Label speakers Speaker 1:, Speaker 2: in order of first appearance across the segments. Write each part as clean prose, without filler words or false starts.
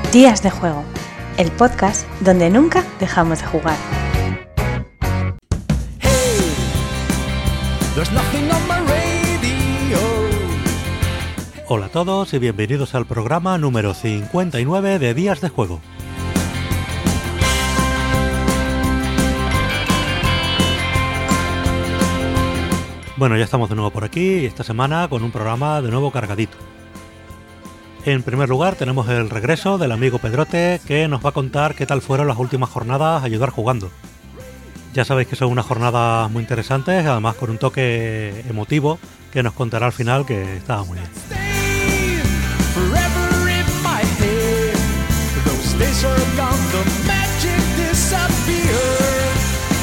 Speaker 1: Días de Juego, el podcast donde nunca dejamos de jugar.
Speaker 2: Hey, there's nothing on my radio.
Speaker 3: Hola a todos y bienvenidos al programa número 59 de Días de Juego. Bueno, ya estamos de nuevo por aquí, esta semana con un programa de nuevo cargadito. En primer lugar tenemos el regreso del amigo Pedrote, que nos va a contar qué tal fueron las últimas jornadas Ayudar Jugando. Ya sabéis que son unas jornadas muy interesantes, además con un toque emotivo que nos contará al final, que estaba muy bien.
Speaker 2: Stay forever in my head. Those days are gone, the magic disappeared.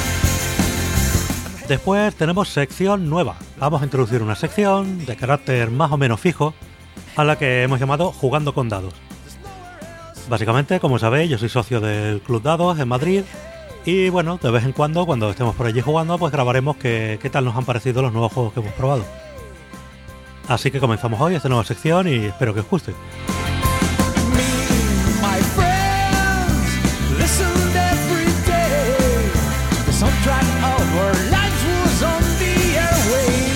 Speaker 3: Después tenemos sección nueva. Vamos a introducir una sección de carácter más o menos fijo, a la que hemos llamado Jugando con Dados. Básicamente, como sabéis, yo soy socio del Club Dados en Madrid y bueno, de vez en cuando estemos por allí jugando, pues grabaremos qué tal nos han parecido los nuevos juegos que hemos probado. Así que comenzamos hoy esta nueva sección y espero que os guste.
Speaker 2: Me, my friends, listened every day. The soundtrack of our lives was on the airwaves.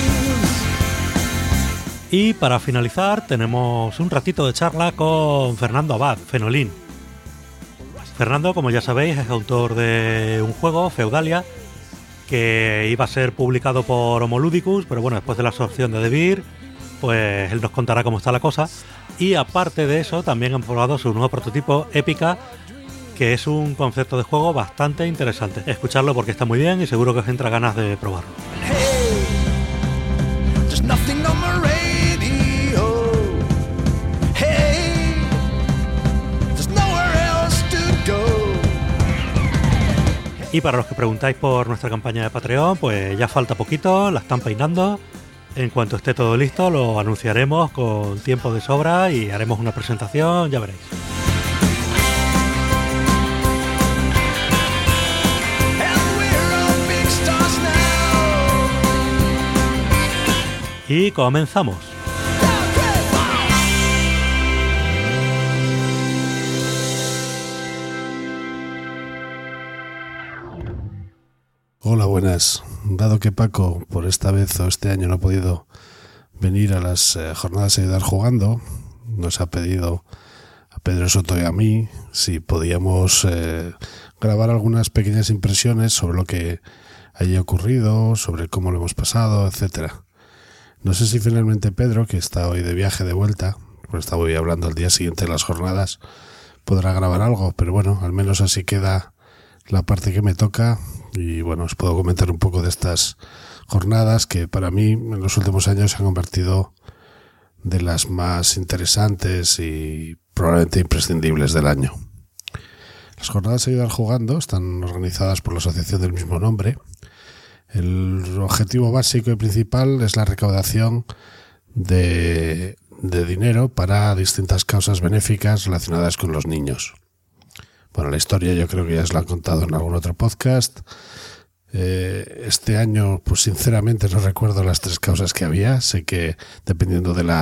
Speaker 3: Y para finalizar tenemos un ratito de charla con Fernando Abad, Fenolín. Fernando, como ya sabéis, es autor de un juego, Feudalia, que iba a ser publicado por Homoludicus, pero bueno, después de la absorción de Devir, pues él nos contará cómo está la cosa. Y aparte de eso, también han probado su nuevo prototipo, Épica, que es un concepto de juego bastante interesante. Escucharlo porque está muy bien y seguro que os entra ganas de probarlo.
Speaker 2: Hey, there's nothing on my radio. Hey, there's nowhere else to go.
Speaker 3: Y para los que preguntáis por nuestra campaña de Patreon, pues ya falta poquito, la están peinando. En cuanto esté todo listo, lo anunciaremos con tiempo de sobra y haremos una presentación, ya veréis.
Speaker 2: And we're all big stars now.
Speaker 3: Y comenzamos.
Speaker 4: Hola, buenas. Dado que Paco por esta vez o este año no ha podido venir a las jornadas de Ayudar Jugando, nos ha pedido a Pedro Soto y a mí si podíamos grabar algunas pequeñas impresiones sobre lo que haya ocurrido, sobre cómo lo hemos pasado, etcétera. No sé si finalmente Pedro, que está hoy de viaje de vuelta, pues estaba hoy hablando al día siguiente de las jornadas, podrá grabar algo, pero bueno, al menos así queda la parte que me toca. Y bueno, os puedo comentar un poco de estas jornadas que para mí en los últimos años se han convertido de las más interesantes y probablemente imprescindibles del año. Las jornadas Ayudar Jugando están organizadas por la asociación del mismo nombre. El objetivo básico y principal es la recaudación de dinero para distintas causas benéficas relacionadas con los niños. Bueno, la historia yo creo que ya os la he contado en algún otro podcast. Este año, pues sinceramente no recuerdo las 3 causas que había. Sé que dependiendo de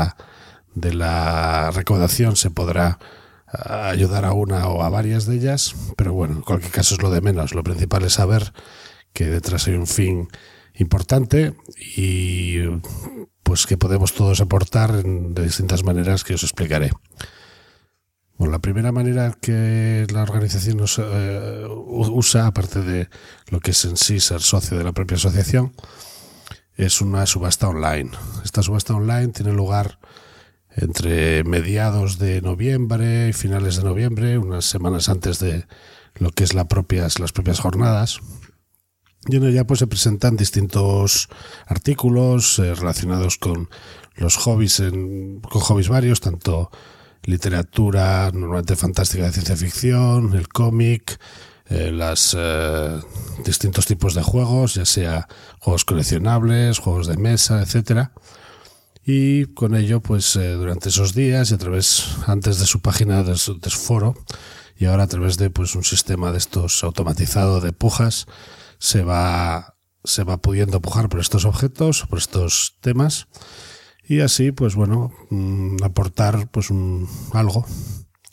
Speaker 4: la recaudación se podrá ayudar a una o a varias de ellas. Pero bueno, en cualquier caso es lo de menos. Lo principal es saber que detrás hay un fin importante y pues que podemos todos aportar de distintas maneras que os explicaré. Bueno, la primera manera que la organización usa, aparte de lo que es en sí ser socio de la propia asociación, es una subasta online. Esta subasta online tiene lugar entre mediados de noviembre y finales de noviembre, unas semanas antes de lo que es las propias jornadas. Y en ella pues se presentan distintos artículos relacionados con los hobbies, con hobbies varios, tanto literatura normalmente fantástica de ciencia ficción, el cómic, los distintos tipos de juegos, ya sea juegos coleccionables, juegos de mesa, etcétera. Y con ello, pues durante esos días y antes de su página de su foro y ahora a través de pues un sistema de estos automatizado de pujas, se va pudiendo pujar por estos objetos, por estos temas. Y así, pues bueno, aportar pues algo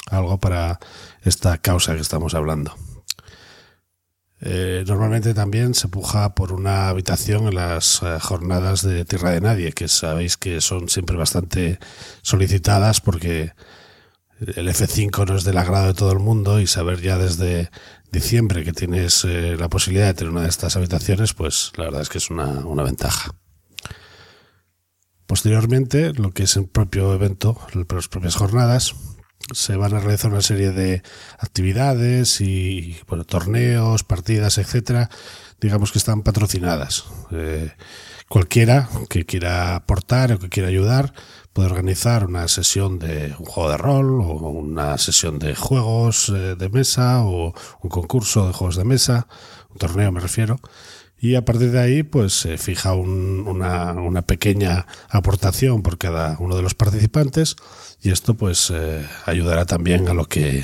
Speaker 4: algo para esta causa que estamos hablando. Normalmente también se puja por una habitación en las jornadas de Tierra de Nadie, que sabéis que son siempre bastante solicitadas porque el F5 no es del agrado de todo el mundo, y saber ya desde diciembre que tienes la posibilidad de tener una de estas habitaciones, pues la verdad es que es una ventaja. Posteriormente, lo que es el propio evento, las propias jornadas, se van a realizar una serie de actividades y torneos, partidas, etcétera, digamos que están patrocinadas. Cualquiera que quiera aportar o que quiera ayudar puede organizar una sesión de un juego de rol o una sesión de juegos de mesa o un concurso de juegos de mesa, un torneo me refiero, y a partir de ahí pues se fija una pequeña aportación por cada uno de los participantes, y esto pues ayudará también a lo que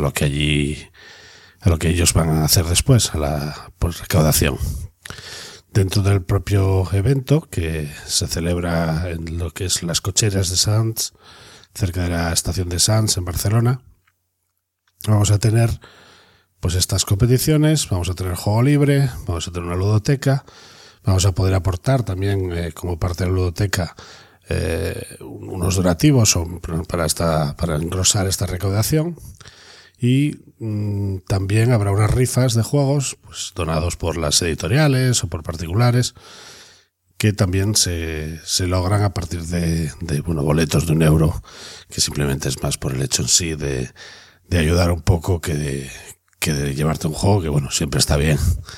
Speaker 4: ellos van a hacer después, a la recaudación. Dentro del propio evento, que se celebra en lo que es las cocheras de Sants, cerca de la estación de Sants en Barcelona, vamos a tener pues estas competiciones, vamos a tener juego libre, vamos a tener una ludoteca, vamos a poder aportar también como parte de la ludoteca unos donativos para engrosar esta recaudación, y también habrá unas rifas de juegos pues donados por las editoriales o por particulares, que también se logran a partir de boletos de €1, que simplemente es más por el hecho en sí de ayudar un poco que de llevarte un juego, que siempre está bien.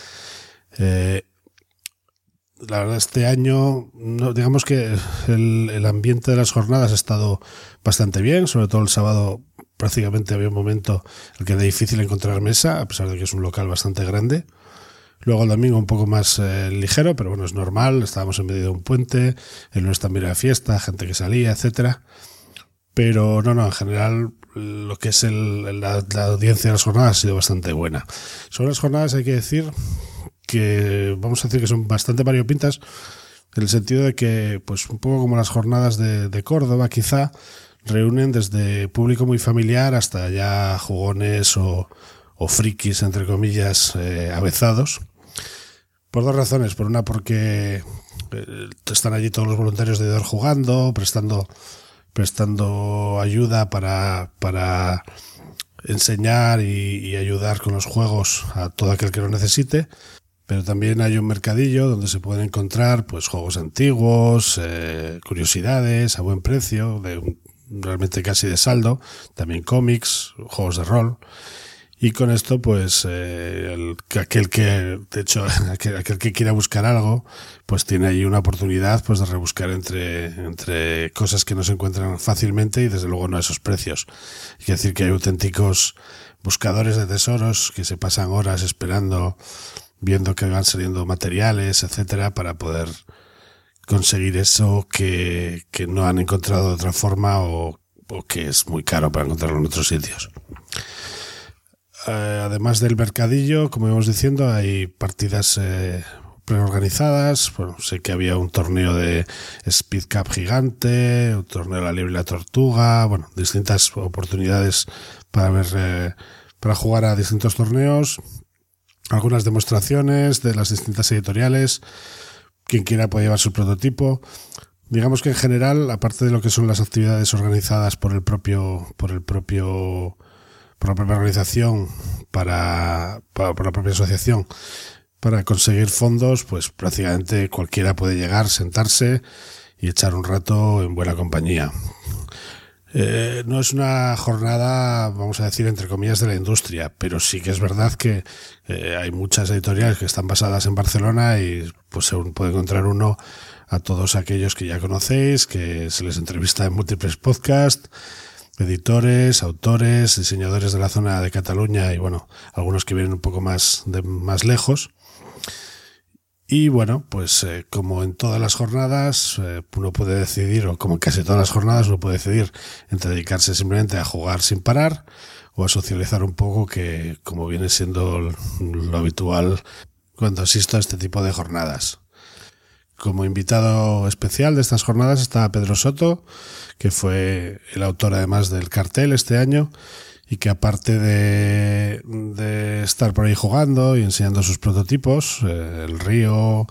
Speaker 4: La verdad, este año, digamos que el ambiente de las jornadas ha estado bastante bien, sobre todo el sábado prácticamente había un momento en el que era difícil encontrar mesa, a pesar de que es un local bastante grande. Luego el domingo un poco más ligero, pero es normal, estábamos en medio de un puente, el lunes también era fiesta, gente que salía, etcétera. Pero en general lo que es la audiencia de las jornadas ha sido bastante buena. Sobre las jornadas hay que decir que vamos a decir que son bastante variopintas, en el sentido de que pues un poco como las jornadas de Córdoba quizá, reúnen desde público muy familiar hasta ya jugones o frikis, entre comillas, avezados, por dos razones. Por una, porque están allí todos los voluntarios de Idor jugando, prestando ayuda para enseñar y ayudar con los juegos a todo aquel que lo necesite. Pero también hay un mercadillo donde se pueden encontrar pues juegos antiguos, curiosidades a buen precio, realmente casi de saldo, también cómics, juegos de rol. Y con esto pues aquel que quiera buscar algo pues tiene ahí una oportunidad pues de rebuscar entre cosas que no se encuentran fácilmente, y desde luego no a esos precios. Hay que decir que hay auténticos buscadores de tesoros que se pasan horas esperando, viendo que van saliendo materiales, etcétera, para poder conseguir eso que no han encontrado de otra forma o que es muy caro para encontrarlo en otros sitios. Además del mercadillo, como íbamos diciendo, hay partidas preorganizadas. Sé que había un torneo de Speed Cup gigante, un torneo de la Liebre y la Tortuga, distintas oportunidades para jugar a distintos torneos, algunas demostraciones de las distintas editoriales. Quien quiera puede llevar su prototipo. Digamos que en general, aparte de lo que son las actividades organizadas por la propia organización, por la propia asociación, para conseguir fondos, pues prácticamente cualquiera puede llegar, sentarse y echar un rato en buena compañía. No es una jornada, vamos a decir, entre comillas, de la industria, pero sí que es verdad que hay muchas editoriales que están basadas en Barcelona, y pues se puede encontrar uno a todos aquellos que ya conocéis, que se les entrevista en múltiples podcasts, editores, autores, diseñadores de la zona de Cataluña y algunos que vienen un poco más lejos. Y pues como en todas las jornadas uno puede decidir, o como en casi todas las jornadas uno puede decidir entre dedicarse simplemente a jugar sin parar o a socializar un poco, que como viene siendo lo habitual cuando asisto a este tipo de jornadas. Como invitado especial de estas jornadas está Pedro Soto, que fue el autor además del cartel este año, y que aparte de estar por ahí jugando y enseñando sus prototipos, el Río,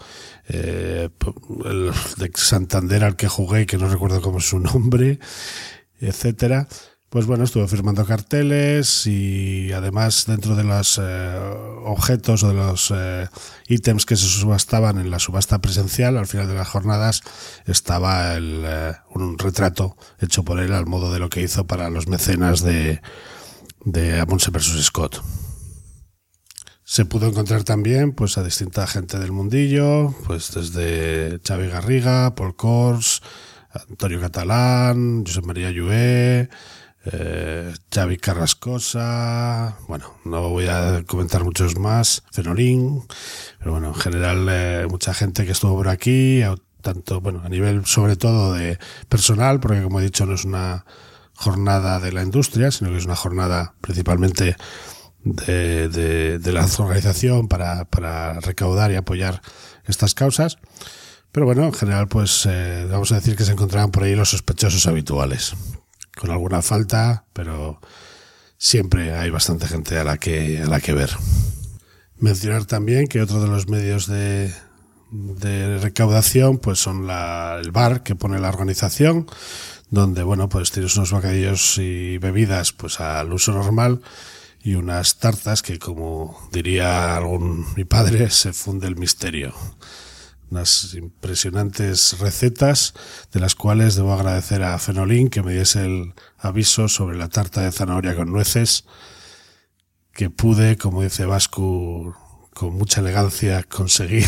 Speaker 4: el de Santander al que jugué, que no recuerdo cómo es su nombre, etcétera, pues bueno, estuve firmando carteles y además dentro de los objetos o de los ítems que se subastaban en la subasta presencial, al final de las jornadas estaba un retrato hecho por él al modo de lo que hizo para los mecenas de Amundsen vs. Scott. Se pudo encontrar también pues a distinta gente del mundillo, pues desde Xavi Garriga, Paul Kors, Antonio Catalán, Josep María Llué, Xavi Carrascosa, bueno, no voy a comentar muchos más, Fenolín, pero bueno, en general mucha gente que estuvo por aquí, tanto, bueno, a nivel sobre todo de personal, porque como he dicho no es una jornada de la industria, sino que es una jornada principalmente de la organización para recaudar y apoyar estas causas. Pero bueno, en general pues vamos a decir que se encontraban por ahí los sospechosos habituales, con alguna falta, pero siempre hay bastante gente a la que ver. Mencionar también que otro de los medios de recaudación pues son el bar que pone la organización, donde bueno pues tienes unos bocadillos y bebidas pues al uso normal y unas tartas que, como diría mi padre, se funde el misterio. Unas impresionantes recetas de las cuales debo agradecer a Fenolín que me diese el aviso sobre la tarta de zanahoria con nueces que pude, como dice Vasco, con mucha elegancia conseguir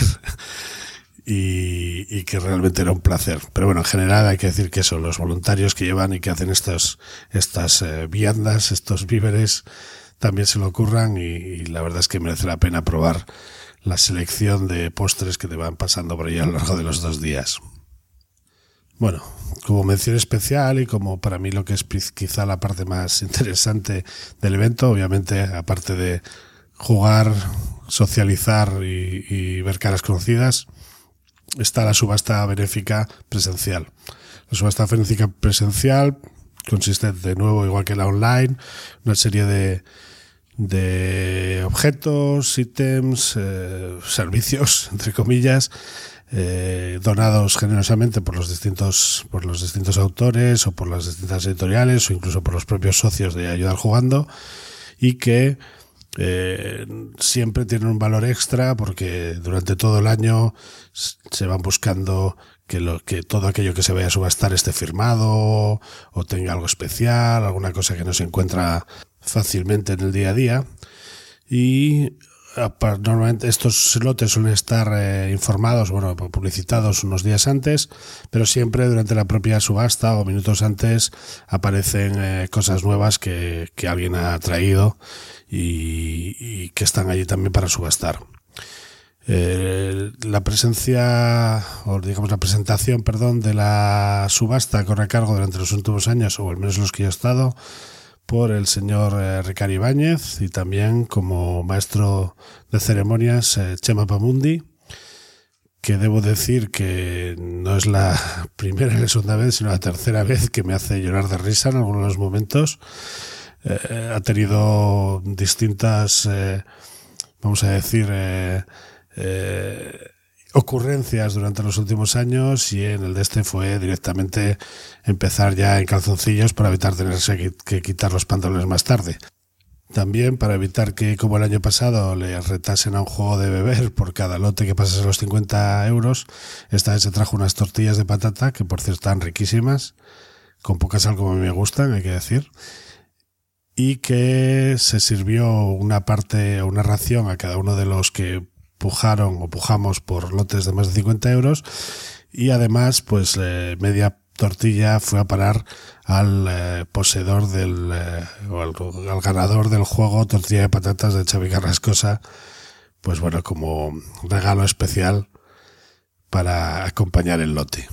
Speaker 4: y que realmente era un placer. Pero bueno, en general hay que decir que son los voluntarios que llevan y que hacen estas viandas, estos víveres, también se lo ocurran y la verdad es que merece la pena probar la selección de postres que te van pasando por ahí a lo largo de los 2 días. Bueno, como mención especial y como para mí lo que es quizá la parte más interesante del evento, obviamente aparte de jugar, socializar y ver caras conocidas, está la subasta benéfica presencial. La subasta benéfica presencial consiste de nuevo, igual que la online, una serie de objetos, ítems, servicios, entre comillas, donados generosamente por los distintos autores o por las distintas editoriales o incluso por los propios socios de Ayudar Jugando, y que siempre tienen un valor extra porque durante todo el año se van buscando que todo aquello que se vaya a subastar esté firmado o tenga algo especial, alguna cosa que no se encuentra fácilmente en el día a día. Y normalmente estos lotes suelen estar informados, publicitados unos días antes, pero siempre durante la propia subasta o minutos antes aparecen cosas nuevas que alguien ha traído y que están allí también para subastar. La presentación de la subasta corre a cargo durante los últimos años, o al menos los que yo he estado, por el señor Ricard Ibáñez y también como maestro de ceremonias Chema Pamundi, que debo decir que no es la primera ni la segunda vez, sino la tercera vez que me hace llorar de risa en algunos de los momentos. Ha tenido distintas, ocurrencias durante los últimos años, y en el de este fue directamente empezar ya en calzoncillos para evitar tenerse que quitar los pantalones más tarde. También para evitar que, como el año pasado, le retasen a un juego de beber por cada lote que pasase los 50 euros, esta vez se trajo unas tortillas de patata, que por cierto están riquísimas, con poca sal como a mí me gustan, hay que decir, y que se sirvió una parte o una ración a cada uno de los que pujamos por lotes de más de 50 euros, y además pues media tortilla fue a parar al poseedor al ganador del juego tortilla de patatas de Xavi Carrascosa, pues bueno, como regalo especial para acompañar el lote.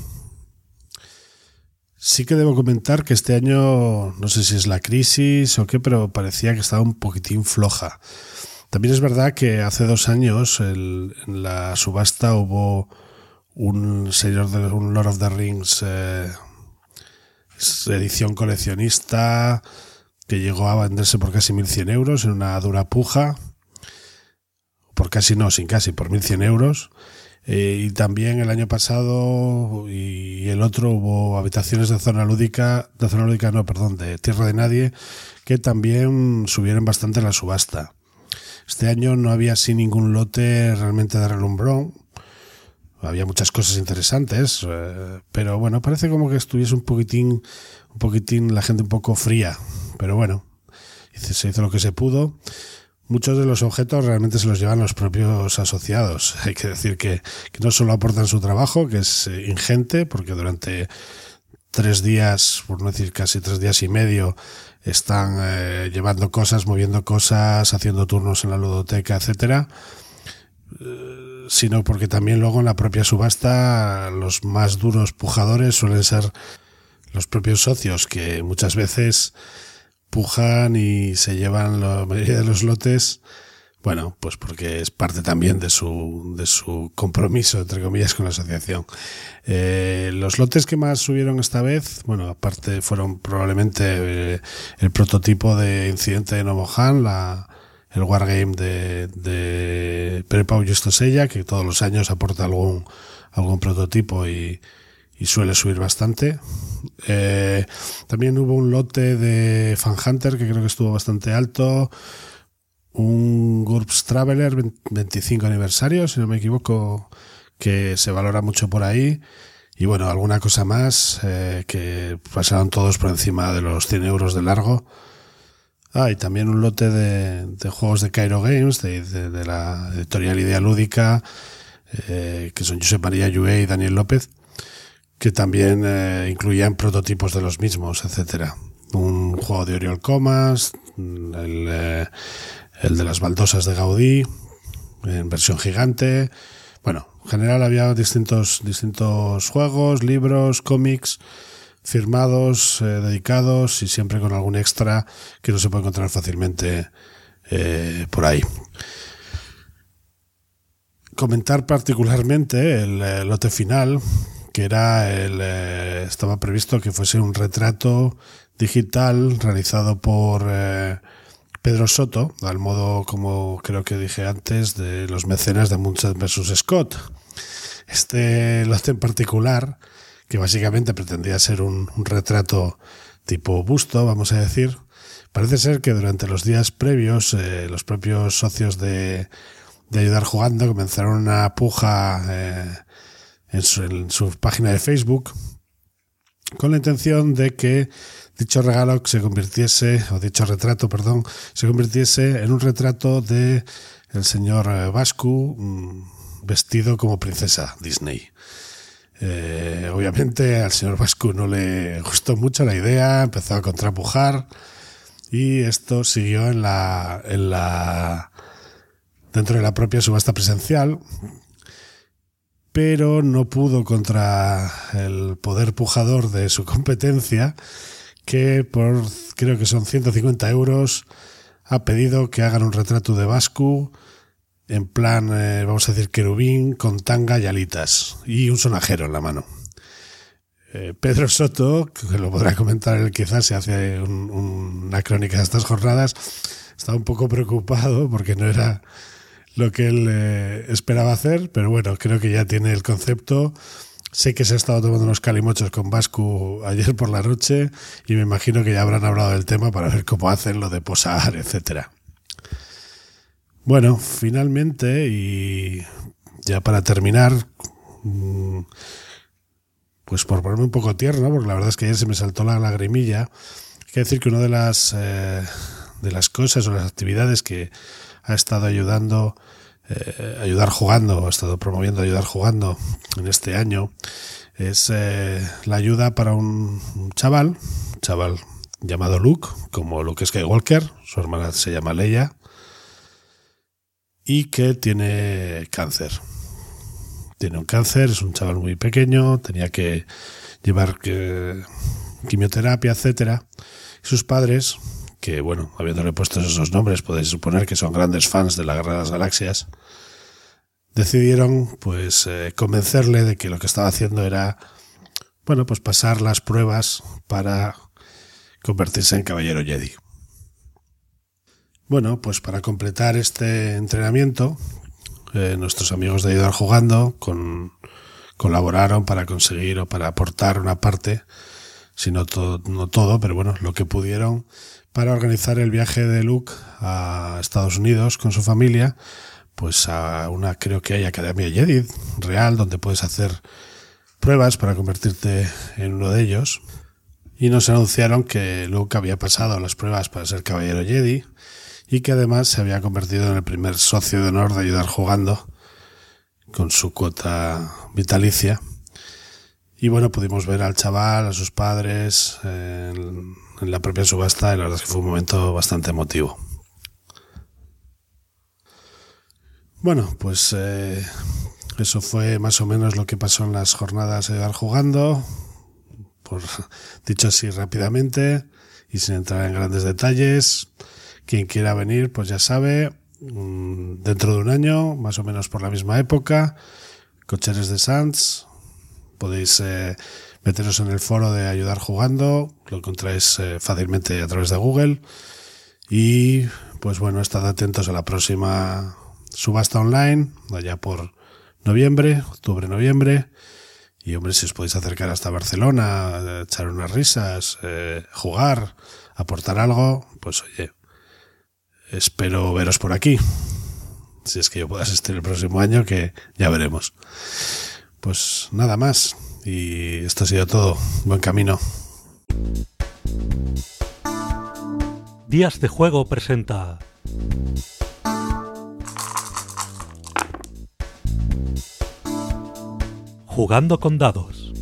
Speaker 4: Sí que debo comentar que este año, no sé si es la crisis o qué, pero parecía que estaba un poquitín floja. También es verdad que hace 2 años en la subasta hubo un Lord of the Rings edición coleccionista que llegó a venderse por casi 1.100 euros en una dura puja, por 1.100 euros. Y también el año pasado y el otro hubo habitaciones de Tierra de Nadie, que también subieron bastante en la subasta. Este año no había así ningún lote realmente de relumbrón. Había muchas cosas interesantes, pero bueno, parece como que estuviese un poquitín la gente un poco fría. Pero bueno, se hizo lo que se pudo. Muchos de los objetos realmente se los llevan los propios asociados. Hay que decir que no solo aportan su trabajo, que es ingente, porque durante 3 días, por no decir casi 3 días y medio, están llevando cosas, moviendo cosas, haciendo turnos en la ludoteca, etcétera, sino porque también luego en la propia subasta los más duros pujadores suelen ser los propios socios, que muchas veces pujan y se llevan la mayoría de los lotes, bueno, pues porque es parte también de su compromiso, entre comillas, con la asociación. Los lotes que más subieron esta vez, bueno, aparte fueron probablemente el prototipo de Incidente de Nomohan, el wargame de Pere Pau Justosella, que todos los años aporta algún prototipo y suele subir bastante. También hubo un lote de Fan Hunter que creo que estuvo bastante alto, un GURPS Traveler 25 aniversario, si no me equivoco, que se valora mucho por ahí, y bueno, alguna cosa más que pasaron todos por encima de los 100 euros de largo. Y también un lote de juegos de Cairo Games, de la editorial Idea Lúdica, que son Josep María Llué y Daniel López, que también incluían prototipos de los mismos, etcétera. Un juego de Oriol Comas, el de las baldosas de Gaudí, en versión gigante. Bueno, en general había distintos juegos, libros, cómics firmados, dedicados, y siempre con algún extra que no se puede encontrar fácilmente por ahí. Comentar particularmente el lote final, que era estaba previsto que fuese un retrato digital realizado por Pedro Soto, al modo, como creo que dije antes, de los mecenas de Munchausen vs. Scott. Este lote en particular, que básicamente pretendía ser un retrato tipo busto, vamos a decir, parece ser que durante los días previos los propios socios de Ayudar Jugando comenzaron una puja en su página de Facebook, con la intención de que dicho retrato se convirtiese en un retrato de el señor Bascu vestido como princesa Disney. Obviamente al señor Bascu no le gustó mucho la idea, empezó a contrapujar, y esto siguió dentro de la propia subasta presencial, pero no pudo contra el poder pujador de su competencia, que por, creo que son 150 euros, ha pedido que hagan un retrato de Bascu en plan, vamos a decir, querubín, con tanga y alitas, y un sonajero en la mano. Pedro Soto, que lo podrá comentar él quizás si hace una crónica de estas jornadas, estaba un poco preocupado porque no era lo que él esperaba hacer, pero bueno, creo que ya tiene el concepto. Sé que se ha estado tomando unos calimochos con Bascu ayer por la noche, y me imagino que ya habrán hablado del tema para ver cómo hacen lo de posar, etcétera. Bueno, finalmente, y ya para terminar, pues por ponerme un poco tierno, porque la verdad es que ayer se me saltó la lagrimilla, hay que decir que una de las cosas o las actividades que ha estado ayudando Ayudar Jugando, ha estado promoviendo Ayudar Jugando en este año, es la ayuda para un chaval llamado Luke, como Luke Skywalker, su hermana se llama Leia, y que tiene cáncer. Tiene un cáncer, es un chaval muy pequeño, tenía que llevar quimioterapia, etcétera. Y sus padres, que bueno, habiéndole puesto esos nombres, podéis suponer que son grandes fans de la Guerra de las Galaxias, decidieron pues convencerle de que lo que estaba haciendo era, bueno, pues pasar las pruebas para convertirse en caballero Jedi. Bueno, pues para completar este entrenamiento, nuestros amigos de Ayudar Jugando colaboraron para conseguir o para aportar una parte, si no todo, pero bueno, lo que pudieron para organizar el viaje de Luke a Estados Unidos con su familia, pues a una, creo que hay Academia Jedi real, donde puedes hacer pruebas para convertirte en uno de ellos. Y nos anunciaron que Luke había pasado las pruebas para ser Caballero Jedi y que además se había convertido en el primer socio de honor de Ayudar Jugando con su cuota vitalicia. Y bueno, pudimos ver al chaval, a sus padres en la propia subasta, y la verdad es que fue un momento bastante emotivo. Bueno, pues eso fue más o menos lo que pasó en las jornadas de Ayudar Jugando, dicho así rápidamente y sin entrar en grandes detalles. Quien quiera venir, pues ya sabe, dentro de un año, más o menos por la misma época, Cocheres de Sants, podéis meteros en el foro de Ayudar Jugando, lo encontráis fácilmente a través de Google. Y pues bueno, estad atentos a la próxima subasta online, allá por octubre-noviembre. Y hombre, si os podéis acercar hasta Barcelona, echar unas risas, jugar, aportar algo, pues oye, espero veros por aquí. Si es que yo puedo asistir el próximo año, que ya veremos. Pues nada más. Y esto ha sido todo. Buen camino.
Speaker 3: Días de Juego presenta Jugando con Dados.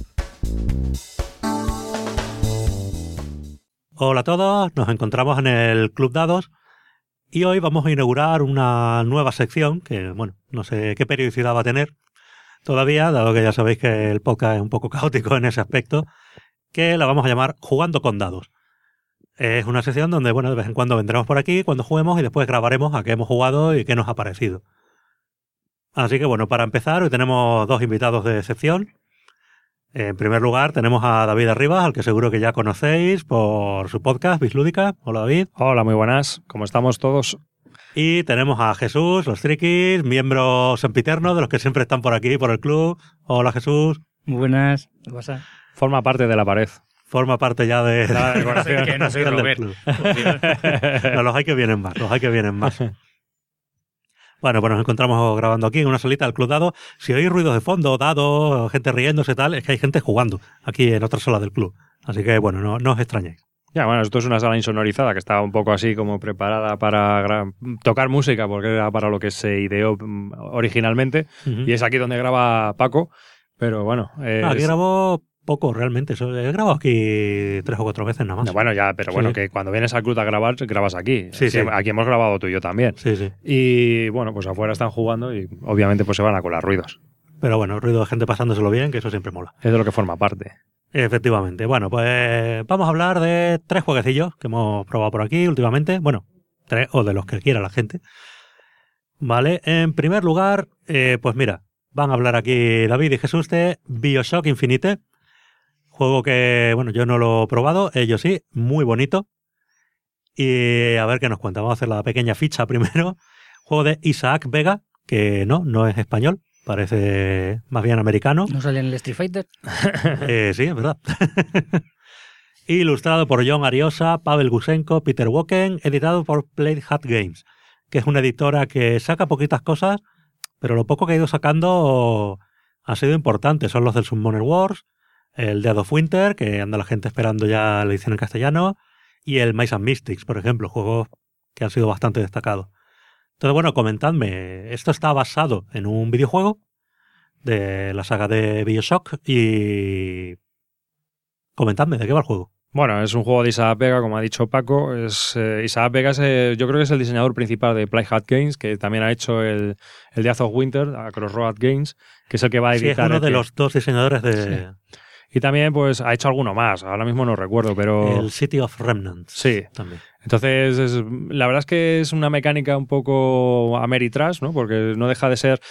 Speaker 3: Hola a todos, nos encontramos en el Club Dados y hoy vamos a inaugurar una nueva sección que, bueno, no sé qué periodicidad va a tener todavía, dado que ya sabéis que el podcast es un poco caótico en ese aspecto, que la vamos a llamar Jugando con Dados. Es una sección donde, bueno, de vez en cuando vendremos por aquí cuando juguemos y después grabaremos a qué hemos jugado y qué nos ha parecido. Así que, bueno, para empezar, hoy tenemos dos invitados de sección. En primer lugar, tenemos a David Arribas, al que seguro que ya conocéis por su podcast, Bislúdica. Hola, David.
Speaker 5: Hola, muy buenas. ¿Cómo estamos todos?
Speaker 3: Y tenemos a Jesús, los Trikis, miembro sempiterno de los que siempre están por aquí, por el club. Hola, Jesús.
Speaker 6: Muy buenas. ¿Qué pasa?
Speaker 5: Forma parte de la pared.
Speaker 3: Forma parte ya de...
Speaker 6: que no soy Robert.
Speaker 3: No, los hay que vienen más. Bueno, pues nos encontramos grabando aquí en una salita del Club Dado. Si oís ruidos de fondo, dados, gente riéndose y tal, es que hay gente jugando aquí en otra sala del club. Así que, bueno, no os extrañéis.
Speaker 5: Ya, bueno, esto es una sala insonorizada que estaba un poco así como preparada para tocar música, porque era para lo que se ideó originalmente. Uh-huh. Y es aquí donde graba Paco, pero bueno...
Speaker 3: Aquí grabó poco, realmente. He grabado aquí 3 o 4 veces nada más.
Speaker 5: No, bueno, ya, pero bueno, que cuando vienes al club a grabar, grabas aquí.
Speaker 3: Sí, sí.
Speaker 5: Aquí hemos grabado tú y yo también.
Speaker 3: Sí, sí.
Speaker 5: Y bueno, pues afuera están jugando y obviamente pues se van a colar ruidos.
Speaker 3: Pero bueno, ruido de gente pasándoselo bien, que eso siempre mola.
Speaker 5: Es de lo que forma parte.
Speaker 3: Efectivamente. Bueno, pues vamos a hablar de 3 jueguecillos que hemos probado por aquí últimamente. Bueno, 3 o de los que quiera la gente. Vale, en primer lugar, pues mira, van a hablar aquí David y Jesús de BioShock Infinite. Juego que, bueno, yo no lo he probado, ellos sí, muy bonito. Y a ver qué nos cuenta. Vamos a hacer la pequeña ficha primero. Juego de Isaac Vega, que no es español, parece más bien americano.
Speaker 6: ¿No sale en el Street Fighter?
Speaker 3: Sí, es verdad. Ilustrado por John Ariosa, Pavel Gusenko, Peter Woken, editado por Played Hat Games, que es una editora que saca poquitas cosas, pero lo poco que ha ido sacando ha sido importante. Son los del Summoner Wars, el Dead of Winter, que anda la gente esperando ya la edición en castellano, y el Mice and Mystics, por ejemplo, juegos que han sido bastante destacados. Entonces, bueno, comentadme, esto está basado en un videojuego de la saga de BioShock y comentadme de qué va el juego.
Speaker 5: Bueno, es un juego de Isaac Vega, como ha dicho Paco. Isaac Vega yo creo que es el diseñador principal de Played Hat Games, que también ha hecho el Death of Winter, a Crossroad Games, que es el que va a editar.
Speaker 3: Sí, es uno de los 2 diseñadores de...
Speaker 5: Sí. Y también pues ha hecho alguno más, ahora mismo no recuerdo, pero...
Speaker 3: El City of Remnants.
Speaker 5: Sí.
Speaker 3: También.
Speaker 5: Entonces, la verdad es que es una mecánica un poco Ameritrash, ¿no? Porque no deja de ser...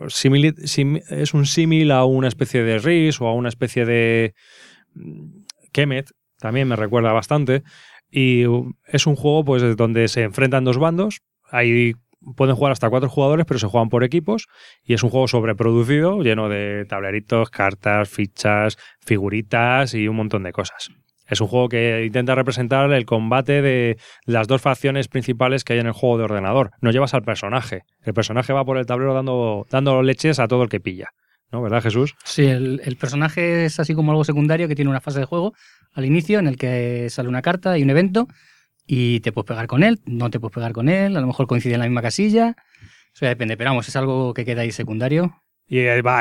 Speaker 5: es un símil a una especie de Risk o a una especie de... Kemet, también me recuerda bastante. Y es un juego pues donde se enfrentan dos bandos. Ahí pueden jugar hasta 4 jugadores, pero se juegan por equipos. Y es un juego sobreproducido, lleno de tableritos, cartas, fichas, figuritas y un montón de cosas. Es un juego que intenta representar el combate de las dos facciones principales que hay en el juego de ordenador. No llevas al personaje. El personaje va por el tablero dando leches a todo el que pilla. ¿No? ¿Verdad, Jesús?
Speaker 6: Sí, el personaje es así como algo secundario que tiene una fase de juego al inicio en el que sale una carta y un evento y te puedes pegar con él, no te puedes pegar con él, a lo mejor coincide en la misma casilla. Eso ya depende, pero vamos, es algo que queda ahí secundario.
Speaker 5: Y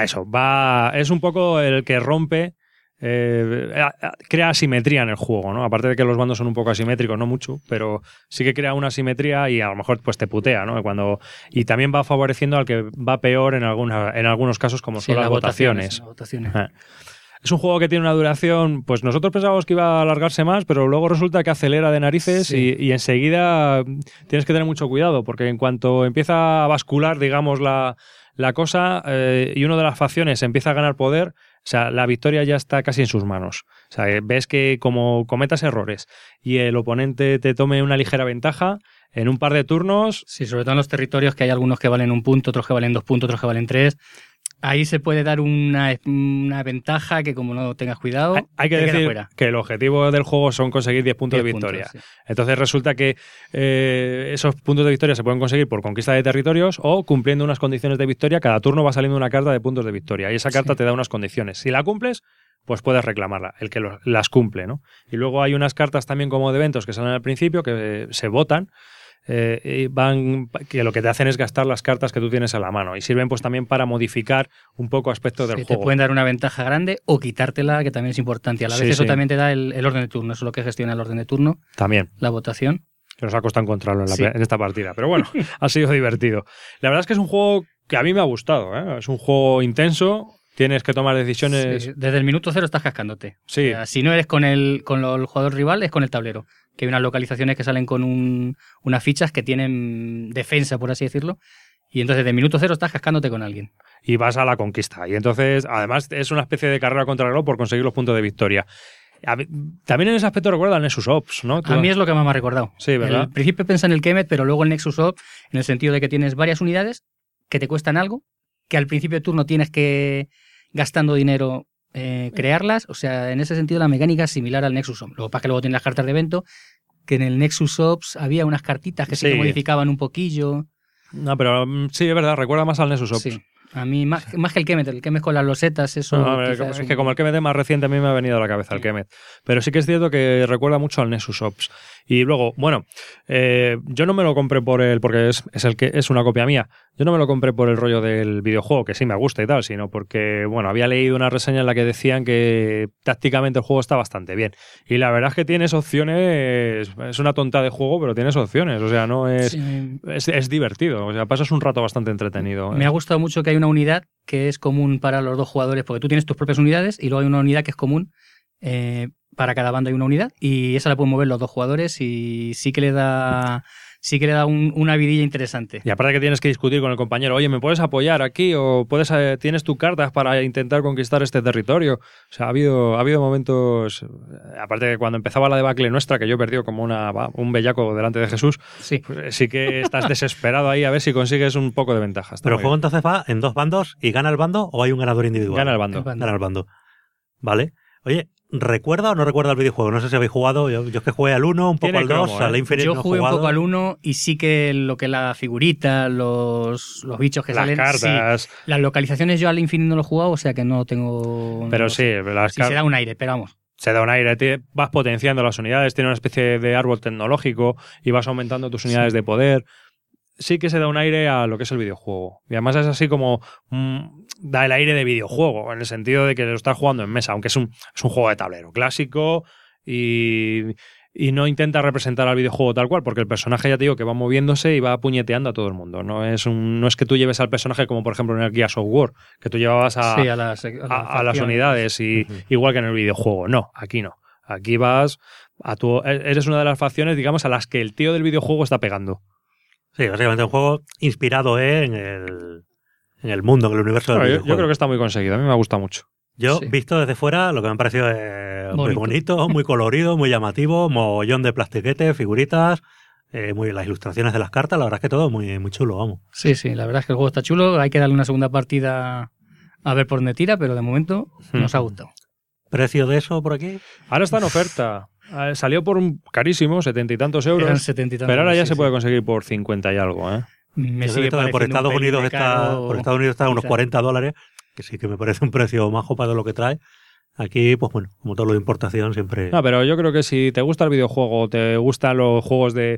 Speaker 5: es un poco el que rompe, crea asimetría en el juego, ¿no? Aparte de que los bandos son un poco asimétricos, no mucho, pero sí que crea una asimetría y a lo mejor pues te putea, ¿no? Y también va favoreciendo al que va peor en algunos casos, como son las votaciones. Es un juego que tiene una duración, pues nosotros pensábamos que iba a alargarse más, pero luego resulta que acelera de narices y enseguida tienes que tener mucho cuidado, porque en cuanto empieza a bascular, digamos, la cosa y una de las facciones empieza a ganar poder, o sea, la victoria ya está casi en sus manos. O sea, ves que como cometas errores y el oponente te tome una ligera ventaja, en un par de turnos...
Speaker 6: Sí, sobre todo en los territorios que hay algunos que valen 1 punto, otros que valen 2 puntos, otros que valen 3... Ahí se puede dar una ventaja que como no tengas cuidado,
Speaker 5: hay que decir que el objetivo del juego son conseguir 10 puntos de victoria. Puntos, sí. Entonces resulta que esos puntos de victoria se pueden conseguir por conquista de territorios o cumpliendo unas condiciones de victoria. Cada turno va saliendo una carta de puntos de victoria y esa carta te da unas condiciones. Si la cumples, pues puedes reclamarla, el que las cumple, ¿no? Y luego hay unas cartas también como de eventos que salen al principio que se votan. Que lo que te hacen es gastar las cartas que tú tienes a la mano y sirven pues también para modificar un poco aspectos del juego.
Speaker 6: Te pueden dar una ventaja grande o quitártela, que también es importante. A la vez eso también te da el orden de turno, eso es lo que gestiona el orden de turno.
Speaker 5: También.
Speaker 6: La votación.
Speaker 5: Que nos ha costado encontrarlo en esta partida, pero bueno, ha sido divertido. La verdad es que es un juego que a mí me ha gustado, ¿eh? Es un juego intenso. Tienes que tomar decisiones...
Speaker 6: Sí, desde el minuto 0 estás cascándote.
Speaker 5: Sí.
Speaker 6: O sea, si no eres con el jugador rival, es con el tablero. Que hay unas localizaciones que salen con unas fichas que tienen defensa, por así decirlo. Y entonces desde el minuto 0 estás cascándote con alguien.
Speaker 5: Y vas a la conquista. Y entonces, además, es una especie de carrera contra el reloj por conseguir los puntos de victoria. También en ese aspecto recuerda al Nexus Ops, ¿no?
Speaker 6: A mí es lo que más me ha recordado.
Speaker 5: Sí, ¿verdad?
Speaker 6: Al principio pensé en el Kemet, pero luego el Nexus Ops, en el sentido de que tienes varias unidades que te cuestan algo, que al principio de turno tienes que, gastando dinero, crearlas. O sea, en ese sentido la mecánica es similar al Nexus Ops. Lo que pasa es que luego tienes las cartas de evento, que en el Nexus Ops había unas cartitas que sí que modificaban un poquillo.
Speaker 5: No, pero sí, es verdad, recuerda más al Nexus Ops.
Speaker 6: Sí. A mí, más que el Kemet con las losetas, eso...
Speaker 5: No, es que como el Kemet es más reciente, a mí me ha venido a la cabeza el Kemet. Pero sí que es cierto que recuerda mucho al Nexus Ops. Y luego, bueno, yo no me lo compré porque es una copia mía. Yo no me lo compré por el rollo del videojuego, que sí me gusta y tal, sino porque, bueno, había leído una reseña en la que decían que tácticamente el juego está bastante bien. Y la verdad es que tienes opciones, es una tonta de juego, pero tienes opciones. O sea, no es... Sí. Es divertido. O sea, pasas un rato bastante entretenido.
Speaker 6: Me ha gustado mucho que hay una unidad que es común para los dos jugadores, porque tú tienes tus propias unidades y luego hay una unidad que es común. Para cada bando hay una unidad y esa la pueden mover los dos jugadores y sí que le da una vidilla interesante.
Speaker 5: Y aparte que tienes que discutir con el compañero, oye, ¿me puedes apoyar aquí? O tienes tus cartas para intentar conquistar este territorio. O sea, ha habido momentos, aparte de cuando empezaba la debacle nuestra, que yo he perdido como un bellaco delante de Jesús,
Speaker 6: sí,
Speaker 5: pues sí que estás desesperado ahí a ver si consigues un poco de ventaja.
Speaker 3: Pero el juego entonces va en 2 bandos y ¿gana el bando o hay un ganador individual?
Speaker 5: Gana el bando.
Speaker 3: Gana el bando. Vale. Oye, ¿recuerda o no recuerda el videojuego? No sé si habéis jugado. Yo es que jugué al 1, un poco al 2, al Infinite.
Speaker 6: Yo jugué un poco al 1 y sí que lo que es la figurita, los bichos que salen.
Speaker 5: Las cartas.
Speaker 6: Sí, las localizaciones yo al Infinite no lo he jugado, o sea que no tengo...
Speaker 5: Pero
Speaker 6: no
Speaker 5: sí,
Speaker 6: se da un aire, pero vamos.
Speaker 5: Se da un aire, vas potenciando las unidades, tiene una especie de árbol tecnológico y vas aumentando tus unidades de poder. Sí que se da un aire a lo que es el videojuego. Y además es así como... da el aire de videojuego, en el sentido de que lo estás jugando en mesa, aunque es un juego de tablero clásico y no intenta representar al videojuego tal cual, porque el personaje, ya te digo, que va moviéndose y va puñeteando a todo el mundo. No es que tú lleves al personaje como, por ejemplo, en el Gears of War, que tú llevabas a las unidades, y igual que en el videojuego. No, aquí no. Aquí vas eres una de las facciones, digamos, a las que el tío del videojuego está pegando.
Speaker 3: Sí, básicamente un juego inspirado en el mundo, en el universo del videojuego.
Speaker 5: Yo creo que está muy conseguido, a mí me ha gustado mucho.
Speaker 3: Yo,
Speaker 6: Sí.
Speaker 3: visto desde fuera, lo que me ha parecido es muy
Speaker 6: Bonito.
Speaker 3: bonito, muy colorido, muy llamativo, mogollón de plastiquetes, figuritas, las ilustraciones de las cartas, la verdad es que todo muy, muy chulo, vamos.
Speaker 6: Sí, sí, la verdad es que el juego está chulo. Hay que darle una segunda partida a ver por dónde tira, pero de momento nos ha gustado.
Speaker 3: ¿Precio de eso por aquí?
Speaker 5: Ahora está en oferta. Salió por un carísimo, 70 y tantos euros.
Speaker 6: Eran 70 y tantos,
Speaker 5: Pero ahora ya
Speaker 6: sí,
Speaker 5: se
Speaker 6: sí.
Speaker 5: puede conseguir por 50 y algo, ¿eh?
Speaker 6: Me
Speaker 3: Yo he
Speaker 6: sigue
Speaker 3: visto que por
Speaker 6: pareciendo
Speaker 3: Estados
Speaker 6: un pelín
Speaker 3: Unidos
Speaker 6: de caro,
Speaker 3: por Estados Unidos está a unos
Speaker 6: quizá.
Speaker 3: $40, que sí que me parece un precio majo para lo que trae. Aquí, pues bueno, como todo lo de importación, siempre...
Speaker 5: No, pero yo creo que si te gusta el videojuego, te gustan los juegos de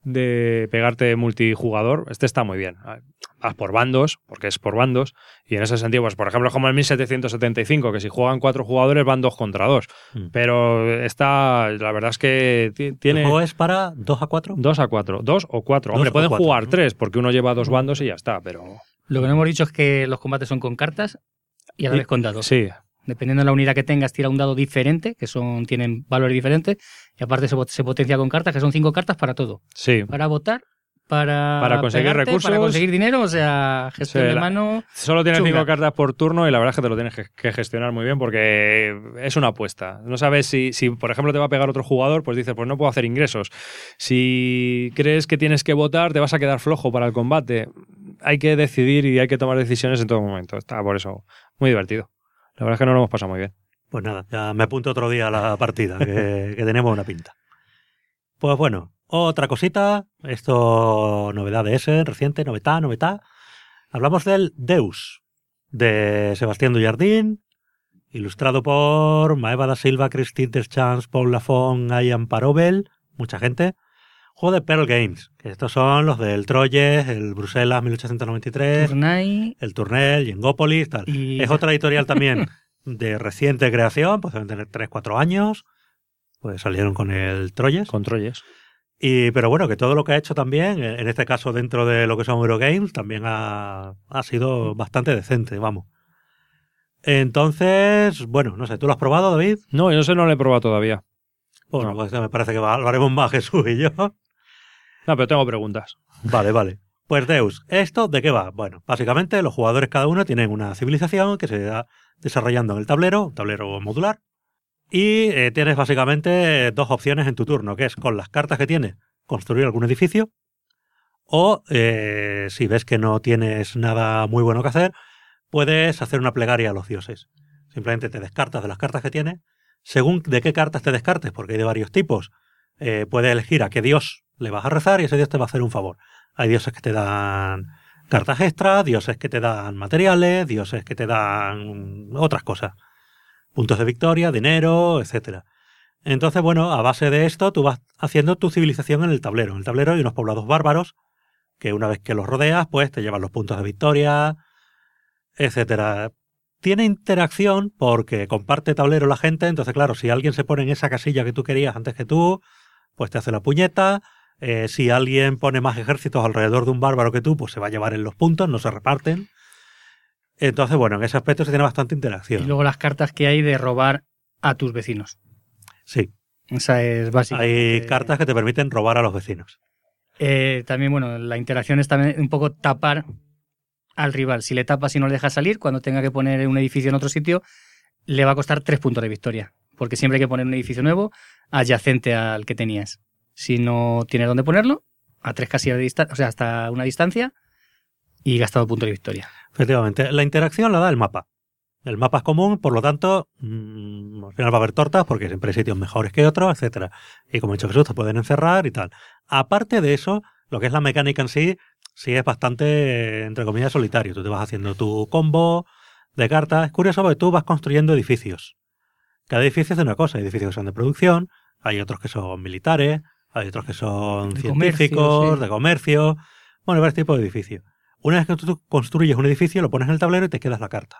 Speaker 5: pegarte multijugador, este está muy bien. Vas por bandos, porque es por bandos, y en ese sentido, pues por ejemplo, como el 1775, que si juegan 4 jugadores van 2 contra 2.
Speaker 3: Mm.
Speaker 5: Pero está, la verdad es que
Speaker 3: ¿El
Speaker 5: tiene
Speaker 3: juego es para 2 a 4?
Speaker 5: 2 a 4, 2 o 4.
Speaker 3: 2
Speaker 5: Hombre,
Speaker 3: o
Speaker 5: pueden
Speaker 3: 4,
Speaker 5: jugar
Speaker 3: ¿no?
Speaker 5: 3, porque uno lleva 2 bandos y ya está, pero...
Speaker 6: Lo que no hemos dicho es que los combates son con cartas y a la vez con dados.
Speaker 5: Sí,
Speaker 6: Dependiendo de la unidad que tengas, tira un dado diferente, que tienen valores diferentes, y aparte se potencia con cartas, que son 5 cartas para todo.
Speaker 5: sí.
Speaker 6: Para votar, para
Speaker 5: conseguir
Speaker 6: pegarte,
Speaker 5: recursos.
Speaker 6: para conseguir dinero, o sea, gestión
Speaker 5: Sí,
Speaker 6: de
Speaker 5: la-
Speaker 6: mano.
Speaker 5: Solo tienes
Speaker 6: Chunga.
Speaker 5: 5 cartas por turno y la verdad es que te lo tienes que gestionar muy bien porque es una apuesta. No sabes si, por ejemplo, te va a pegar otro jugador, pues dices, pues no puedo hacer ingresos. Si crees que tienes que votar, te vas a quedar flojo para el combate. Hay que decidir y hay que tomar decisiones en todo momento. Está por eso muy divertido. La verdad es que nos lo hemos pasado muy bien.
Speaker 3: Pues nada, ya me apunto otro día a la partida, que tenemos una pinta. Pues bueno, otra cosita, esto novedad de ese, reciente, novedad. Hablamos del Deus, de Sebastián Dujardin, ilustrado por Maeva da Silva, Christine Deschamps, Paul Lafon, Ian Parobel, mucha gente. Juego de Pearl Games, que estos son los del Troyes, el Bruselas 1893,
Speaker 6: Tournai
Speaker 3: el Tournel, Yengópolis, tal.
Speaker 6: y
Speaker 3: Es otra editorial también de reciente creación, pues deben tener 3-4 años, pues salieron con el Troyes.
Speaker 5: Con Troyes.
Speaker 3: Pero bueno, que todo lo que ha hecho también, en este caso dentro de lo que son Eurogames, también ha sido bastante decente, vamos. Entonces, bueno, no sé, ¿tú lo has probado, David?
Speaker 5: No, yo no lo he probado todavía.
Speaker 3: Bueno,
Speaker 5: No.
Speaker 3: pues me parece que lo haremos más Jesús y yo.
Speaker 5: No, pero tengo preguntas.
Speaker 3: Vale. Pues Deus, ¿esto de qué va? Bueno, básicamente los jugadores cada uno tienen una civilización que se va desarrollando en el tablero, un tablero modular, y tienes básicamente 2 opciones en tu turno, que es con las cartas que tienes construir algún edificio, o si ves que no tienes nada muy bueno que hacer, puedes hacer una plegaria a los dioses. Simplemente te descartas de las cartas que tienes, según de qué cartas te descartes, porque hay de varios tipos, puedes elegir a qué dios le vas a rezar y ese dios te va a hacer un favor. Hay dioses que te dan cartas extras, dioses que te dan materiales, dioses que te dan otras cosas. Puntos de victoria, dinero, etcétera. Entonces, bueno, a base de esto tú vas haciendo tu civilización en el tablero. En el tablero hay unos poblados bárbaros que una vez que los rodeas, pues te llevan los puntos de victoria, etcétera. Tiene interacción porque comparte tablero la gente, entonces claro, si alguien se pone en esa casilla que tú querías antes que tú, pues te hace la puñeta. Si alguien pone más ejércitos alrededor de un bárbaro que tú, pues se va a llevar en los puntos, no se reparten. Entonces, bueno, en ese aspecto se tiene bastante
Speaker 6: y
Speaker 3: interacción.
Speaker 6: luego las cartas que hay de robar a tus vecinos.
Speaker 3: Sí,
Speaker 6: Esa es básica.
Speaker 3: hay cartas que te permiten robar a los vecinos.
Speaker 6: También, bueno, la interacción es también un poco tapar al rival. Si le tapas y no le dejas salir, cuando tenga que poner un edificio en otro sitio, le va a costar 3 puntos de victoria. Porque siempre hay que poner un edificio nuevo adyacente al que tenías. Si no tienes dónde ponerlo, a 3 casillas de distancia, o sea, hasta una distancia, y gastado puntos de victoria.
Speaker 3: Efectivamente, la interacción la da el mapa. El mapa es común, por lo tanto, al final va a haber tortas porque siempre hay sitios mejores que otros, etcétera. Y como he dicho Jesús, te pueden encerrar y tal. Aparte de eso, lo que es la mecánica en sí es bastante, entre comillas, solitario. Tú te vas haciendo tu combo de cartas. Es curioso porque tú vas construyendo edificios. Cada edificio es de una cosa. Hay edificios que son de producción, hay otros que son militares, hay otros que son
Speaker 6: De
Speaker 3: científicos,
Speaker 6: comercio, sí.
Speaker 3: de comercio. Bueno, hay varios tipos de edificios. Una vez que tú construyes un edificio, lo pones en el tablero y te quedas la carta.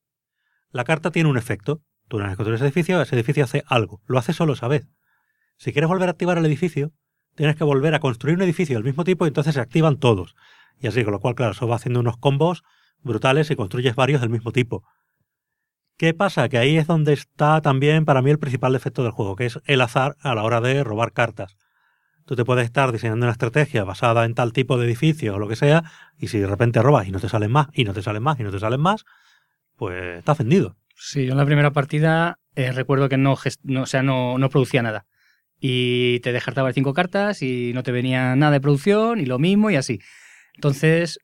Speaker 3: La carta tiene un efecto. Tú una vez que construyes ese edificio hace algo. Lo hace solo esa vez. Si quieres volver a activar el edificio, tienes que volver a construir un edificio del mismo tipo y entonces se activan todos. Y así, con lo cual, claro, eso va haciendo unos combos brutales y construyes varios del mismo tipo. ¿Qué pasa? Que ahí es donde está también para mí el principal defecto del juego, que es el azar a la hora de robar cartas. Tú te puedes estar diseñando una estrategia basada en tal tipo de edificio o lo que sea, y si de repente robas y no te salen más, y no te salen más, y no te salen más, pues estás vendido.
Speaker 6: Sí, yo en la primera partida recuerdo que no producía nada. Y te descartaba 5 cartas y no te venía nada de producción y lo mismo y así. Entonces,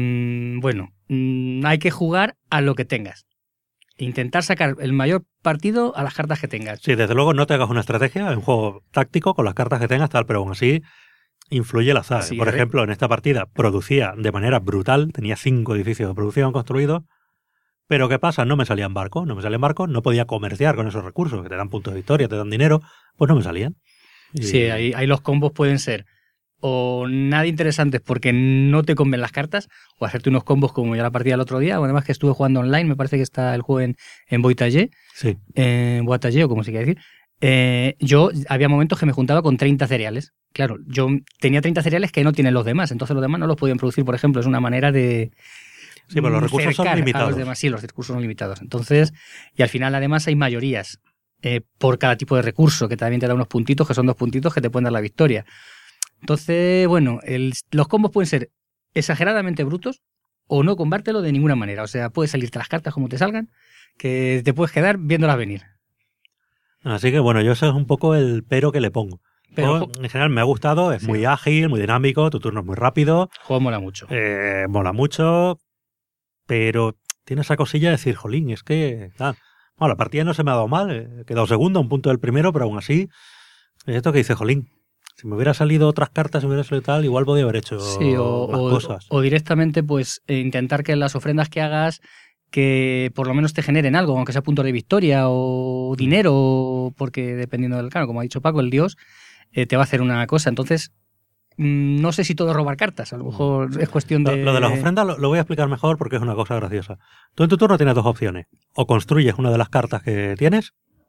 Speaker 6: hay que jugar a lo que tengas. Intentar sacar el mayor partido a las cartas que tengas.
Speaker 3: Sí, desde luego no te hagas una estrategia, es un juego táctico con las cartas que tengas, tal, pero aún así influye el azar.
Speaker 6: Sí,
Speaker 3: por ejemplo, en esta partida producía de manera brutal, tenía 5 edificios de producción construidos, pero ¿qué pasa? No me salían barcos, no podía comerciar con esos recursos, que te dan puntos de victoria, te dan dinero, pues no me salían. Y...
Speaker 6: Sí, ahí los combos pueden ser o nada interesantes porque no te conven las cartas, o hacerte unos combos como ya la partida del otro día, o además que estuve jugando online, me parece que está el juego en Boitallé,
Speaker 3: sí.
Speaker 6: Boitallé o como se quiere decir. Yo había momentos que me juntaba con 30 cereales. Claro, yo tenía 30 cereales que no tienen los demás, entonces los demás no los podían producir, por ejemplo, es una manera de...
Speaker 3: Sí, pero los recursos son limitados.
Speaker 6: Los demás, sí, los recursos son limitados. Entonces, y al final además hay mayorías por cada tipo de recurso, que también te da unos puntitos, que son 2 puntitos que te pueden dar la victoria. Entonces, los combos pueden ser exageradamente brutos o no combártelo de ninguna manera. O sea, puedes salirte las cartas como te salgan, que te puedes quedar viéndolas venir.
Speaker 3: Así que yo eso es un poco el pero que le pongo.
Speaker 6: Pero,
Speaker 3: en general me ha gustado, es muy ágil, muy dinámico, tu turno es muy rápido.
Speaker 6: El juego mola mucho.
Speaker 3: Mola mucho, pero tiene esa cosilla de decir, jolín, es que... la partida no se me ha dado mal, he quedado segundo, un punto del primero, pero aún así, es esto que dice, jolín, si me hubiera salido otras cartas, si me hubiera salido tal, igual podía haber hecho más cosas.
Speaker 6: O directamente, pues, intentar que las ofrendas que hagas, que por lo menos te generen algo, aunque sea punto de victoria o dinero, porque dependiendo del como ha dicho Paco, el dios, te va a hacer una cosa. Entonces, no sé si todo es robar cartas, a lo mejor es cuestión de...
Speaker 3: Lo de las ofrendas lo voy a explicar mejor porque es una cosa graciosa. Tú en tu turno tienes 2 opciones. O construyes una de las cartas que tienes,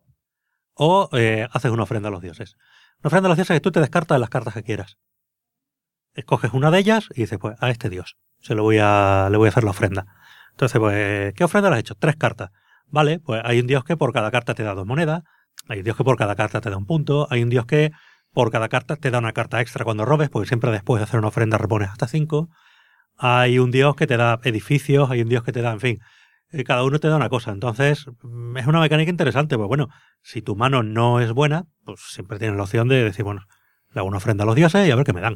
Speaker 3: o haces una ofrenda a los dioses. Una ofrenda a los dioses es que tú te descartas de las cartas que quieras. Escoges una de ellas y dices, pues a este dios le voy a hacer la ofrenda. Entonces, pues, ¿qué ofrenda le has hecho? 3 cartas. Vale, pues hay un dios que por cada carta te da 2 monedas, hay un dios que por cada carta te da 1 punto, hay un dios que por cada carta te da una carta extra cuando robes, porque siempre después de hacer una ofrenda repones hasta 5. Hay un dios que te da edificios, hay un dios que te da, en fin, cada uno te da una cosa. Entonces, es una mecánica interesante. Pues si tu mano no es buena, pues siempre tienes la opción de decir, le hago una ofrenda a los dioses y a ver qué me dan.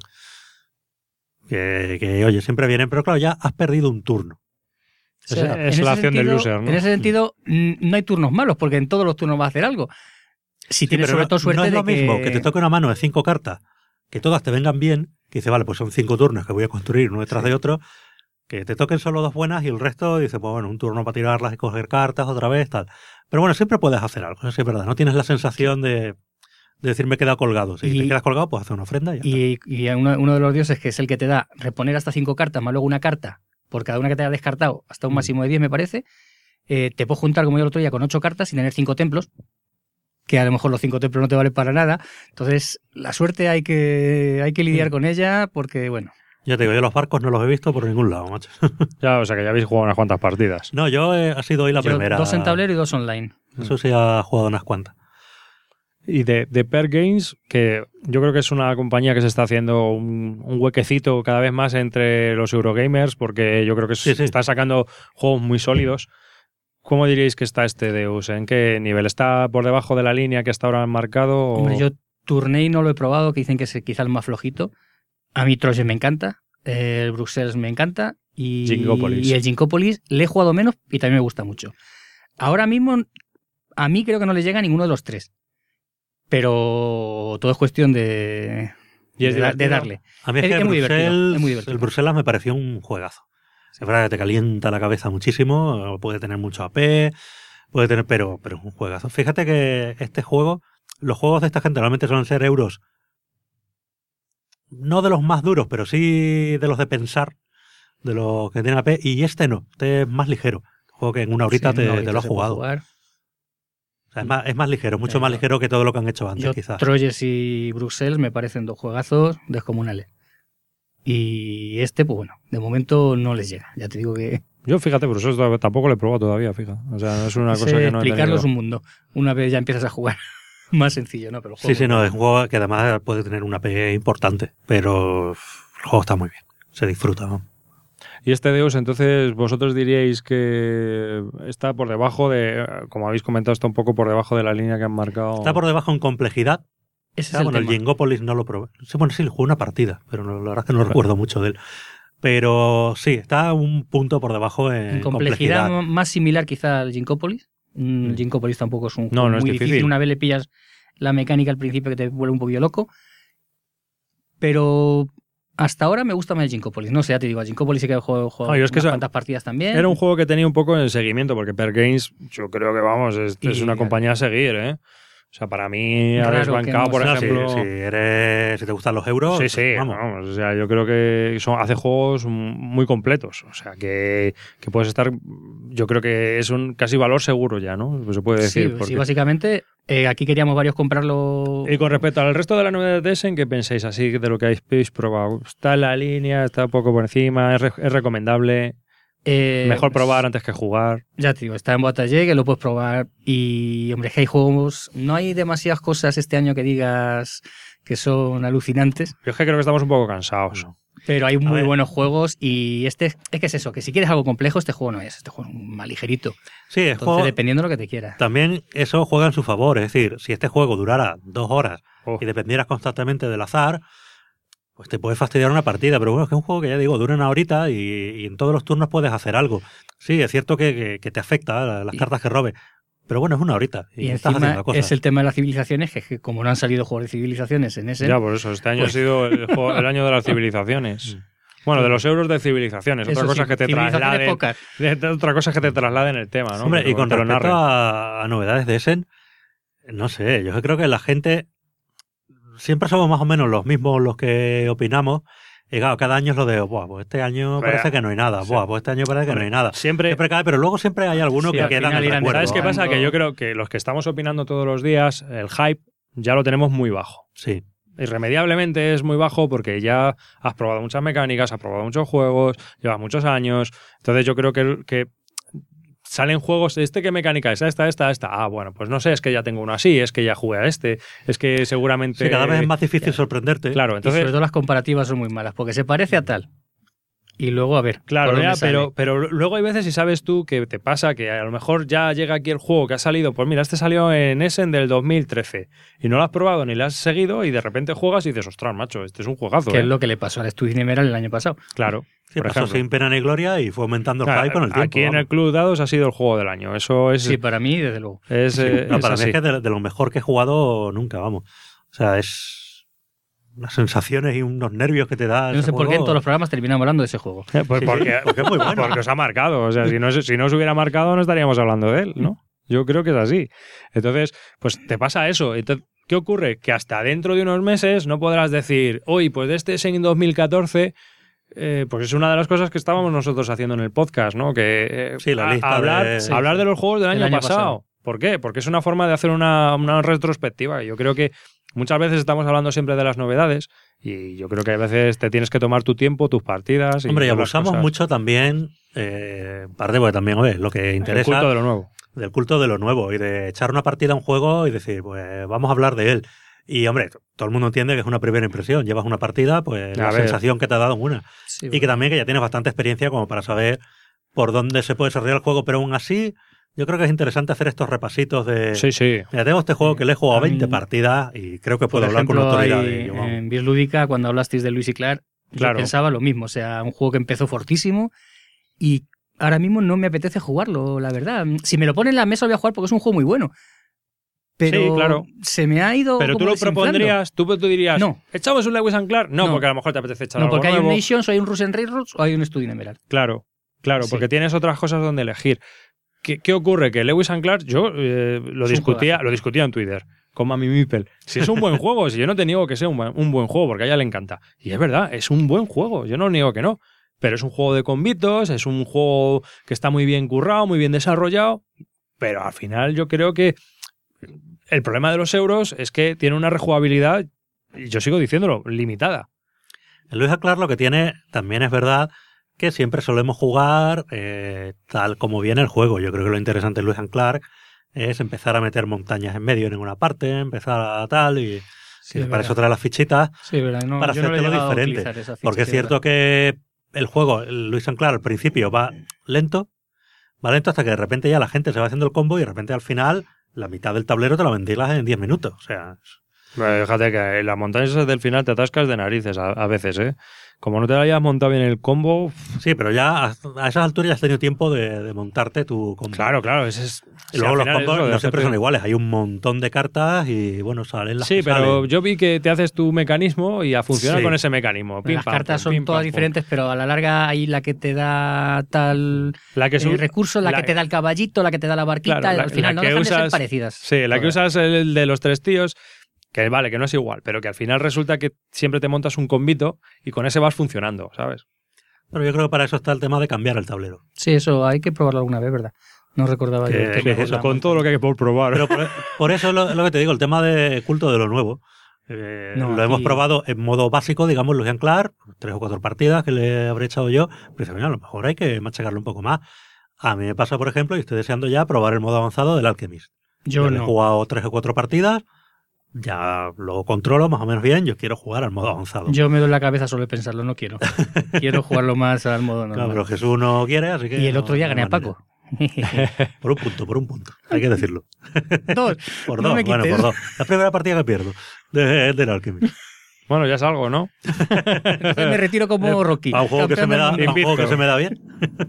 Speaker 3: Que oye, siempre vienen, pero claro, ya has perdido un turno.
Speaker 5: O sea, es la acción del loser, ¿no?
Speaker 6: En ese sentido, no hay turnos malos, porque en todos los turnos va a hacer algo. Si tienes sobre todo suerte
Speaker 3: no es lo
Speaker 6: de
Speaker 3: mismo que te toque una mano de 5 cartas, que todas te vengan bien, que dice, vale, pues son 5 turnos que voy a construir uno detrás de otro, que te toquen solo 2 buenas y el resto dice, pues un turno para tirarlas y coger cartas otra vez, tal. Pero siempre puedes hacer algo, eso sí es verdad. No tienes la sensación de decir me he quedado colgado. Si te quedas colgado, pues hacer una ofrenda y ya
Speaker 6: y uno de los dioses, que es el que te da reponer hasta 5 cartas, más luego una carta, por cada una que te haya descartado, hasta un máximo de 10, me parece, te puedes juntar, como yo el otro día, con 8 cartas y tener 5 templos, que a lo mejor los 5 templos no te valen para nada. Entonces, la suerte hay que lidiar con ella porque,
Speaker 3: Ya te digo, yo los barcos no los he visto por ningún lado, macho.
Speaker 5: Ya, o sea que ya habéis jugado unas cuantas partidas.
Speaker 3: No, yo ha sido hoy la primera.
Speaker 6: 2 en tablero y 2 online.
Speaker 3: Eso sí ha jugado unas cuantas.
Speaker 5: Y de Per Games, que yo creo que es una compañía que se está haciendo un huequecito cada vez más entre los Eurogamers, porque yo creo que está sacando juegos muy sólidos. ¿Cómo diríais que está este Deus? ¿En qué nivel? ¿Está por debajo de la línea que hasta ahora han marcado?
Speaker 6: Hombre, yo Tourney no lo he probado, que dicen que es quizá el más flojito. A mí Troyes me encanta, el Bruxelles me encanta y el Ginkopolis le he jugado menos y también me gusta mucho. Ahora mismo, a mí creo que no le llega a ninguno de los 3. Pero todo es cuestión de darle.
Speaker 3: A mí es que
Speaker 6: es muy divertido.
Speaker 3: El Bruselas me pareció un juegazo. Es verdad que te calienta la cabeza muchísimo, puede tener mucho AP, puede tener, pero es un juegazo. Fíjate que este juego, los juegos de esta gente normalmente suelen ser euros, no de los más duros, pero sí de los de pensar, de los que tienen AP, y este no, este es más ligero. Un juego que en una horita te lo has jugado. O sea, es más ligero, mucho más ligero que todo lo que han hecho antes, quizás.
Speaker 6: Troyes y Bruxelles me parecen 2 juegazos descomunales. Y este, pues de momento no les llega. Ya te digo que...
Speaker 5: Yo, fíjate, Bruxelles tampoco lo he probado todavía, fíjate. O sea, es una cosa que no
Speaker 6: explicarlo
Speaker 5: he
Speaker 6: es un mundo. Una vez ya empiezas a jugar, más sencillo, ¿no? Pero
Speaker 3: sí, es un juego que además puede tener una AP importante, pero el juego está muy bien, se disfruta, ¿no?
Speaker 5: Y este Deus, entonces, vosotros diríais que está por debajo de, como habéis comentado, está un poco por debajo de la línea que han marcado.
Speaker 3: Está por debajo en complejidad.
Speaker 6: Ese es el
Speaker 3: Bueno, el
Speaker 6: tema.
Speaker 3: Jingopolis no lo probé. Sí, bueno, sí, jugué una partida, pero la verdad es que no recuerdo mucho de él. Pero sí, está un punto por debajo en
Speaker 6: En complejidad
Speaker 3: complejidad.
Speaker 6: más similar quizá al Jinkopolis. El Jinkopolis tampoco es un
Speaker 5: No,
Speaker 6: juego
Speaker 5: no es
Speaker 6: muy
Speaker 5: difícil.
Speaker 6: difícil. Una vez le pillas la mecánica al principio que te vuelve un poquillo loco. Pero hasta ahora me gusta más el Jinkopolis. No sé, ya te digo, al Jinkopolis sí que he jugado
Speaker 5: Ah, yo es que
Speaker 6: unas
Speaker 5: esa-
Speaker 6: cuantas partidas también.
Speaker 5: Era un juego que tenía un poco en seguimiento, porque Per Games, yo creo que vamos, es
Speaker 6: Y-
Speaker 5: una compañía a seguir, ¿eh? O sea, para mí ha
Speaker 6: Raro que
Speaker 5: desbancado,
Speaker 6: no
Speaker 5: por
Speaker 6: sea-
Speaker 3: No,
Speaker 5: ejemplo.
Speaker 3: si te gustan los euros,
Speaker 5: Sí, sí,
Speaker 3: vamos.
Speaker 5: vamos, o sea, yo creo que hace juegos muy completos, o sea, que puedes estar, yo creo que es un casi valor seguro ya, ¿no? Pues se puede decir.
Speaker 6: Sí,
Speaker 5: porque-
Speaker 6: sí, básicamente aquí queríamos varios comprarlo.
Speaker 5: Y con respecto al resto de las novedades de Essen, ¿qué pensáis así de lo que habéis probado? ¿Está en la línea? ¿Está un poco por encima? ¿Es recomendable? Mejor probar antes que jugar.
Speaker 6: Ya te digo, está en Batalle, que lo puedes probar. Y, hombre, que hay juegos. No hay demasiadas cosas este año que digas que son alucinantes,
Speaker 5: Yo es que creo que estamos un poco cansados.
Speaker 6: pero hay muy
Speaker 3: ver.
Speaker 6: buenos juegos. Y es que es eso, que si quieres algo complejo, este juego no es. Este juego es más ligerito.
Speaker 3: Sí, es
Speaker 6: Entonces,
Speaker 3: juego,
Speaker 6: dependiendo de lo que te quieras.
Speaker 3: también eso juega en su favor. Es decir, si este juego durara 2 horas
Speaker 5: Oh.
Speaker 3: y dependieras constantemente del azar, pues te puede fastidiar una partida. Pero bueno, es que es un juego que ya digo, dura una horita y en todos los turnos puedes hacer algo. Sí, es cierto que te afecta las cartas que robes. Pero bueno, es una horita y,
Speaker 6: Y
Speaker 3: estás
Speaker 6: encima
Speaker 3: haciendo cosas.
Speaker 6: es el tema de las civilizaciones, que como no han salido juegos de civilizaciones en ese.
Speaker 5: Ya, por eso, este año
Speaker 3: Pues-
Speaker 5: ha sido el año de las civilizaciones. Bueno, de los euros de civilizaciones.
Speaker 6: eso
Speaker 5: Otra cosa
Speaker 6: sí,
Speaker 5: es que te
Speaker 6: civilizaciones
Speaker 5: trasladen.
Speaker 6: pocas.
Speaker 5: Otra cosa es que te trasladen el tema, ¿no?
Speaker 3: Hombre, y con
Speaker 5: te lo
Speaker 3: respecto
Speaker 5: narren.
Speaker 3: a novedades de Essen, no sé, yo creo que la gente siempre somos más o menos los mismos los que opinamos. Y claro, cada año es lo de, buah, pues este año
Speaker 5: Vea,
Speaker 3: parece que no hay nada,
Speaker 5: sí.
Speaker 3: buah, pues este año parece que no hay nada.
Speaker 5: Siempre.
Speaker 3: Siempre cae, pero luego siempre hay alguno
Speaker 6: Sí,
Speaker 3: que
Speaker 6: al
Speaker 3: queda en
Speaker 6: final
Speaker 3: el
Speaker 6: irán
Speaker 3: recuerdo.
Speaker 5: ¿Sabes qué pasa?
Speaker 6: Cuando-
Speaker 5: Que yo creo que los que estamos opinando todos los días, el hype ya lo tenemos muy bajo.
Speaker 3: Sí,
Speaker 5: Irremediablemente es muy bajo porque ya has probado muchas mecánicas, has probado muchos juegos, llevas muchos años. Entonces yo creo que salen juegos, ¿qué mecánica es? Esta. Ah, bueno, pues no sé, es que ya tengo uno así, es que ya jugué a este, es que seguramente...
Speaker 3: sí, cada vez es más difícil sorprenderte.
Speaker 5: Claro,
Speaker 6: Y
Speaker 5: entonces...
Speaker 6: sobre todo las comparativas son muy malas, porque se parece a tal. Y luego, a ver.
Speaker 5: Claro,
Speaker 6: por
Speaker 5: ya,
Speaker 6: dónde sale.
Speaker 5: pero luego hay veces, si sabes tú, que te pasa que a lo mejor ya llega aquí el juego que ha salido, pues mira, este salió en Essen del 2013 y no lo has probado ni lo has seguido y de repente juegas y dices, ostras, macho, este es un juegazo.
Speaker 6: Que es lo que le pasó al Studio Emerald el año pasado.
Speaker 5: Claro.
Speaker 3: Sí,
Speaker 5: por
Speaker 3: pasó
Speaker 5: ejemplo.
Speaker 3: sin pena ni gloria y fue aumentando el
Speaker 5: Claro,
Speaker 3: hype con el tiempo.
Speaker 5: aquí en el
Speaker 3: vamos.
Speaker 5: Club Dados ha sido el juego del año. Eso es...
Speaker 6: Sí, para mí, desde luego.
Speaker 5: es,
Speaker 3: No,
Speaker 5: es
Speaker 3: para mí
Speaker 5: así.
Speaker 3: es que de lo mejor que he jugado nunca, vamos. O sea, es unas sensaciones y unos nervios que te da.
Speaker 6: Yo no
Speaker 3: ese
Speaker 6: sé por qué en
Speaker 3: juego.
Speaker 6: todos los programas terminamos hablando de ese juego.
Speaker 5: Pues
Speaker 3: Sí,
Speaker 5: porque,
Speaker 3: porque es muy bueno.
Speaker 5: porque os ha marcado. O sea, si no se hubiera marcado no estaríamos hablando de él, ¿no? Yo creo que es así. Entonces, pues te pasa eso. Entonces, ¿qué ocurre? Que hasta dentro de unos meses no podrás decir, oye, pues de este es en 2014... pues es una de las cosas que estábamos nosotros haciendo en el podcast, ¿no? Que
Speaker 3: Sí, la lista
Speaker 5: hablar,
Speaker 3: de-
Speaker 6: Sí,
Speaker 5: hablar
Speaker 6: sí.
Speaker 5: de los juegos del
Speaker 6: Del
Speaker 5: año
Speaker 6: año
Speaker 5: pasado.
Speaker 6: pasado.
Speaker 5: ¿Por qué? Porque es una forma de hacer una retrospectiva. Yo creo que muchas veces estamos hablando siempre de las novedades y yo creo que a veces te tienes que tomar tu tiempo, tus partidas.
Speaker 3: Hombre, y
Speaker 5: todas las
Speaker 3: abusamos
Speaker 5: cosas.
Speaker 3: mucho también, parte porque también, oye, lo que
Speaker 5: El
Speaker 3: interesa
Speaker 5: culto de lo nuevo.
Speaker 3: del culto de lo nuevo y de echar una partida a un juego y decir, pues vamos a hablar de él. Y, hombre, todo el mundo entiende que es una primera impresión. Llevas una partida, pues
Speaker 5: A
Speaker 3: la
Speaker 5: ver.
Speaker 3: sensación que te ha dado en una.
Speaker 6: Sí,
Speaker 3: Y que también que ya tienes bastante experiencia como para saber por dónde se puede desarrollar el juego, pero aún así yo creo que es interesante hacer estos repasitos de...
Speaker 5: Sí, sí.
Speaker 3: Mira, tengo este juego que le he jugado a 20
Speaker 6: Mm.
Speaker 3: partidas y creo que
Speaker 6: Por
Speaker 3: puedo hablar con
Speaker 6: ejemplo,
Speaker 3: autoridad
Speaker 6: hay,
Speaker 3: de ello. vamos.
Speaker 6: en Bies Lúdica, cuando hablasteis de Luis y Clark,
Speaker 5: Claro.
Speaker 6: yo pensaba lo mismo. O sea, un juego que empezó fortísimo y ahora mismo no me apetece jugarlo, la verdad. Si me lo ponen en la mesa lo voy a jugar porque es un juego muy bueno. Pero
Speaker 5: Sí, claro.
Speaker 6: se me ha ido
Speaker 5: Pero tú
Speaker 6: como
Speaker 5: lo
Speaker 6: desinflando.
Speaker 5: propondrías, tú dirías,
Speaker 6: No.
Speaker 5: ¿echamos un Lewis and Clark? No,
Speaker 6: No.
Speaker 5: porque a lo mejor te apetece echar
Speaker 6: No,
Speaker 5: algo
Speaker 6: porque hay
Speaker 5: nuevo.
Speaker 6: un Nations o hay un Russian Railroads o hay un Studio Emerald.
Speaker 5: Claro,
Speaker 6: Sí.
Speaker 5: porque tienes otras cosas donde elegir. ¿Qué ocurre? Que Lewis and Clark, yo lo
Speaker 6: Es un
Speaker 5: discutía en Twitter con Mami Mipel. Si es un buen juego, si yo no te niego que sea un buen juego, porque a ella le encanta. Y es verdad, es un buen juego, yo no niego que no. Pero es un juego de combitos, es un juego que está muy bien currado, muy bien desarrollado, pero al final yo creo que el problema de los euros es que tiene una rejugabilidad, y yo sigo diciéndolo, limitada.
Speaker 3: El Luis Clark lo que tiene, también es verdad, que siempre solemos jugar tal como viene el juego. Yo creo que lo interesante de Lewis and Clark es empezar a meter montañas en medio en ninguna parte, empezar a tal y
Speaker 6: Sí, es
Speaker 3: para eso
Speaker 6: verdad.
Speaker 3: trae las fichitas
Speaker 6: Sí, es verdad. No,
Speaker 3: para
Speaker 6: yo no le he
Speaker 3: hacértelo
Speaker 6: llegado a
Speaker 3: diferente.
Speaker 6: utilizar esa ficha,
Speaker 3: porque es
Speaker 6: sí,
Speaker 3: cierto que el juego, lo dicen claro, al principio va lento hasta que de repente ya la gente se va haciendo el combo y de repente al final la mitad del tablero te lo ventilas en 10 minutos. O sea,
Speaker 5: Fíjate que en las montañas esas del final te atascas de narices a veces, ¿eh? Como no te lo hayas montado bien el combo...
Speaker 3: sí, pero ya a esas alturas ya has tenido tiempo de montarte tu combo.
Speaker 5: Claro, ese es...
Speaker 3: Y luego los combos no siempre
Speaker 5: hacerte-
Speaker 3: son iguales. Hay un montón de cartas y, bueno, salen las
Speaker 5: Sí,
Speaker 3: que
Speaker 5: pero
Speaker 3: salen.
Speaker 5: yo vi que te haces tu mecanismo y a funcionar
Speaker 3: Sí.
Speaker 5: con ese mecanismo. Pim,
Speaker 6: Las
Speaker 5: pam,
Speaker 6: cartas
Speaker 5: pum,
Speaker 6: son
Speaker 5: pim,
Speaker 6: todas
Speaker 5: pam, pum.
Speaker 6: diferentes, pero a la larga hay la que te da tal
Speaker 5: La que
Speaker 6: recurso, la que te da el caballito, la que te da la barquita,
Speaker 5: Claro,
Speaker 6: al final no
Speaker 5: que
Speaker 6: dejan de ser
Speaker 5: usas-
Speaker 6: parecidas.
Speaker 5: Sí, la que usas el de los 3 tíos, que vale, que no es igual, pero que al final resulta que siempre te montas un combito y con ese vas funcionando, ¿sabes?
Speaker 3: Pero yo creo que para eso está el tema de cambiar el tablero.
Speaker 6: Sí, eso hay que probarlo alguna vez, ¿verdad? No recordaba
Speaker 3: Que-
Speaker 6: yo.
Speaker 3: que
Speaker 6: me
Speaker 3: es eso,
Speaker 6: acordaba.
Speaker 5: Con todo lo que hay por probar.
Speaker 3: Pero por eso es lo que te digo, el tema de culto de lo nuevo.
Speaker 6: No,
Speaker 3: lo hemos
Speaker 6: aquí-
Speaker 3: probado en modo básico, digamos, Lucian Clark, 3 o 4 partidas que le habré echado yo. Pero dice, mira, a lo mejor hay que machacarlo un poco más. A mí me pasa, por ejemplo, y estoy deseando ya probar el modo avanzado del Alchemist.
Speaker 6: Yo
Speaker 3: He
Speaker 6: no.
Speaker 3: jugado 3 o 4 partidas, ya lo controlo más o menos bien, yo quiero jugar al modo avanzado.
Speaker 6: Yo me doy la cabeza solo de pensarlo, no quiero. Quiero jugarlo más al modo normal.
Speaker 3: Claro, pero Jesús no quiere, así que...
Speaker 6: Y el
Speaker 3: no-
Speaker 6: otro día
Speaker 3: no
Speaker 6: gané
Speaker 3: hay
Speaker 6: a
Speaker 3: manera.
Speaker 6: Paco.
Speaker 3: Por un punto, hay que decirlo.
Speaker 6: Dos.
Speaker 3: Por
Speaker 6: No
Speaker 3: dos,
Speaker 6: me
Speaker 3: bueno,
Speaker 6: quites.
Speaker 3: por dos. La primera partida que pierdo del Alchemist.
Speaker 5: Bueno, ya es algo, ¿no?
Speaker 6: Entonces me retiro como Rocky.
Speaker 3: A un juego que se me da, a
Speaker 6: campeón
Speaker 3: un
Speaker 6: del
Speaker 3: juego que
Speaker 5: Invicto.
Speaker 3: se me da bien.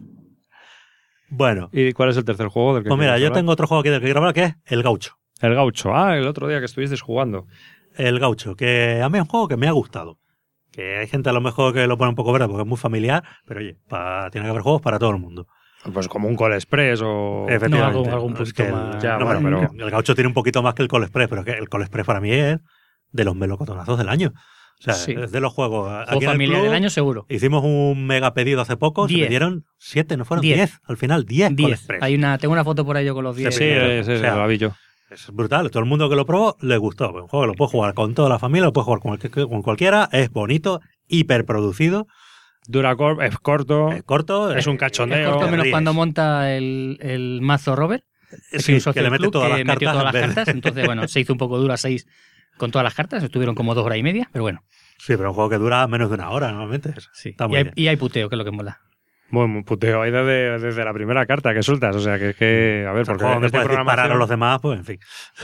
Speaker 3: Bueno,
Speaker 5: ¿Y cuál es el tercer juego del que
Speaker 3: pues mira,
Speaker 5: quieres
Speaker 3: yo
Speaker 5: hablar?
Speaker 3: tengo otro juego aquí del que quiero hablar que es El Gaucho.
Speaker 5: El Gaucho. Ah, el otro día que estuvisteis jugando.
Speaker 3: El Gaucho, que a mí es un juego que me ha gustado. Que hay gente a lo mejor que lo pone un poco verde porque es muy familiar, pero oye, tiene que haber juegos para todo el mundo.
Speaker 5: Pues como un Call Express o...
Speaker 3: Efectivamente.
Speaker 6: algo un
Speaker 3: Es
Speaker 6: poquito
Speaker 3: que el-
Speaker 6: más-
Speaker 5: Ya,
Speaker 3: no,
Speaker 5: bueno,
Speaker 3: bueno,
Speaker 5: pero-
Speaker 3: el Gaucho tiene un poquito más que el Call Express, pero es que el Call Express para mí es de los melocotonazos del año. O sea,
Speaker 6: Sí.
Speaker 3: es de los juegos.
Speaker 6: Juego
Speaker 3: Aquí en el
Speaker 6: familiar
Speaker 3: club
Speaker 6: del año seguro.
Speaker 3: hicimos un mega pedido hace poco, se
Speaker 6: 10.
Speaker 3: pidieron 7, no fueron
Speaker 6: 10.
Speaker 3: 10. Al final 10 Call
Speaker 6: 10.
Speaker 3: Express.
Speaker 6: Tengo una foto por ahí yo con los 10.
Speaker 5: Sí,
Speaker 3: O
Speaker 5: sí,
Speaker 3: sea,
Speaker 5: lo vi yo.
Speaker 3: Es brutal. Todo el mundo que lo probó le gustó. Un juego que lo puedes jugar con toda la familia, lo puedes jugar con cualquiera. Es bonito, hiperproducido,
Speaker 5: Es corto,
Speaker 3: es corto.
Speaker 5: es un
Speaker 6: Es
Speaker 5: cachondeo.
Speaker 6: corto menos
Speaker 3: ríes.
Speaker 6: cuando monta el mazo Robert. Es
Speaker 3: Sí,
Speaker 6: un socio
Speaker 3: que le
Speaker 6: del
Speaker 3: mete
Speaker 6: club
Speaker 3: todas
Speaker 6: que
Speaker 3: las
Speaker 6: metió
Speaker 3: cartas.
Speaker 6: todas las
Speaker 3: en vez de-
Speaker 6: cartas. Entonces, bueno, se hizo un poco duro a 6 con todas las cartas. Estuvieron como 2 horas y media, pero bueno.
Speaker 3: Sí, pero un juego que dura menos de una hora normalmente.
Speaker 6: Sí.
Speaker 3: Está muy bien.
Speaker 6: Y hay puteo, que es lo que mola.
Speaker 5: Bueno, puteo ahí desde la primera carta que sueltas. O sea, que es que... A ver,
Speaker 3: O sea, un
Speaker 5: porque
Speaker 3: juego
Speaker 5: en
Speaker 3: que
Speaker 5: este
Speaker 3: puedes disparar a
Speaker 5: programación...
Speaker 3: los demás, pues en fin.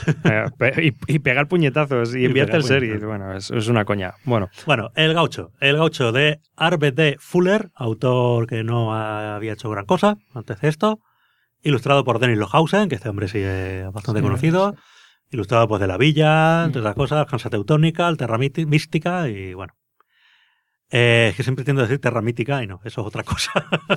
Speaker 5: y pegar puñetazos y enviarte
Speaker 3: pegar
Speaker 5: el serie.
Speaker 3: puñetazos.
Speaker 5: Bueno, es una coña. Bueno,
Speaker 3: Bueno, El Gaucho de Arve D. Fuller, autor que no había hecho gran cosa antes de esto, ilustrado por Dennis Lohausen, que este hombre sí es bastante
Speaker 6: Sí,
Speaker 3: conocido, ilustrado pues de La Villa, entre otras cosas, Hansa Teutónica, Terra Mística y bueno. Es que siempre tiendo a decir Terra Mítica y no, eso es otra cosa.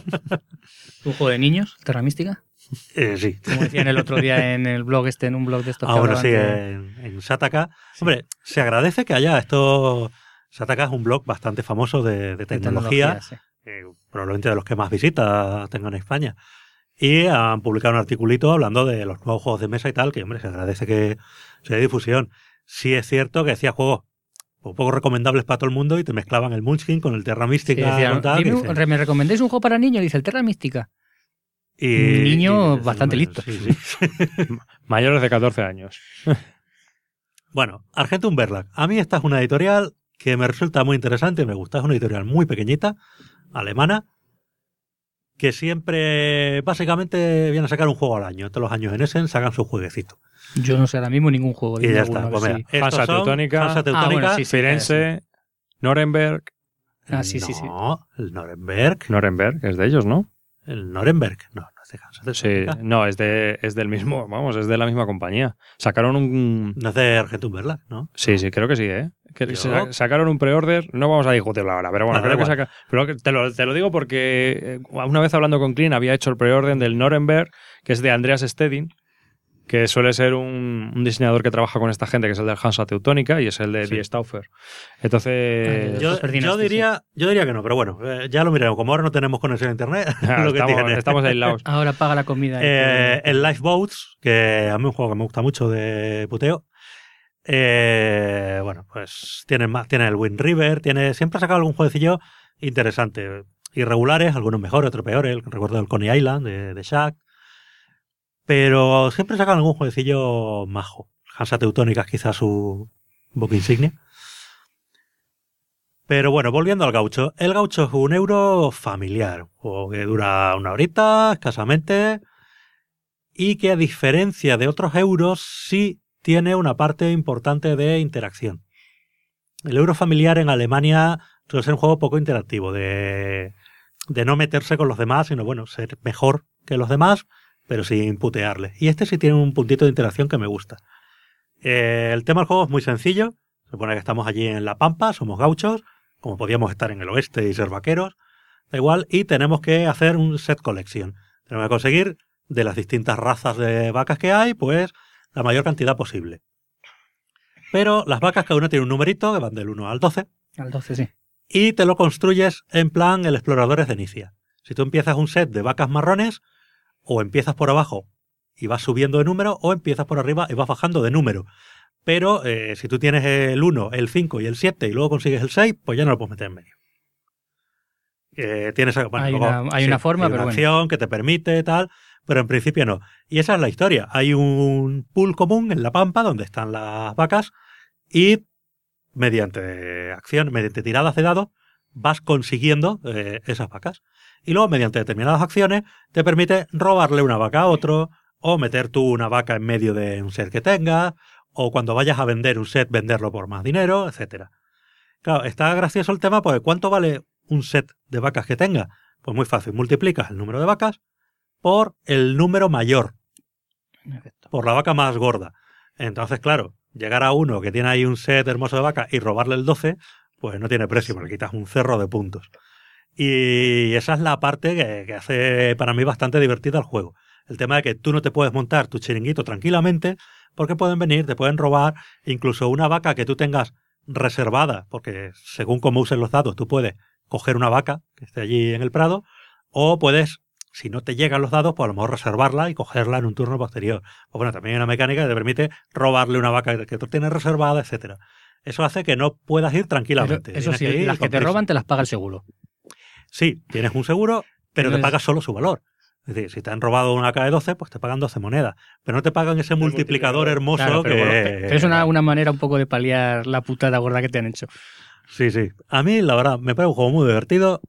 Speaker 6: Un juego de niños, Terra Mística.
Speaker 3: Sí.
Speaker 6: Como decían el otro día en el blog en un blog de estos que
Speaker 3: Bueno,
Speaker 6: hablaban
Speaker 3: sí,
Speaker 6: de-
Speaker 3: en Sataka. Hombre, se agradece que haya esto. Sataka es un blog bastante famoso de
Speaker 6: de
Speaker 3: tecnología.
Speaker 6: sí.
Speaker 3: Probablemente de los que más visitas tengan en España. Y han publicado un articulito hablando de los nuevos juegos de mesa y tal, que hombre, se agradece que se dé difusión. Sí es cierto que decía juegos un poco recomendables para todo el mundo y te mezclaban el Munchkin con el Terra
Speaker 6: Sí,
Speaker 3: Mística.
Speaker 6: decían,
Speaker 3: con tal, que
Speaker 6: "Dime
Speaker 3: dices,
Speaker 6: ¿me recomendéis un juego para niños?" Dice el Terra Mística.
Speaker 3: y-
Speaker 6: un niño
Speaker 3: y dices,
Speaker 6: bastante
Speaker 3: hombre,
Speaker 6: listo.
Speaker 3: sí, sí.
Speaker 5: mayores de 14 años.
Speaker 3: Bueno, Argentum Verlag. A mí esta es una editorial que me resulta muy interesante, me gusta. Es una editorial muy pequeñita, alemana, que siempre, básicamente, viene a sacar un juego al año. Todos los años en Essen sacan su jueguecito.
Speaker 6: Yo no sé ahora mismo ningún juego.
Speaker 3: Y
Speaker 6: dime
Speaker 3: ya
Speaker 6: alguno,
Speaker 3: está.
Speaker 6: a
Speaker 3: Pues
Speaker 6: ver
Speaker 3: mira,
Speaker 6: si-
Speaker 3: estos
Speaker 5: Hansa
Speaker 3: son
Speaker 5: Teutónica.
Speaker 3: Hansa Teutónica.
Speaker 6: bueno, sí,
Speaker 5: Firenze, Nuremberg.
Speaker 6: Ah, sí, sí, sí.
Speaker 3: No, el Nuremberg.
Speaker 5: Nuremberg, es de ellos, ¿no?
Speaker 3: El Nuremberg. No, no es de Hansa
Speaker 5: Sí,
Speaker 3: Teutónica.
Speaker 5: no, es del mismo, vamos, es de la misma compañía. Sacaron un...
Speaker 3: No es de Argentum Verlag, ¿no?
Speaker 5: Sí, creo que sí, ¿eh? Que
Speaker 3: Yo-
Speaker 5: sacaron un pre-order, no vamos a discutirlo ahora, pero bueno,
Speaker 3: Vale,
Speaker 5: creo
Speaker 3: da
Speaker 5: que pero te lo digo porque una vez hablando con Clean había hecho el pre-order del Nuremberg, que es de Andreas Stedin, que suele ser un diseñador que trabaja con esta gente, que es el del Hansa Teutónica y es el de
Speaker 3: Sí.
Speaker 5: Die Stauffer. Entonces...
Speaker 3: Yo,
Speaker 6: Super
Speaker 3: yo
Speaker 6: Dynasty,
Speaker 3: diría que no, pero bueno, ya lo miraremos. Como ahora no tenemos conexión a internet, lo que tiene.
Speaker 5: estamos aislados.
Speaker 6: Ahora paga la comida.
Speaker 3: El Lifeboats, que a mí es un juego que me gusta mucho de puteo. Bueno, pues tiene el Wind River, siempre ha sacado algún jueguecillo interesante. Irregulares, algunos mejores, otros peores. Recuerdo el Coney Island de Shaq. Pero siempre sacan algún jueguecillo majo. Hansa Teutónica es quizás su boca insignia. Pero bueno, volviendo al gaucho. El gaucho es un euro familiar, un juego que dura una horita, escasamente, y que a diferencia de otros euros, sí tiene una parte importante de interacción. El euro familiar en Alemania suele ser un juego poco interactivo, de no meterse con los demás, sino bueno, ser mejor que los demás, pero sin putearles. Y este sí tiene un puntito de interacción que me gusta. El tema del juego es muy sencillo. Se supone que estamos allí en la pampa, somos gauchos, como podíamos estar en el oeste y ser vaqueros, da igual, y tenemos que hacer un set collection. Tenemos que conseguir de las distintas razas de vacas que hay, pues la mayor cantidad posible. Pero las vacas cada una tiene un numerito que van del 1 al 12.
Speaker 6: Al 12, sí.
Speaker 3: Y te lo construyes en plan el exploradores de Inicia. Si tú empiezas un set de vacas marrones, o empiezas por abajo y vas subiendo de número, o empiezas por arriba y vas bajando de número. Pero si tú tienes el 1, el 5 y el 7 y luego consigues el 6, pues ya no lo puedes meter en medio. Tienes, bueno,
Speaker 6: Hay
Speaker 3: luego,
Speaker 6: una forma,
Speaker 3: hay
Speaker 6: pero
Speaker 3: una
Speaker 6: bueno.
Speaker 3: acción que te permite tal, pero en principio no. Y esa es la historia. Hay un pool común en la pampa donde están las vacas y mediante tiradas de dados vas consiguiendo esas vacas. Y luego, mediante determinadas acciones, te permite robarle una vaca a otro, o meter tú una vaca en medio de un set que tengas, o cuando vayas a vender un set, venderlo por más dinero, etcétera. Claro, está gracioso el tema, porque ¿cuánto vale un set de vacas que tenga? Pues muy fácil, multiplicas el número de vacas por el número mayor, por la vaca más gorda. Entonces, claro, llegar a uno que tiene ahí un set hermoso de vacas y robarle el 12, pues no tiene precio, porque quitas un cerro de puntos. Y esa es la parte que hace para mí bastante divertida el juego. El tema de que tú no te puedes montar tu chiringuito tranquilamente porque pueden venir, te pueden robar, incluso una vaca que tú tengas reservada, porque según cómo uses los dados tú puedes coger una vaca que esté allí en el prado, o puedes, si no te llegan los dados, pues a lo mejor reservarla y cogerla en un turno posterior. O bueno, también hay una mecánica que te permite robarle una vaca que tú tienes reservada, etcétera. Eso hace que no puedas ir tranquilamente.
Speaker 6: Pero eso
Speaker 3: Tienes
Speaker 6: sí,
Speaker 3: que ir
Speaker 6: las que te
Speaker 3: con
Speaker 6: roban te las paga el seguro.
Speaker 3: Sí, tienes un seguro, pero te
Speaker 6: Entonces-
Speaker 3: pagas solo su valor. Es decir, si te han robado una K de 12, pues te pagan 12 monedas. Pero no te pagan ese multiplicador hermoso
Speaker 6: Claro, pero,
Speaker 3: que...
Speaker 6: bueno, pero es una manera un poco de paliar la putada gorda que te han hecho.
Speaker 3: Sí, sí. A mí, la verdad, me parece un juego muy divertido,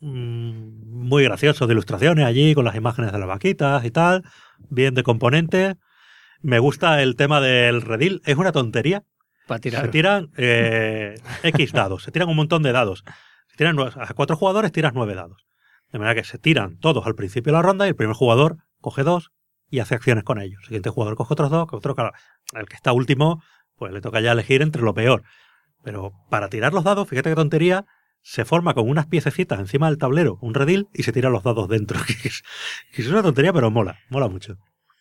Speaker 3: muy gracioso, de ilustraciones allí, con las imágenes de las vaquitas y tal, bien de componentes. Me gusta el tema del redil. Es una tontería.
Speaker 6: Para tirar.
Speaker 3: Se tiran X dados, se tiran un montón de dados. Se tiran a 4 jugadores, tiras 9 dados. De manera que se tiran todos al principio de la ronda y el primer jugador coge 2 y hace acciones con ellos. El siguiente jugador coge otros 2, claro, el que está último, pues le toca ya elegir entre lo peor. Pero para tirar los dados, fíjate qué tontería, se forma con unas piececitas encima del tablero, un redil, y se tiran los dados dentro. Que es una tontería, pero mola mucho.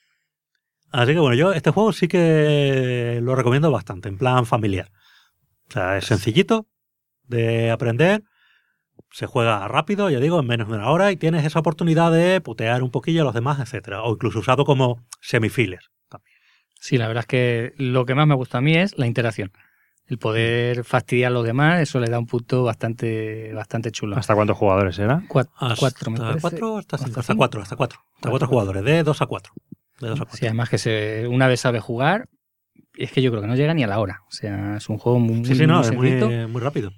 Speaker 3: Así que bueno, yo este juego sí que lo recomiendo bastante, en plan familiar. O sea, es sencillito de aprender, se juega rápido, ya digo, en menos de una hora, y tienes esa oportunidad de putear un poquillo a los demás, etcétera, o incluso usado como semifiles también.
Speaker 6: Sí, la verdad es que lo que más me gusta a mí es la interacción. El poder fastidiar a los demás, eso le da un punto bastante chulo.
Speaker 5: ¿Hasta cuántos jugadores era?
Speaker 6: Cuatro, me parece.
Speaker 3: Hasta cuatro jugadores, de 2 a 4. De 2 a 4.
Speaker 6: Sí, además que una vez sabe jugar, es que yo creo que no llega ni a la hora. O sea, es un juego muy,
Speaker 3: Sí, no,
Speaker 6: muy
Speaker 3: es
Speaker 6: sencillito.
Speaker 3: muy rápido.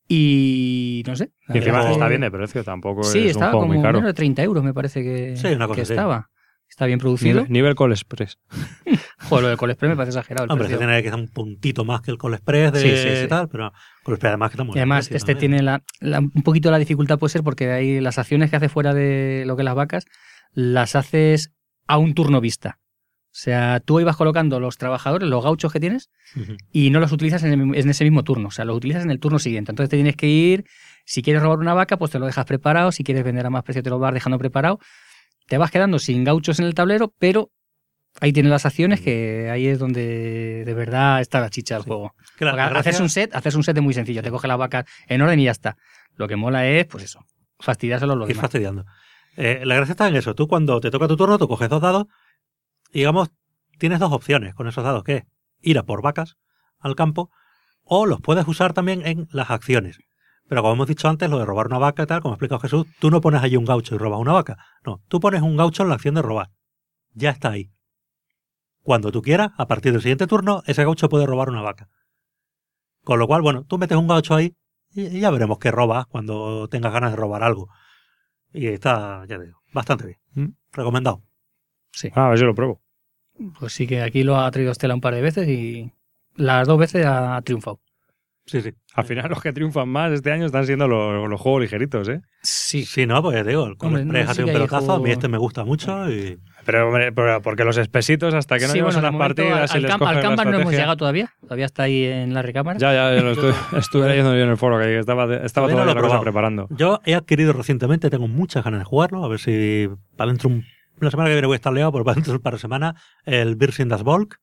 Speaker 6: Y no sé. la
Speaker 5: Y encima
Speaker 6: verdad es que-
Speaker 5: está bien de precio, tampoco
Speaker 6: Sí,
Speaker 5: es un
Speaker 6: estaba
Speaker 5: juego
Speaker 6: como
Speaker 5: muy caro.
Speaker 6: menos de 30 euros, me parece que,
Speaker 3: Sí, una cosa
Speaker 6: que
Speaker 3: así.
Speaker 6: estaba. Está bien producido.
Speaker 5: Nivel Call Express.
Speaker 6: Joder, lo de Call Express me parece exagerado. El
Speaker 3: Hombre,
Speaker 6: precio.
Speaker 3: se tiene que dar un puntito más que el Call Express de
Speaker 6: Sí.
Speaker 3: tal, pero Call Express además que está muy
Speaker 6: Y además,
Speaker 3: precio
Speaker 6: este
Speaker 3: también.
Speaker 6: tiene un poquito la dificultad puede ser porque hay las acciones que hace fuera de lo que las vacas, las haces a un turno vista. O sea, tú ibas colocando los trabajadores, los gauchos que tienes,
Speaker 3: Ujú.
Speaker 6: y no los utilizas en ese mismo turno. O sea, los utilizas en el turno siguiente. Entonces te tienes que ir, si quieres robar una vaca, pues te lo dejas preparado. Si quieres vender a más precio, te lo vas dejando preparado. Te vas quedando sin gauchos en el tablero, pero ahí tienes las acciones, que ahí es donde de verdad está la chicha del juego.
Speaker 3: Que la
Speaker 6: Porque
Speaker 3: gracia-
Speaker 6: haces un set de muy sencillo. Te coge las vacas en orden y ya está. Lo que mola es, pues eso, fastidiárselo a los
Speaker 3: ir
Speaker 6: demás.
Speaker 3: fastidiando. La gracia está en eso. Tú cuando te toca tu turno, tú coges 2 dados y, digamos, tienes 2 opciones con esos dados, que es ir a por vacas al campo, o los puedes usar también en las acciones. Pero como hemos dicho antes, lo de robar una vaca y tal, como ha explicado Jesús, tú no pones allí un gaucho y robas una vaca. No, tú pones un gaucho en la acción de robar. Ya está ahí. Cuando tú quieras, a partir del siguiente turno, ese gaucho puede robar una vaca. Con lo cual, bueno, tú metes un gaucho ahí y ya veremos qué robas cuando tengas ganas de robar algo. Y está, ya te digo, bastante bien. Recomendado.
Speaker 6: Sí.
Speaker 5: A ver si lo pruebo.
Speaker 6: Pues sí que aquí lo ha traído Estela un par de veces y las 2 veces ha triunfado.
Speaker 3: Sí, sí.
Speaker 5: Al final los que triunfan más este año están siendo los juegos ligeritos, ¿eh?
Speaker 6: Sí.
Speaker 3: Sí, no, pues ya te digo, el Call
Speaker 6: Hombre,
Speaker 3: Express
Speaker 6: no,
Speaker 3: ha
Speaker 6: sí
Speaker 3: sido un
Speaker 6: que hay
Speaker 3: pelotazo. A mí
Speaker 6: juegos-
Speaker 3: este me gusta mucho y...
Speaker 5: Pero, hombre, porque los espesitos, hasta que no
Speaker 6: Sí,
Speaker 5: llevas
Speaker 6: bueno,
Speaker 5: unas
Speaker 6: de momento
Speaker 5: partidas y les
Speaker 6: al
Speaker 5: coges la
Speaker 6: Kanban no hemos
Speaker 5: estrategia...
Speaker 6: llegado todavía. Todavía está ahí en la recámara.
Speaker 5: Ya, lo estuve leyendo yo en el foro, que estaba
Speaker 3: Todavía no
Speaker 5: todavía
Speaker 3: lo he
Speaker 5: la cosa
Speaker 3: probado.
Speaker 5: preparando.
Speaker 3: Yo he adquirido recientemente, tengo muchas ganas de jugarlo, a ver si para dentro la semana que viene voy a estar liado, pero para dentro de un par de semanas, el Birsing das Volk,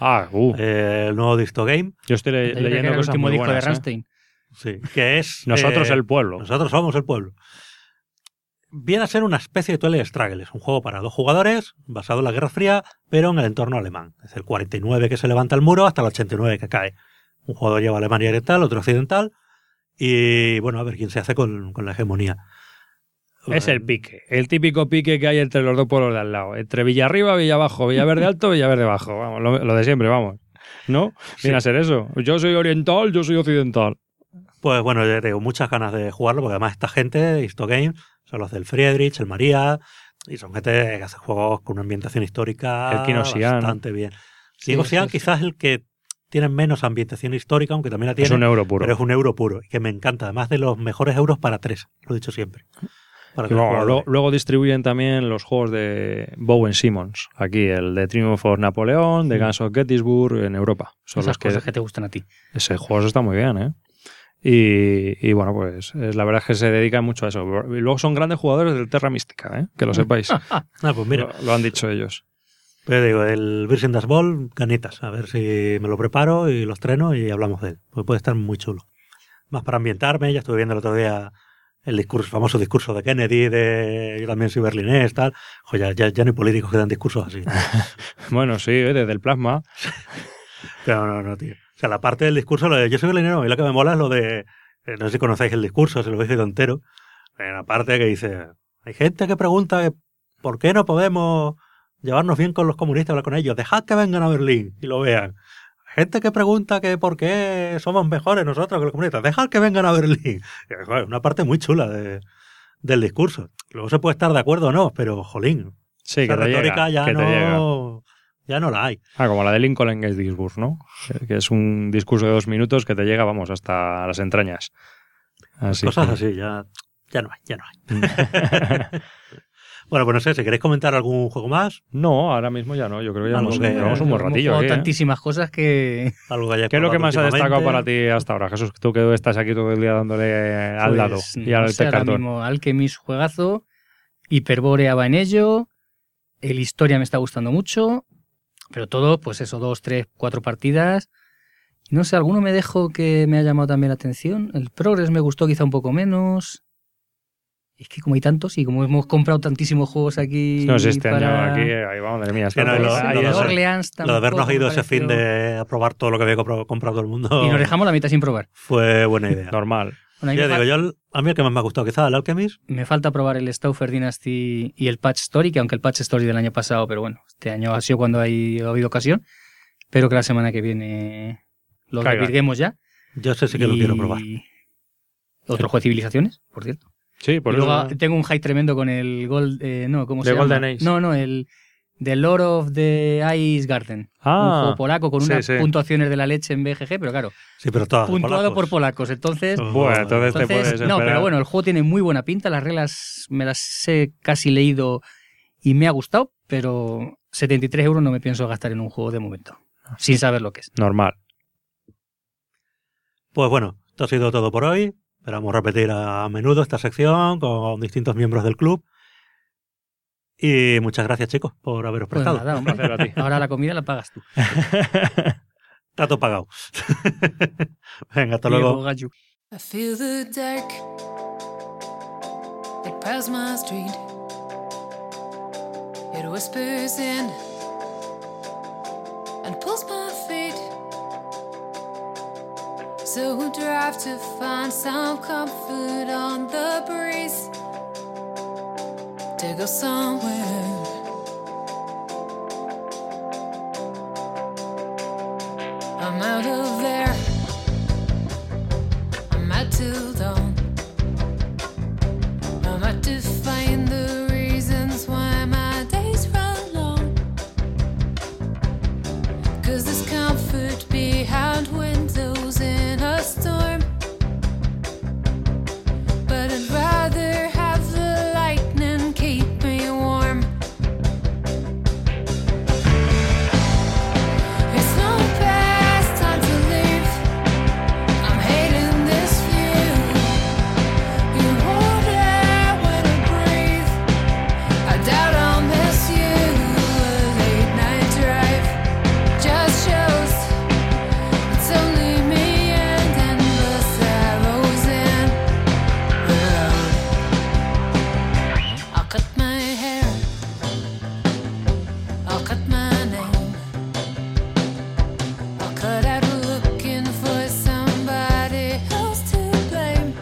Speaker 3: el nuevo Disto Game,
Speaker 5: Yo estoy
Speaker 6: Yo creo que era
Speaker 5: leyendo
Speaker 6: el
Speaker 5: cosas
Speaker 6: último
Speaker 5: muy
Speaker 6: disco
Speaker 5: buenas,
Speaker 6: de Rammstein.
Speaker 3: sí, que es...
Speaker 5: Nosotros el pueblo.
Speaker 3: Nosotros somos el pueblo. Viene a ser una especie de Twilight Struggle, es un juego para 2 jugadores, basado en la Guerra Fría, pero en el entorno alemán. Es el 49 que se levanta el muro hasta el 89 que cae. Un jugador lleva Alemania oriental, otro occidental, y bueno, a ver quién se hace con la hegemonía.
Speaker 5: Es el pique, el típico pique que hay entre los dos pueblos de al lado. Entre Villarriba, Villabajo, Villaverde Alto, Villaverde Bajo. Vamos, lo de siempre, vamos. ¿No? Viene a ser eso. Yo soy oriental, yo soy occidental.
Speaker 3: Pues bueno, ya tengo muchas ganas de jugarlo, porque además esta gente, Histo Game, son los del Friedrich, el María, y son gente que hace juegos con una ambientación histórica
Speaker 5: El Kino Xian.
Speaker 3: bastante bien.
Speaker 6: Sí,
Speaker 3: Kino Xian
Speaker 6: sí, sí.
Speaker 3: quizás es el que tiene menos ambientación histórica, aunque también la tiene,
Speaker 5: Es un euro puro.
Speaker 3: pero es un euro puro, y que me encanta, además de los mejores euros para 3, lo he dicho siempre. Para
Speaker 5: Y
Speaker 3: 3 jugadores.
Speaker 5: luego distribuyen también los juegos de Bowen Simmons. Aquí, el de Triumph of Napoleón, de Guns of Gettysburg en Europa. Son
Speaker 6: Esas
Speaker 5: los
Speaker 6: cosas que te gustan a ti.
Speaker 5: Ese juego está muy bien, ¿eh? Y bueno, pues la verdad es que se dedican mucho a eso. Y luego son grandes jugadores del Terra Mística, ¿eh? Que lo sepáis.
Speaker 3: Ah, pues mira,
Speaker 5: Lo han dicho ellos.
Speaker 3: pues digo, el Birsing das Ball, ganitas, a ver si me lo preparo y lo estreno y hablamos de él, pues puede estar muy chulo. Más para ambientarme, ya estuve viendo el otro día el famoso discurso de Kennedy, de yo también soy berlinés, tal. Joder, ya no hay políticos que dan discursos así.
Speaker 5: Bueno, sí, desde el plasma.
Speaker 3: Pero no, tío. O sea, la parte del discurso, lo de yo soy berlinero, y lo que me mola es lo de, no sé si conocéis el discurso, se lo he entero, en la parte que dice, hay gente que pregunta que ¿por qué no podemos llevarnos bien con los comunistas, hablar con ellos? Dejad que vengan a Berlín y lo vean. Hay gente que pregunta que por qué somos mejores nosotros que los comunistas. Dejad que vengan a Berlín. Y, joder, una parte muy chula del discurso. Luego se puede estar de acuerdo o no, pero jolín,
Speaker 5: Sí,
Speaker 3: esa
Speaker 5: que te
Speaker 3: retórica
Speaker 5: llega.
Speaker 3: ya
Speaker 5: Que te llega.
Speaker 3: ya no la hay.
Speaker 5: Como la de Lincoln en Gettysburg, ¿no? Que es un discurso de 2 minutos que te llega, vamos, hasta las entrañas. Así
Speaker 3: Cosas
Speaker 5: que-
Speaker 3: así, ya no hay. Bueno, pues no sé, si queréis comentar algún juego más,
Speaker 5: No, ahora mismo ya no. Yo creo que ya
Speaker 3: Algo
Speaker 5: hemos,
Speaker 3: que-
Speaker 5: llevamos un buen
Speaker 6: Hemos
Speaker 5: ratillo
Speaker 6: jugado
Speaker 5: aquí, ¿eh?
Speaker 6: tantísimas cosas que...
Speaker 3: algo que hayáis
Speaker 5: ¿Qué es lo que
Speaker 3: probado
Speaker 5: más ha destacado
Speaker 3: últimamente.
Speaker 5: para ti hasta ahora, Jesús? Tú que estás aquí todo el día dándole al lado
Speaker 6: Pues,
Speaker 5: y al
Speaker 6: no sé, ahora
Speaker 5: cartón.
Speaker 6: mismo Alchemist, juegazo. Hyperborea va en ello. El Historia me está gustando mucho. Pero todo, pues eso, 2, 3, 4 partidas. No sé, alguno me dejo que me ha llamado también la atención. El Progress me gustó quizá un poco menos. Es que como hay tantos y como hemos comprado tantísimos juegos aquí
Speaker 5: No sé, este
Speaker 6: para...
Speaker 5: año aquí, ahí vamos, madre mía.
Speaker 3: Que no,
Speaker 5: está-
Speaker 3: lo-
Speaker 5: ahí
Speaker 3: lo-
Speaker 5: es-
Speaker 3: lo-
Speaker 6: Orleans
Speaker 3: Lo de habernos
Speaker 6: tampoco
Speaker 3: ido
Speaker 6: me
Speaker 3: ese fin
Speaker 6: pareció-
Speaker 3: de probar todo lo que había comprado todo el mundo
Speaker 6: Y nos dejamos la mitad sin probar.
Speaker 3: fue buena idea.
Speaker 5: normal.
Speaker 6: Bueno, a mí
Speaker 3: Ya
Speaker 6: me,
Speaker 3: digo, a mí el que más me ha gustado quizá el Alchemist.
Speaker 6: me falta probar el Stauffer Dynasty y el Patch Story, que aunque el Patch Story del año pasado, pero bueno, este año ha sido cuando ha habido ocasión. Espero que la semana que viene lo
Speaker 5: Caiga.
Speaker 6: desvirguemos ya.
Speaker 3: Yo sé sí que lo quiero probar.
Speaker 6: Otro juego de civilizaciones, por cierto.
Speaker 5: Sí, por
Speaker 6: y luego
Speaker 5: eso.
Speaker 6: tengo un hype tremendo con el Gold... no, ¿cómo
Speaker 5: The
Speaker 6: se llama?
Speaker 5: Golden Age.
Speaker 6: No, el The Lord of the Ice Garden. Un juego polaco con
Speaker 5: sí,
Speaker 6: unas
Speaker 5: sí.
Speaker 6: puntuaciones de la leche en BGG, pero claro,
Speaker 3: Sí, pero todas
Speaker 6: puntuado por polacos. Entonces,
Speaker 5: Bueno, entonces te puedes
Speaker 6: no,
Speaker 5: esperar.
Speaker 6: pero bueno, el juego tiene muy buena pinta, las reglas me las he casi leído y me ha gustado, pero 73 euros no me pienso gastar en un juego de momento, sin saber lo que es.
Speaker 5: Normal.
Speaker 3: Pues bueno, esto ha sido todo por hoy. Esperamos repetir a menudo esta sección con distintos miembros del club. Y muchas gracias, chicos, por haberos
Speaker 6: Pues
Speaker 3: prestado.
Speaker 6: nada, hombre.
Speaker 5: Un placer a ti.
Speaker 6: Ahora la comida la pagas tú.
Speaker 3: Trato pagado. Venga, hasta
Speaker 6: Diego
Speaker 3: luego.
Speaker 6: Gallo.
Speaker 2: I feel the dark like past my street. It whispers in and pulls my feet. So we drive to find some comfort on the breeze. To go somewhere. I'm out of there. I'm out to
Speaker 7: 'Cause there's comfort behind windows in a storm. But I'd rather have the lightning keep me warm. It's no past time to leave. I'm hating this view. You hold air when I breathe. I doubt I'll miss you. A late night drive just shows it's only me and endless arrows in the road. I'll cut my hair. I'll cut my name. I'll cut out looking for somebody else to blame.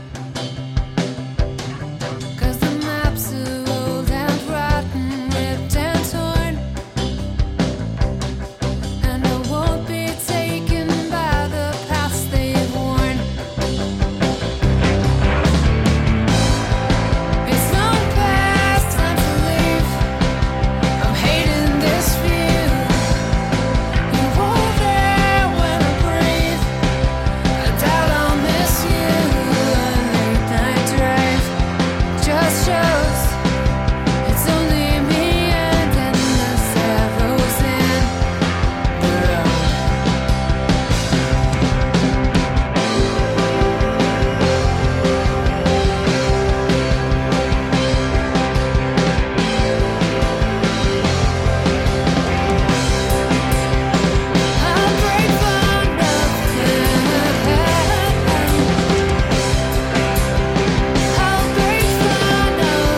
Speaker 7: 'Cause the maps are old and rotten, ripped and torn. And I won't be taken by the paths they've worn. It's long past time to leave. I'm hating this view. You hold there when I breathe. I doubt I'll miss you. A late night drive just shows it's only me and endless arrows in the road. I'll break for nothing. I'll break for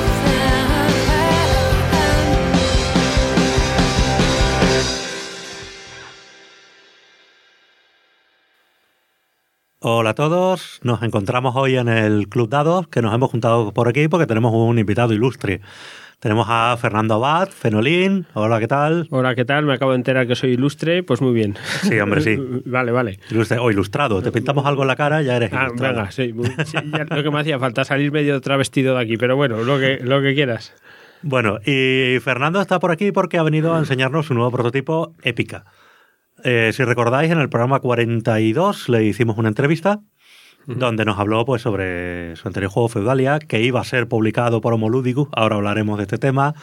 Speaker 7: nothing.
Speaker 3: Hola a todos, nos encontramos hoy en el Club Dados, que nos hemos juntado por aquí porque tenemos un invitado ilustre. Tenemos a Fernando Abad, Fenolín. Hola, ¿qué tal?
Speaker 8: Hola, ¿qué tal? Me acabo de enterar que soy ilustre, pues muy bien.
Speaker 3: Sí, hombre, sí.
Speaker 8: Vale.
Speaker 3: Ilustre o ilustrado. Te pintamos algo en la cara, ya eres ilustrado.
Speaker 8: Venga, sí, ya lo que me hacía falta, salir medio travestido de aquí, pero bueno, lo que quieras.
Speaker 3: Bueno, y Fernando está por aquí porque ha venido a enseñarnos su nuevo prototipo, Épica. Si recordáis, en el programa 42 le hicimos una entrevista donde nos habló pues sobre su anterior juego Feudalia, que iba a ser publicado por Homo Ludicus. Ahora hablaremos de este tema.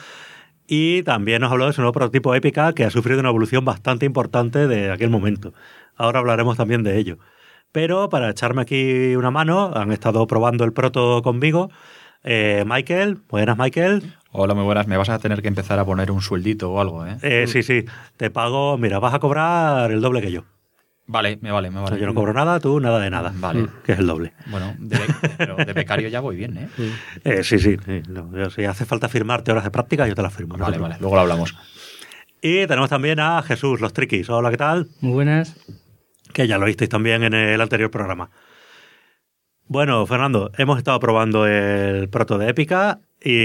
Speaker 3: Y también nos habló de su nuevo prototipo Épica, que ha sufrido una evolución bastante importante de aquel momento. Ahora hablaremos también de ello. Pero para echarme aquí una mano, han estado probando el proto conmigo. Michael, buenas, Michael.
Speaker 9: Hola, muy buenas. Me vas a tener que empezar a poner un sueldito o algo, ¿eh?
Speaker 3: Sí, te pago. Mira, vas a cobrar el doble que yo.
Speaker 9: Vale, me vale.
Speaker 3: O sea, yo no cobro nada, tú nada de nada.
Speaker 9: Vale.
Speaker 3: Que es el doble.
Speaker 9: Bueno, pero de becario ya voy bien, ¿eh?
Speaker 3: Sí. No, si hace falta firmarte horas de práctica, yo te las firmo.
Speaker 9: Vale, luego lo hablamos.
Speaker 3: Y tenemos también a Jesús, los Triquis. Hola, ¿qué tal?
Speaker 6: Muy buenas.
Speaker 3: Que ya lo visteis también en el anterior programa. Bueno, Fernando, hemos estado probando el proto de Épica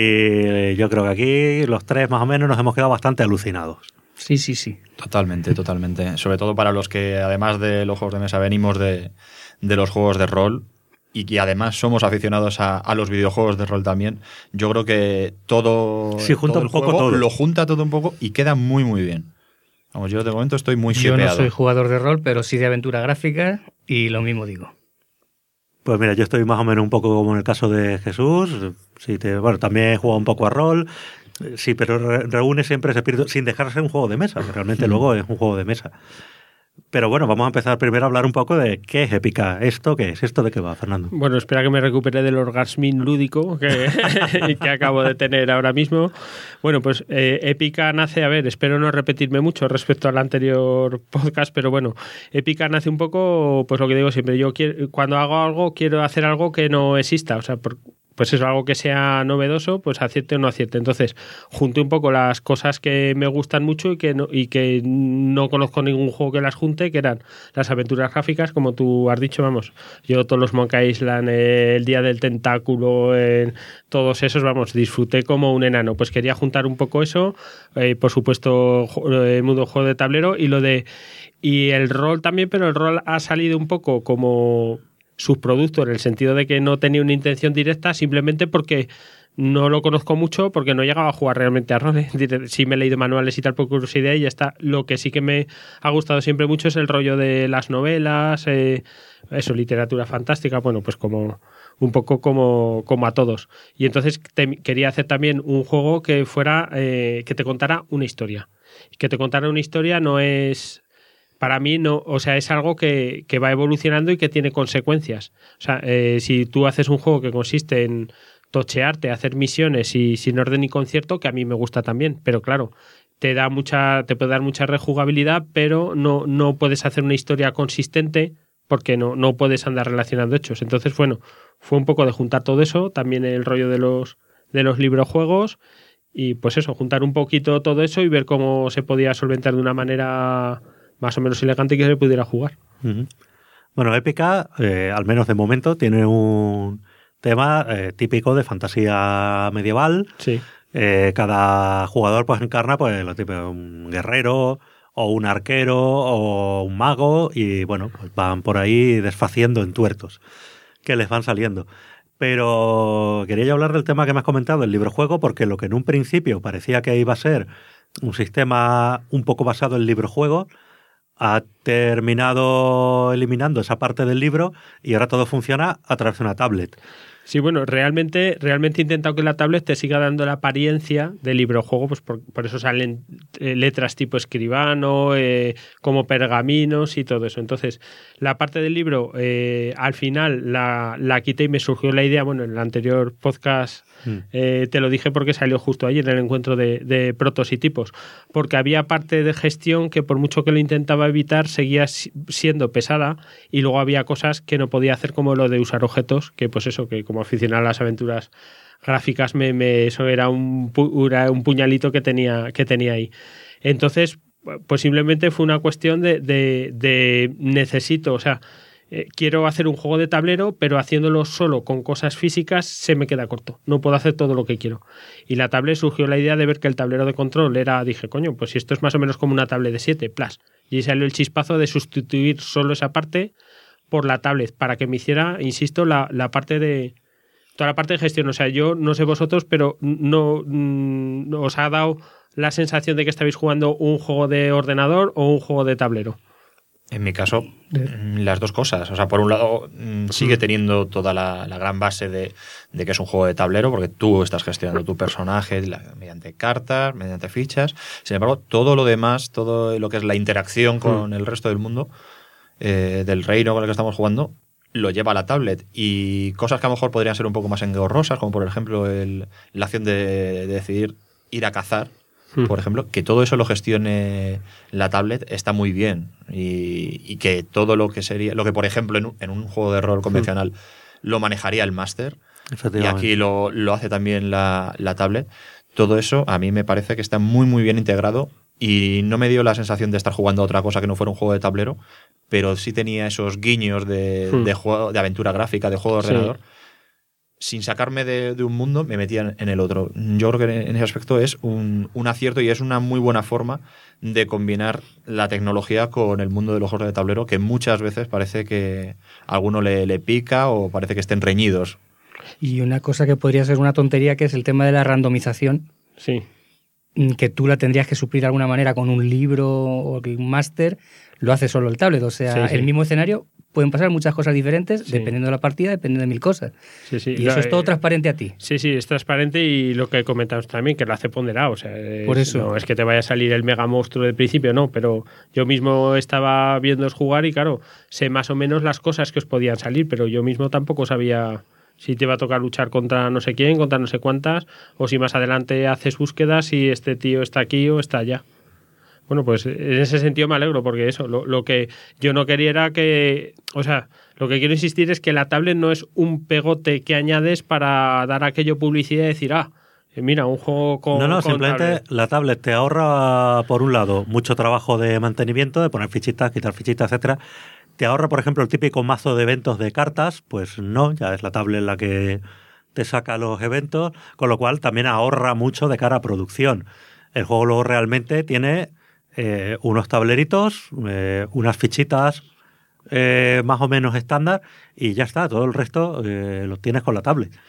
Speaker 3: y yo creo que aquí los tres más o menos nos hemos quedado bastante alucinados.
Speaker 6: Sí.
Speaker 9: Totalmente. Sobre todo para los que, además de los juegos de mesa, venimos de los juegos de rol y que además somos aficionados a los videojuegos de rol también. Yo creo que todo,
Speaker 3: sí, junta
Speaker 9: todo
Speaker 3: un poco
Speaker 9: juego
Speaker 3: todo.
Speaker 9: Lo junta todo un poco y queda muy, muy bien. Vamos, yo de momento estoy muy
Speaker 6: Yo
Speaker 9: shipeado.
Speaker 6: no soy jugador de rol, pero sí de aventura gráfica y lo mismo digo.
Speaker 3: Pues mira, yo estoy más o menos un poco como en el caso de Jesús. Bueno, también he jugado un poco a rol. Sí, pero reúne siempre ese espíritu sin dejar de ser un juego de mesa. Realmente luego es un juego de mesa. Pero bueno, vamos a empezar primero a hablar un poco de qué es Épica. ¿Esto qué es? ¿Esto de qué va, Fernando?
Speaker 8: Bueno, espera que me recupere del orgasmín lúdico que acabo de tener ahora mismo. Bueno, pues Épica nace, a ver, espero no repetirme mucho respecto al anterior podcast, pero bueno, Épica nace un poco, pues lo que digo siempre, yo cuando hago algo, quiero hacer algo que no exista, o sea, pues es algo que sea novedoso, pues acierte o no acierte. Entonces, junté un poco las cosas que me gustan mucho y que no conozco ningún juego que las junte, que eran las aventuras gráficas, como tú has dicho, vamos. Yo todos los Monkey Island, el Día del Tentáculo, todos esos, vamos, disfruté como un enano. Pues quería juntar un poco eso, por supuesto, el mundo juego de tablero y el rol también, pero el rol ha salido un poco como subproducto en el sentido de que no tenía una intención directa, simplemente porque No lo conozco mucho porque no llegaba a jugar realmente a rol. Sí me he leído manuales y tal por curiosidad y ya está. Lo que sí que me ha gustado siempre mucho es el rollo de las novelas, eso, literatura fantástica, bueno, pues como un poco como a todos. Y entonces quería hacer también un juego que fuera, que te contara una historia. Que te contara una historia no es... Para mí no, o sea, es algo que va evolucionando y que tiene consecuencias. O sea, si tú haces un juego que consiste en tochearte, hacer misiones y sin orden ni concierto, que a mí me gusta también, pero claro, te puede dar mucha rejugabilidad, pero no puedes hacer una historia consistente porque no puedes andar relacionando hechos. Entonces, bueno, fue un poco de juntar todo eso, también el rollo de los librojuegos y pues eso, juntar un poquito todo eso y ver cómo se podía solventar de una manera más o menos elegante y que se pudiera jugar.
Speaker 3: Uh-huh. Bueno, Épica, al menos de momento, tiene un tema típico de fantasía medieval.
Speaker 8: Sí.
Speaker 3: Cada jugador pues encarna pues lo típico, un guerrero o un arquero o un mago y bueno, pues van por ahí desfaciendo entuertos que les van saliendo. Pero quería yo hablar del tema que me has comentado, el librojuego, porque lo que en un principio parecía que iba a ser un sistema un poco basado en librojuego ha terminado eliminando esa parte del libro y ahora todo funciona a través de una tablet.
Speaker 8: Sí, bueno, realmente he intentado que la tablet te siga dando la apariencia del librojuego, pues por eso salen letras tipo escribano, como pergaminos y todo eso. Entonces, la parte del libro, al final la quité y me surgió la idea, bueno, en el anterior podcast te lo dije porque salió justo ayer en el encuentro de protos y tipos, porque había parte de gestión que por mucho que lo intentaba evitar, seguía siendo pesada y luego había cosas que no podía hacer como lo de usar objetos, que pues eso, que como aficionado a las aventuras gráficas eso era un puñalito que tenía ahí. Entonces, pues simplemente fue una cuestión de necesito, o sea, quiero hacer un juego de tablero, pero haciéndolo solo con cosas físicas se me queda corto. No puedo hacer todo lo que quiero. Y la tablet surgió la idea de ver que el tablero de control dije, coño, pues si esto es más o menos como una tablet de 7, plus. Y salió el chispazo de sustituir solo esa parte por la tablet, para que me hiciera, insisto, la parte de... Toda la parte de gestión. O sea, yo no sé vosotros, pero no os ha dado la sensación de que estabais jugando un juego de ordenador o un juego de tablero.
Speaker 9: En mi caso, las dos cosas. O sea, por un lado, sigue teniendo toda la gran base de que es un juego de tablero, porque tú estás gestionando tu personaje mediante cartas, mediante fichas. Sin embargo, todo lo demás, todo lo que es la interacción con el resto del mundo, del reino con el que estamos jugando, lo lleva a la tablet. Y cosas que a lo mejor podrían ser un poco más engorrosas, como por ejemplo la acción de decidir ir a cazar, por ejemplo, que todo eso lo gestione la tablet está muy bien. Y que todo lo que sería, lo que por ejemplo en un juego de rol convencional lo manejaría el máster, y aquí lo hace también la tablet. Todo eso a mí me parece que está muy muy bien integrado y no me dio la sensación de estar jugando a otra cosa que no fuera un juego de tablero, pero sí tenía esos guiños de juego, de aventura gráfica, de juego de ordenador. Sin sacarme de un mundo, me metía en el otro. Yo creo que en ese aspecto es un acierto y es una muy buena forma de combinar la tecnología con el mundo de los juegos de tablero, que muchas veces parece que a alguno le pica o parece que estén reñidos.
Speaker 6: Y una cosa que podría ser una tontería, que es el tema de la randomización.
Speaker 8: Sí.
Speaker 6: Que tú la tendrías que suplir de alguna manera con un libro o un máster, lo hace solo el tablet. O sea, el mismo escenario, pueden pasar muchas cosas diferentes dependiendo de la partida, dependiendo de mil cosas.
Speaker 8: Sí, sí.
Speaker 6: Y eso es todo transparente a ti.
Speaker 8: Sí, sí, es transparente y lo que comentamos también, que lo hace ponderado. O sea,
Speaker 6: por eso.
Speaker 8: No es que te vaya a salir el mega monstruo del principio, no, pero yo mismo estaba viéndoos jugar y claro, sé más o menos las cosas que os podían salir, pero yo mismo tampoco sabía si te iba a tocar luchar contra no sé quién, contra no sé cuántas, o si más adelante haces búsquedas y este tío está aquí o está allá. Bueno, pues en ese sentido me alegro, porque eso, lo que yo no quería era que... O sea, lo que quiero insistir es que la tablet no es un pegote que añades para dar aquello publicidad y decir, mira, un juego con...
Speaker 3: No,
Speaker 8: con
Speaker 3: simplemente
Speaker 8: tablet.
Speaker 3: La tablet te ahorra, por un lado, mucho trabajo de mantenimiento, de poner fichitas, quitar fichitas, etcétera. Te ahorra, por ejemplo, el típico mazo de eventos de cartas, pues no, ya es la tablet la que te saca los eventos, con lo cual también ahorra mucho de cara a producción. El juego luego realmente tiene unos tableritos, unas fichitas más o menos estándar y ya está, todo el resto lo tienes con la tablet.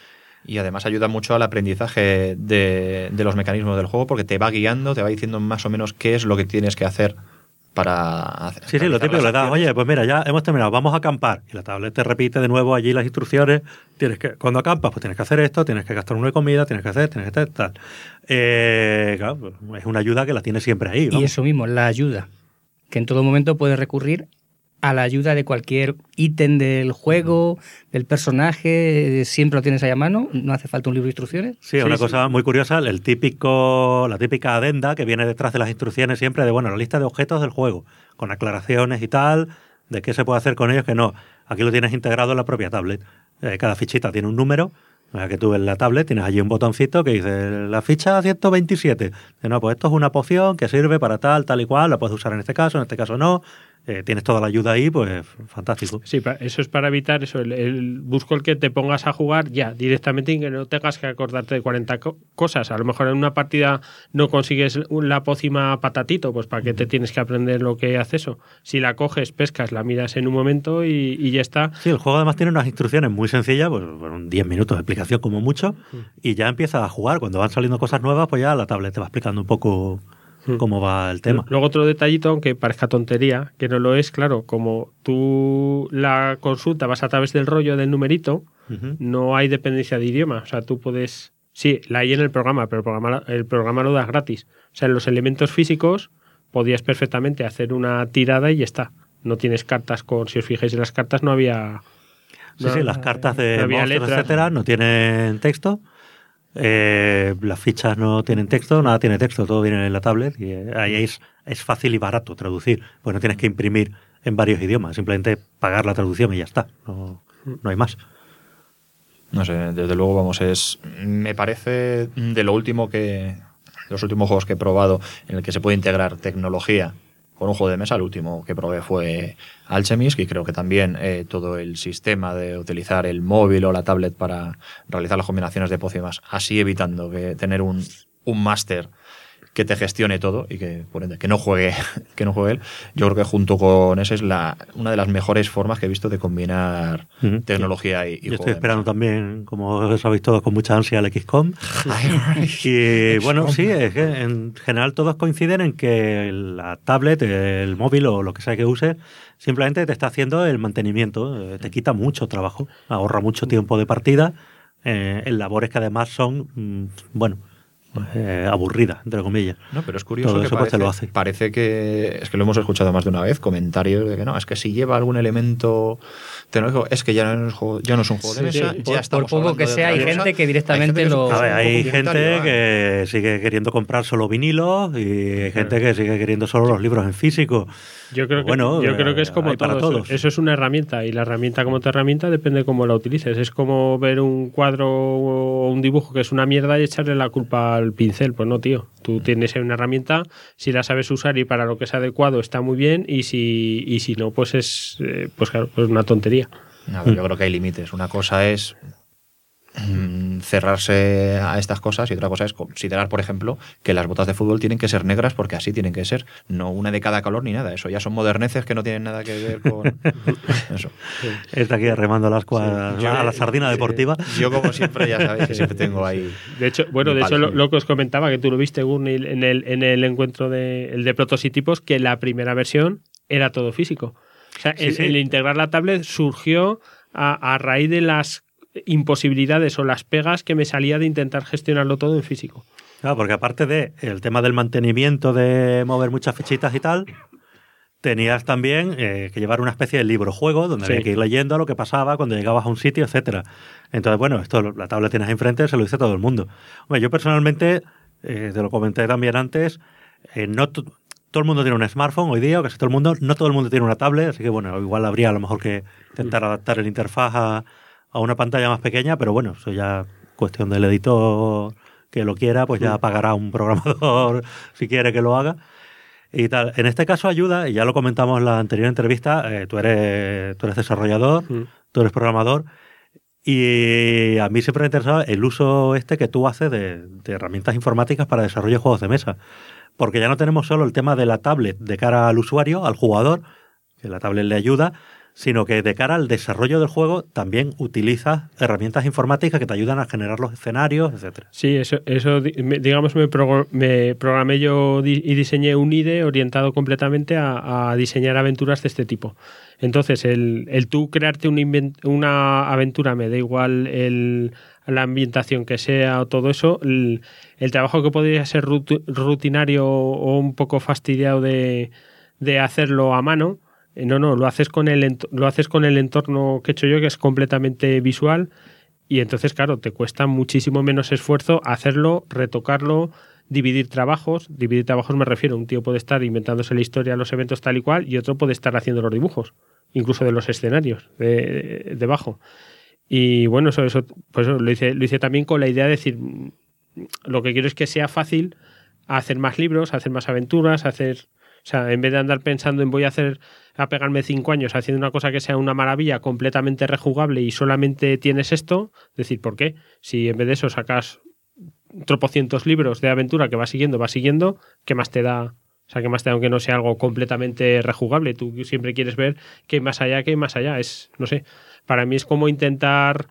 Speaker 9: Y además ayuda mucho al aprendizaje de los mecanismos del juego porque te va guiando, te va diciendo más o menos qué es lo que tienes que hacer para hacer.
Speaker 3: Sí, lo típico, le das, oye, pues mira, ya hemos terminado, vamos a acampar. Y la tablet te repite de nuevo allí las instrucciones. Cuando acampas, pues tienes que hacer esto, tienes que gastar uno de comida, tienes que hacer tal. Claro, pues, es una ayuda que la tienes siempre ahí, ¿no?
Speaker 6: Y eso mismo, la ayuda. Que en todo momento puedes recurrir a la ayuda de cualquier ítem del juego, del personaje, siempre lo tienes ahí a mano, no hace falta un libro de instrucciones.
Speaker 3: Sí, una cosa muy curiosa, la típica adenda que viene detrás de las instrucciones siempre de, bueno, la lista de objetos del juego, con aclaraciones y tal, de qué se puede hacer con ellos, que no. Aquí lo tienes integrado en la propia tablet. Cada fichita tiene un número, que tú en la tablet tienes allí un botoncito que dice la ficha 127. No, pues esto es una poción que sirve para tal y cual, la puedes usar en este caso no. Tienes toda la ayuda ahí, pues fantástico.
Speaker 8: Sí, eso es para evitar eso, busco el que te pongas a jugar ya directamente y que no tengas que acordarte de 40 cosas. A lo mejor en una partida no consigues la pócima patatito, pues ¿para qué te tienes que aprender lo que hace eso? Si la coges, pescas, la miras en un momento y ya está.
Speaker 3: Sí, el juego además tiene unas instrucciones muy sencillas, pues 10 minutos de explicación como mucho, y ya empiezas a jugar. Cuando van saliendo cosas nuevas, pues ya la tablet te va explicando un poco cómo va el tema.
Speaker 8: Luego otro detallito, aunque parezca tontería, que no lo es, claro, como tú la consulta vas a través del rollo del numerito, no hay dependencia de idioma. O sea, tú puedes... Sí, la hay en el programa, pero el programa lo das gratis. O sea, en los elementos físicos podías perfectamente hacer una tirada y ya está. No tienes cartas si os fijáis en las cartas no había...
Speaker 3: Sí, las cartas de monstruos, etcétera, no tienen texto. Las fichas no tienen texto, nada tiene texto, todo viene en la tablet y ahí es fácil y barato traducir, pues no tienes que imprimir en varios idiomas, simplemente pagar la traducción y ya está, no hay más.
Speaker 9: No sé, desde luego, me parece de los últimos juegos que he probado en el que se puede integrar tecnología con un juego de mesa. El último que probé fue Alchemist, y creo que también todo el sistema de utilizar el móvil o la tablet para realizar las combinaciones de pócimas, así evitando que tener un máster que te gestione todo y que, por ende, que no juegue él. Yo creo que junto con ese es una de las mejores formas que he visto de combinar tecnología y
Speaker 3: Yo
Speaker 9: juego
Speaker 3: estoy
Speaker 9: de
Speaker 3: esperando
Speaker 9: mesa.
Speaker 3: también, como sabéis todos, con mucha ansia el XCOM. Y bueno, sí, es que en general todos coinciden en que la tablet, el móvil o lo que sea que uses, simplemente te está haciendo el mantenimiento, te quita mucho trabajo, ahorra mucho tiempo de partida en labores que además son, aburridas, entre comillas.
Speaker 9: No, pero es curioso
Speaker 3: Todo
Speaker 9: que
Speaker 3: eso pues te lo hace.
Speaker 9: parece que... Es que lo hemos escuchado más de una vez, comentarios de que no, es que si lleva algún elemento tecnológico, es que ya no es un juego de mesa,
Speaker 6: Sí,
Speaker 9: ya estamos
Speaker 6: por poco
Speaker 9: hablando
Speaker 6: que
Speaker 9: de
Speaker 6: sea,
Speaker 9: otra
Speaker 6: hay
Speaker 9: cosa.
Speaker 6: gente que directamente
Speaker 9: Hay gente
Speaker 6: lo...
Speaker 9: que
Speaker 3: A ver, hay
Speaker 9: un poco
Speaker 3: gente
Speaker 9: voluntario,
Speaker 3: que sigue queriendo comprar solo vinilos y hay gente que sigue queriendo solo los libros en físico.
Speaker 8: Yo creo que es como
Speaker 3: hay para
Speaker 8: todo.
Speaker 3: todos.
Speaker 8: Eso es una herramienta y la herramienta como tu herramienta depende de cómo la utilices. Es como ver un cuadro o un dibujo que es una mierda y echarle la culpa al pincel. Pues no, tío. Tú tienes una herramienta, si la sabes usar y para lo que es adecuado está muy bien, y si no, pues es claro, pues una tontería.
Speaker 9: A ver, yo creo que hay límites. Una cosa es cerrarse a estas cosas y otra cosa es considerar, por ejemplo, que las botas de fútbol tienen que ser negras porque así tienen que ser, no una de cada color ni nada. Eso ya son moderneces que no tienen nada que ver con eso.
Speaker 3: Está aquí remando las cuadras a la sardina deportiva.
Speaker 9: Yo, como siempre, ya sabéis que siempre tengo ahí...
Speaker 8: De hecho, lo que os comentaba, que tú lo viste, Gurney, en el encuentro el de protos y tipos, que la primera versión era todo físico. O sea, el integrar la tablet surgió a raíz de las imposibilidades o las pegas que me salía de intentar gestionarlo todo en físico.
Speaker 3: Claro, porque aparte de el tema del mantenimiento, de mover muchas fichitas y tal, tenías también que llevar una especie de libro-juego donde había que ir leyendo lo que pasaba cuando llegabas a un sitio, etcétera. Entonces, bueno, esto la tablet tienes enfrente, se lo dice todo el mundo. Bueno, yo personalmente, te lo comenté también antes, no todo el mundo tiene un smartphone hoy día, o casi todo el mundo, no todo el mundo tiene una tablet, así que bueno, igual habría a lo mejor que intentar adaptar el interfaz a una pantalla más pequeña, pero bueno, eso ya cuestión del editor que lo quiera, pues ya pagará un programador si quiere que lo haga. Y tal. En este caso ayuda, y ya lo comentamos en la anterior entrevista, tú eres desarrollador, tú eres programador, y a mí siempre me ha interesado el uso que tú haces de herramientas informáticas para desarrollo de juegos de mesa. Porque ya no tenemos solo el tema de la tablet de cara al usuario, al jugador, que la tablet le ayuda, sino que de cara al desarrollo del juego también utilizas herramientas informáticas que te ayudan a generar los escenarios, etcétera.
Speaker 8: Sí, digamos, me programé yo y diseñé un IDE orientado completamente a diseñar aventuras de este tipo. Entonces, el tú crearte una aventura, me da igual la ambientación que sea o todo eso, el trabajo que podría ser rutinario o un poco fastidiado de hacerlo a mano, no, lo haces con el entorno que he hecho yo, que es completamente visual, y entonces, claro, te cuesta muchísimo menos esfuerzo hacerlo, retocarlo, dividir trabajos. Dividir trabajos me refiero, un tío puede estar inventándose la historia, los eventos tal y cual, y otro puede estar haciendo los dibujos, incluso de los escenarios debajo. Y bueno, eso pues lo hice también con la idea de decir, lo que quiero es que sea fácil hacer más libros, hacer más aventuras, o sea, en vez de andar pensando en voy a pegarme 5 años haciendo una cosa que sea una maravilla, completamente rejugable y solamente tienes esto, decir, ¿por qué? Si en vez de eso sacas tropocientos libros de aventura que va siguiendo, ¿qué más te da? O sea, ¿qué más te da aunque no sea algo completamente rejugable? Tú siempre quieres ver qué hay más allá, Es, no sé, para mí es como intentar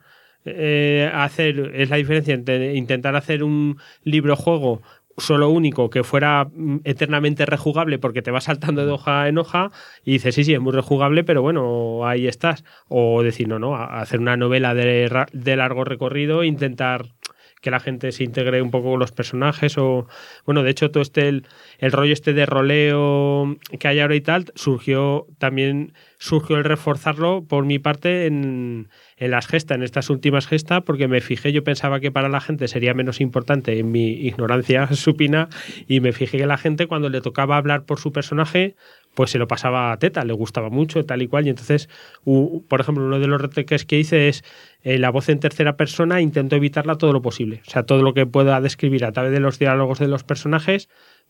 Speaker 8: es la diferencia entre intentar hacer un libro-juego solo único que fuera eternamente rejugable porque te vas saltando de hoja en hoja y dices, sí, es muy rejugable, pero bueno, ahí estás. O decir, no, hacer una novela de largo recorrido e intentar que la gente se integre un poco con los personajes o... Bueno, de hecho, todo el rollo de roleo que hay ahora y tal, surgió el reforzarlo por mi parte en las gestas, en estas últimas gestas, porque me fijé, yo pensaba que para la gente sería menos importante en mi ignorancia supina, y me fijé que la gente cuando le tocaba hablar por su personaje, pues se lo pasaba a teta, le gustaba mucho, tal y cual, y entonces, por ejemplo, uno de los retoques que hice es la voz en tercera persona, intento evitarla todo lo posible, o sea, todo lo que pueda describir a través de los diálogos de los personajes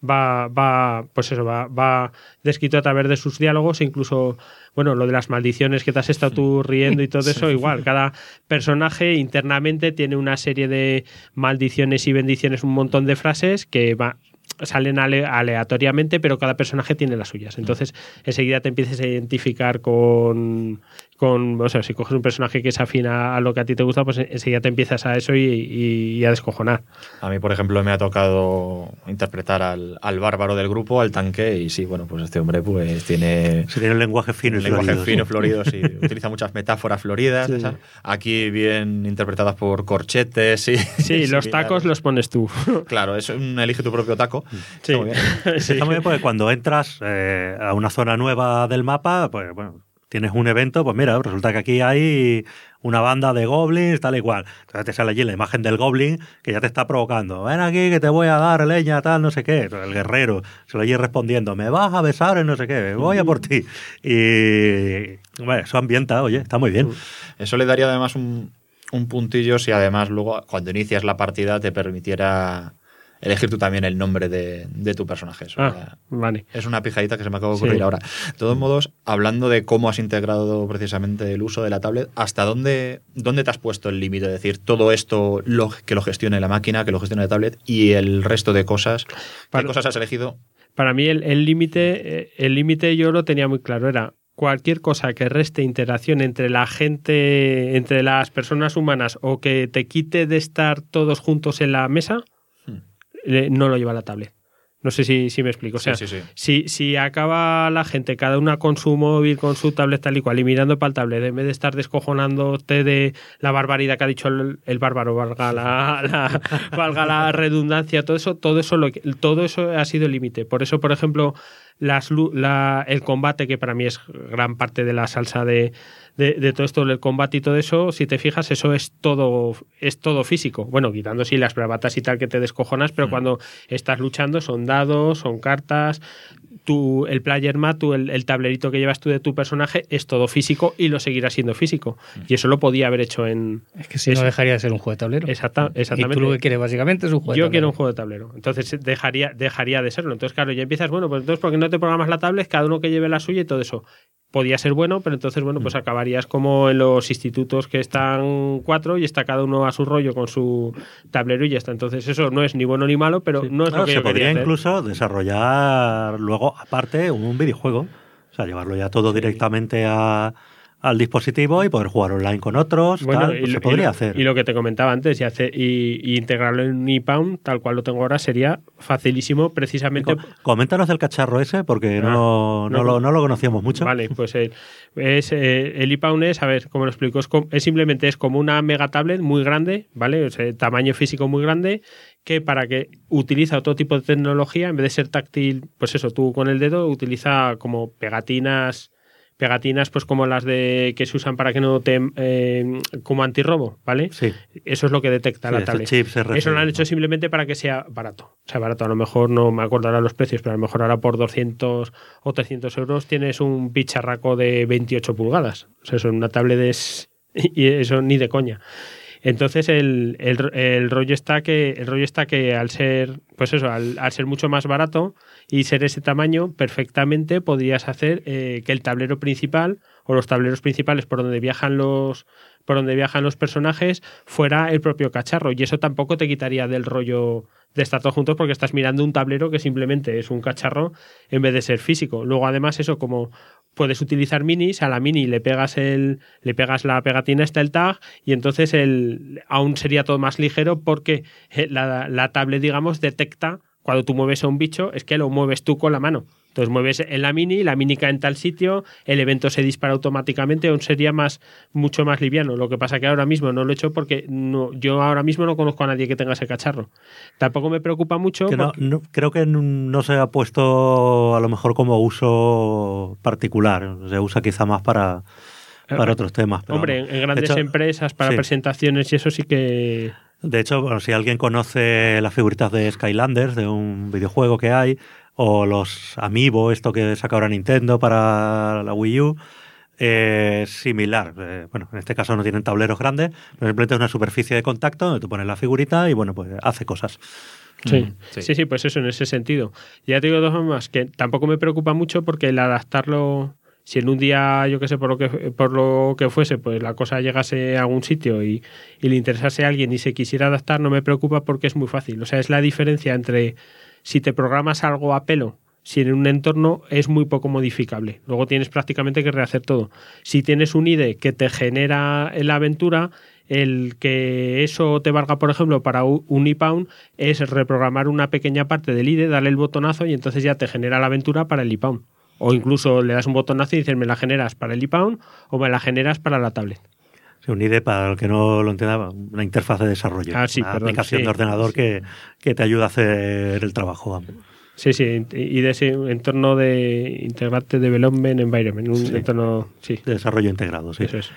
Speaker 8: va descrito a través de sus diálogos, e incluso, bueno, lo de las maldiciones que te has estado tú riendo y todo eso, igual, cada personaje internamente tiene una serie de maldiciones y bendiciones, un montón de frases que salen aleatoriamente, pero cada personaje tiene las suyas. Entonces, enseguida te empiezas a identificar con o sea, si coges un personaje que es afín a lo que a ti te gusta, pues enseguida te empiezas a eso y a descojonar.
Speaker 9: A mí, por ejemplo, me ha tocado interpretar al bárbaro del grupo, al tanque, y sí, bueno, pues este hombre pues tiene
Speaker 3: un lenguaje fino y
Speaker 9: florido, sí. Utiliza muchas metáforas floridas, sí. Aquí bien interpretadas por corchetes.
Speaker 8: Sí, los tacos los pones tú.
Speaker 9: Claro, es elige tu propio taco.
Speaker 8: Sí.
Speaker 9: Está muy bien.
Speaker 3: Sí. Está muy bien porque cuando entras a una zona nueva del mapa, pues bueno, tienes un evento, pues mira, resulta que aquí hay una banda de goblins, tal y cual. Entonces te sale allí la imagen del goblin que ya te está provocando. Ven aquí que te voy a dar leña, tal, no sé qué. El guerrero se lo oye respondiendo, me vas a besar en no sé qué, voy a por ti. Y bueno, eso ambienta, oye, está muy bien.
Speaker 9: Eso le daría además un puntillo si además luego cuando inicias la partida te permitiera elegir tú también el nombre de tu personaje. Eso
Speaker 8: vale.
Speaker 9: Es una pijadita que se me acaba de ocurrir ahora. De todos modos, hablando de cómo has integrado precisamente el uso de la tablet, ¿hasta dónde te has puesto el límite? Es decir, todo esto que lo gestione la máquina, que lo gestione la tablet y el resto de cosas. ¿Qué cosas has elegido?
Speaker 8: Para mí el límite yo lo tenía muy claro. Era cualquier cosa que reste interacción entre la gente, entre las personas humanas o que te quite de estar todos juntos en la mesa, no lo lleva la tablet. No sé si me explico. O sea, sí. Si acaba la gente, cada una con su móvil, con su tablet tal y cual, y mirando para el tablet, en vez de estar descojonándote de la barbaridad que ha dicho el bárbaro, valga la redundancia, todo eso ha sido el límite. Por eso, por ejemplo, el combate, que para mí es gran parte de la salsa de todo esto, el combate y todo eso, si te fijas, eso es todo físico. Bueno, quitando sí las bravatas y tal que te descojonas, pero cuando estás luchando son dados, son cartas, el player mat, el tablerito que llevas tú de tu personaje es todo físico y lo seguirá siendo físico. Y eso lo podía haber hecho en...
Speaker 6: Es que si no dejaría de ser un juego de tablero.
Speaker 8: Exactamente.
Speaker 6: Y tú lo que quieres básicamente es un juego de tablero.
Speaker 8: Yo quiero un juego de tablero. Entonces dejaría de serlo. Entonces, claro, ya empiezas, bueno, pues entonces, ¿por qué no te programas la tablet? Cada uno que lleve la suya y todo eso. Podía ser bueno, pero entonces, bueno, pues acabarías como en los institutos que están 4 y está cada uno a su rollo con su tablero y ya está. Entonces, eso no es ni bueno ni malo, pero no es lo que
Speaker 3: se
Speaker 8: yo
Speaker 3: podría
Speaker 8: quería
Speaker 3: incluso desarrollar luego, aparte, un videojuego. O sea, llevarlo ya todo directamente a al dispositivo y poder jugar online con otros.
Speaker 8: Bueno,
Speaker 3: tal, pues se podría hacer.
Speaker 8: Y lo que te comentaba antes, y integrarlo en un ePound, tal cual lo tengo ahora, sería facilísimo precisamente.
Speaker 3: Coméntanos del cacharro ese, porque no lo conocíamos mucho.
Speaker 8: Vale, pues el ePound es, a ver, ¿cómo lo explico? Simplemente es como una mega tablet muy grande, ¿vale? O sea, tamaño físico muy grande, que para que utiliza otro tipo de tecnología, en vez de ser táctil, pues eso, tú con el dedo, utiliza como pegatinas pues como las de que se usan para que no te como antirrobo, ¿vale?
Speaker 3: Sí.
Speaker 8: Eso es lo que detecta la tablet.
Speaker 3: Chips RFID,
Speaker 8: eso lo han hecho simplemente para que sea barato. O sea, barato, a lo mejor no me acuerdo ahora los precios, pero a lo mejor ahora por 200 o 300 euros tienes un bicharraco de 28 pulgadas. O sea, eso en una tablet y eso ni de coña. Entonces el rollo está que al ser, pues eso, al ser mucho más barato y ser ese tamaño, perfectamente podrías hacer que el tablero principal o los tableros principales por donde viajan los personajes fuera el propio cacharro, y eso tampoco te quitaría del rollo de estar todos juntos, porque estás mirando un tablero que simplemente es un cacharro en vez de ser físico. Luego, además, eso, como puedes utilizar minis, a la mini le pegas la pegatina, está el tag, y entonces aún sería todo más ligero, porque la tablet, digamos, detecta cuando tú mueves a un bicho, es que lo mueves tú con la mano. Entonces mueves en la mini cae en tal sitio, el evento se dispara automáticamente, aún sería mucho más liviano. Lo que pasa que ahora mismo no lo he hecho porque yo ahora mismo no conozco a nadie que tenga ese cacharro. Tampoco me preocupa mucho.
Speaker 3: Que creo que no se ha puesto a lo mejor como uso particular. Se usa quizá más para otros temas. Pero
Speaker 8: hombre, en grandes empresas, para presentaciones y eso sí que...
Speaker 3: De hecho, bueno, si alguien conoce las figuritas de Skylanders, de un videojuego que hay, o los Amiibo, esto que saca ahora Nintendo para la Wii U, similar. Bueno, en este caso no tienen tableros grandes, pero simplemente es una superficie de contacto donde tú pones la figurita y bueno, pues hace cosas.
Speaker 8: Sí, pues eso en ese sentido. Ya te digo dos más, que tampoco me preocupa mucho porque el adaptarlo... Si en un día, yo qué sé, por lo que fuese, pues la cosa llegase a algún sitio y le interesase a alguien y se quisiera adaptar, no me preocupa porque es muy fácil. O sea, es la diferencia entre si te programas algo a pelo, si en un entorno es muy poco modificable. Luego tienes prácticamente que rehacer todo. Si tienes un IDE que te genera en la aventura, el que eso te valga, por ejemplo, para un ePound es reprogramar una pequeña parte del IDE, darle el botonazo y entonces ya te genera la aventura para el ePound. O incluso le das un botonazo y dices, ¿me la generas para el ePound o me la generas para la tablet?
Speaker 3: Sí, un IDE, para el que no lo entienda, una interfaz de desarrollo. Una aplicación de ordenador que te ayuda a hacer el trabajo.
Speaker 8: Sí, y de ese entorno de Integrated Development Environment, un entorno de
Speaker 3: desarrollo integrado, sí.
Speaker 8: Eso es.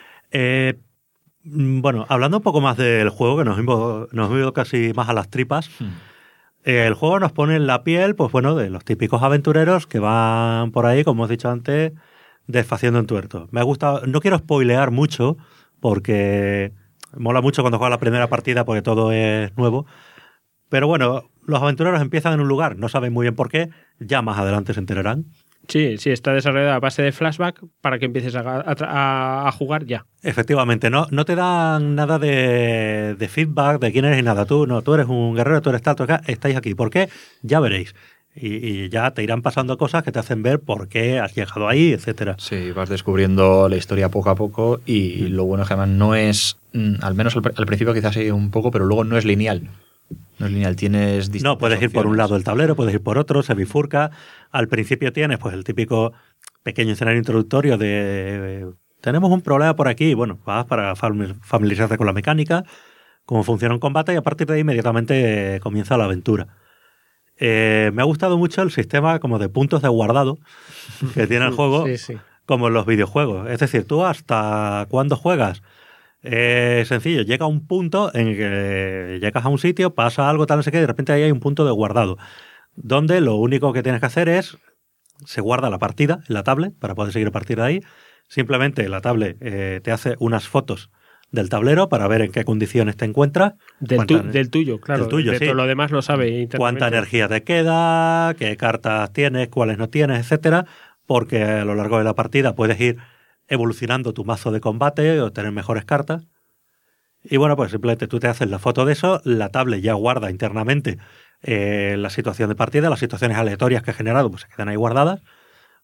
Speaker 3: Bueno, hablando un poco más del juego, que nos hemos ido casi más a las tripas. El juego nos pone en la piel, pues bueno, de los típicos aventureros que van por ahí, como hemos dicho antes, desfaciendo en tuerto. Me ha gustado, no quiero spoilear mucho, porque mola mucho cuando juegas la primera partida porque todo es nuevo. Pero bueno, los aventureros empiezan en un lugar, no saben muy bien por qué, ya más adelante se enterarán.
Speaker 8: Sí, está desarrollada a base de flashback para que empieces a jugar ya.
Speaker 3: Efectivamente, no te dan nada de feedback de quién eres y nada. Tú eres un guerrero, tú eres tal, estáis aquí. ¿Por qué? Ya veréis. Y ya te irán pasando cosas que te hacen ver por qué has llegado ahí, etcétera.
Speaker 9: Sí, vas descubriendo la historia poco a poco y lo bueno es que además no es, al menos al principio quizás sí un poco, pero luego no es lineal. No es lineal, tienes distintas
Speaker 3: No, puedes ir por un
Speaker 9: opciones.
Speaker 3: lado del tablero, puedes ir por otro, se bifurca. Al principio tienes pues el típico pequeño escenario introductorio de tenemos un problema por aquí. Bueno, vas para familiarizarte con la mecánica, cómo funciona un combate y a partir de ahí inmediatamente comienza la aventura. Me ha gustado mucho el sistema como de puntos de guardado que tiene el juego, como en los videojuegos. Es decir, tú hasta cuando juegas, sencillo, llega un punto en que llegas a un sitio, pasa algo, tal, no sé qué, y de repente ahí hay un punto de guardado, donde lo único que tienes que hacer es, se guarda la partida en la tablet para poder seguir a partir de ahí. Simplemente la tablet te hace unas fotos del tablero para ver en qué condiciones te encuentras.
Speaker 8: Del tuyo, claro.
Speaker 3: Del tuyo, sí.
Speaker 8: Todo lo demás lo sabe internamente.
Speaker 3: Cuánta energía te queda, qué cartas tienes, cuáles no tienes, etcétera, porque a lo largo de la partida puedes ir evolucionando tu mazo de combate o tener mejores cartas. Y bueno, pues simplemente tú te haces la foto de eso, la tablet ya guarda internamente la situación de partida, las situaciones aleatorias que he generado pues se quedan ahí guardadas.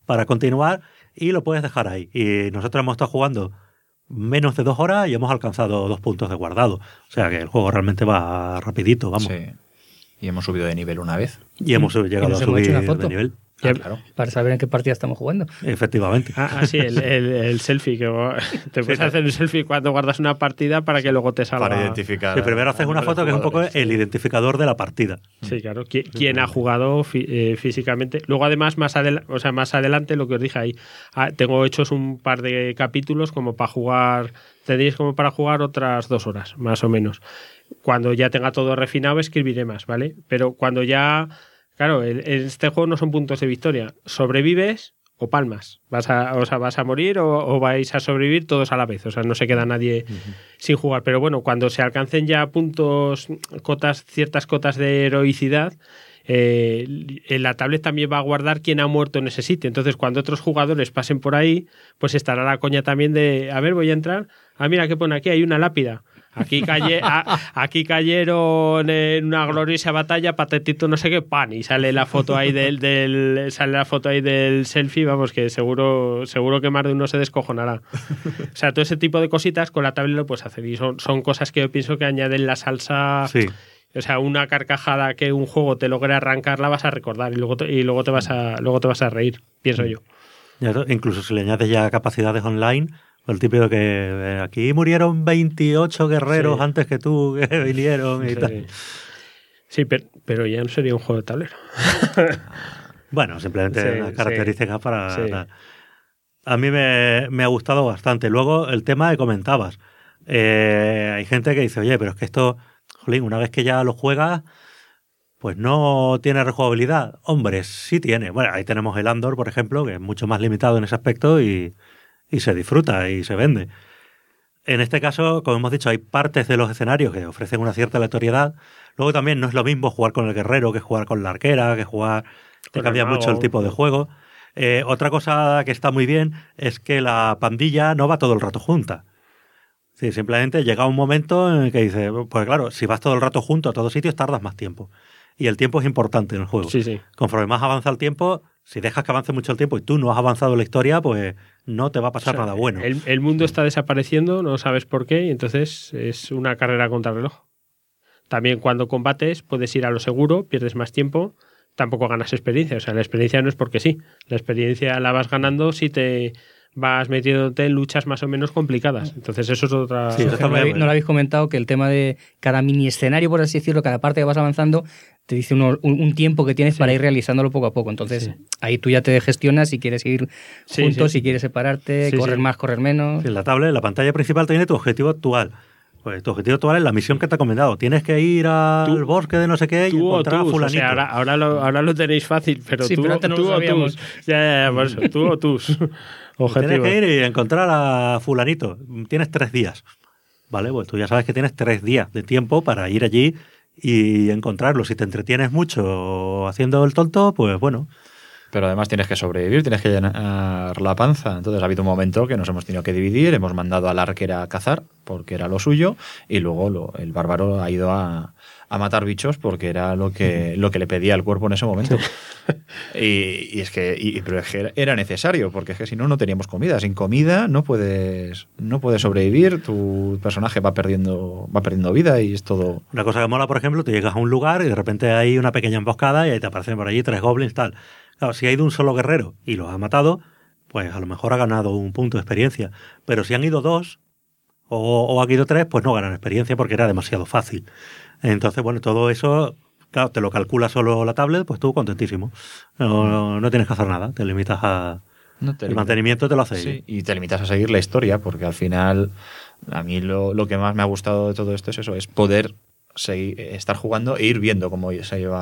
Speaker 3: para continuar y lo puedes dejar ahí. Y nosotros hemos estado jugando menos de 2 horas y hemos alcanzado 2 puntos de guardado. O sea que el juego realmente va rapidito, vamos.
Speaker 9: Sí. Y hemos subido de nivel una vez.
Speaker 3: Y hemos llegado
Speaker 6: nos
Speaker 3: a
Speaker 6: hemos hecho
Speaker 3: subir
Speaker 6: una foto.
Speaker 3: de nivel.
Speaker 9: Claro.
Speaker 6: Para saber en qué partida estamos jugando.
Speaker 3: Efectivamente.
Speaker 8: Sí, el selfie. Que te puedes hacer un selfie cuando guardas una partida para que luego te salga.
Speaker 9: Para identificar.
Speaker 3: Sí, primero haces una
Speaker 9: a los
Speaker 3: foto que es un poco
Speaker 9: jugadores.
Speaker 3: el identificador de la partida.
Speaker 8: Sí, claro. ¿Quién ha jugado físicamente? Luego, además, más adelante, lo que os dije ahí, tengo hechos un par de capítulos como para jugar. Tendréis como para jugar otras 2 horas, más o menos. Cuando ya tenga todo refinado, escribiré más, ¿vale? Pero cuando ya. Claro, en este juego no son puntos de victoria. Sobrevives o palmas. Vas a morir o vais a sobrevivir todos a la vez. O sea, no se queda nadie sin jugar. Pero bueno, cuando se alcancen ya puntos, ciertas cotas de heroicidad, la tablet también va a guardar quién ha muerto en ese sitio. Entonces, cuando otros jugadores pasen por ahí, pues estará la coña también de, a ver, voy a entrar. Mira, ¿qué pone aquí? Hay una lápida. Aquí cayeron en una gloriosa batalla, patetito no sé qué, pan, y sale la foto ahí sale la foto ahí del selfie, vamos, que seguro que más de uno se descojonará. O sea, todo ese tipo de cositas con la tablet lo puedes hacer y son cosas que yo pienso que añaden la salsa.
Speaker 3: Sí.
Speaker 8: O sea, una carcajada que un juego te logre arrancar la vas a recordar y luego te vas a reír, pienso yo.
Speaker 3: Incluso si le añades ya capacidades online, el típico que aquí murieron 28 guerreros antes que tú que vinieron y tal.
Speaker 8: Sí, pero ya no sería un juego de tablero.
Speaker 3: Bueno, simplemente unas características para...
Speaker 8: Sí.
Speaker 3: A mí me ha gustado bastante. Luego, el tema que comentabas. Hay gente que dice, oye, pero es que esto, jolín, una vez que ya lo juegas, pues no tiene rejugabilidad. Hombre, sí tiene. Bueno, ahí tenemos el Andor, por ejemplo, que es mucho más limitado en ese aspecto y se disfruta y se vende. En este caso, como hemos dicho, hay partes de los escenarios que ofrecen una cierta aleatoriedad. Luego también no es lo mismo jugar con el guerrero que jugar con la arquera, que jugar... Te cambia mucho el tipo de juego. Otra cosa que está muy bien es que la pandilla no va todo el rato junta. Sí, simplemente llega un momento en el que dice, pues claro, si vas todo el rato junto a todos sitios tardas más tiempo. Y el tiempo es importante en el juego.
Speaker 8: Sí.
Speaker 3: Conforme más avanza el tiempo, si dejas que avance mucho el tiempo y tú no has avanzado en la historia, pues no te va a pasar nada bueno.
Speaker 8: El mundo está desapareciendo, no sabes por qué, y entonces es una carrera contra el reloj. También cuando combates puedes ir a lo seguro, pierdes más tiempo, tampoco ganas experiencia. O sea, la experiencia no es porque sí. La experiencia la vas ganando si te vas metiéndote en luchas más o menos complicadas. Entonces eso es otra...
Speaker 3: Sí,
Speaker 6: No lo habéis comentado, que el tema de cada mini escenario, por así decirlo, cada parte que vas avanzando, te dice un tiempo que tienes para ir realizándolo poco a poco. Entonces ahí tú ya te gestionas si quieres ir juntos, si quieres separarte, correr más, correr menos.
Speaker 3: Sí, en la tablet, en la pantalla principal te viene tu objetivo actual. Pues tu objetivo actual es la misión que te ha comentado. Tienes que ir al bosque de no sé qué y encontrar a fulanito.
Speaker 8: O sea, ahora lo tenéis fácil, pero
Speaker 6: Sí,
Speaker 8: tú,
Speaker 6: pero antes no lo
Speaker 8: tú o
Speaker 6: sabíamos.
Speaker 8: tus. Ya, por eso, tú o tus.
Speaker 3: Tienes que ir y encontrar a fulanito. Tienes 3 días. ¿Vale? Pues tú ya sabes que tienes 3 días de tiempo para ir allí y encontrarlo. Si te entretienes mucho haciendo el tonto, pues bueno.
Speaker 9: Pero además tienes que sobrevivir, tienes que llenar la panza. Entonces ha habido un momento que nos hemos tenido que dividir, hemos mandado al arquera a cazar, porque era lo suyo, y luego el bárbaro ha ido a matar bichos porque era lo que le pedía el cuerpo en ese momento. Pero es que era necesario, porque es que si no teníamos comida. Sin comida no puedes sobrevivir, tu personaje va perdiendo vida y es todo...
Speaker 3: Una cosa que mola, por ejemplo, tú llegas a un lugar y de repente hay una pequeña emboscada y ahí te aparecen por allí 3 goblins, tal. Claro, si ha ido un solo guerrero y los ha matado, pues a lo mejor ha ganado un punto de experiencia. Pero si han ido 2 o han ido 3, pues no ganan experiencia porque era demasiado fácil. Entonces, bueno, todo eso, claro, te lo calcula solo la tablet, pues tú contentísimo. No tienes que hacer nada, te limitas a... el mantenimiento te lo hace ella.
Speaker 9: Sí, y te limitas a seguir la historia, porque al final, a mí lo que más me ha gustado de todo esto es eso, es poder estar jugando e ir viendo cómo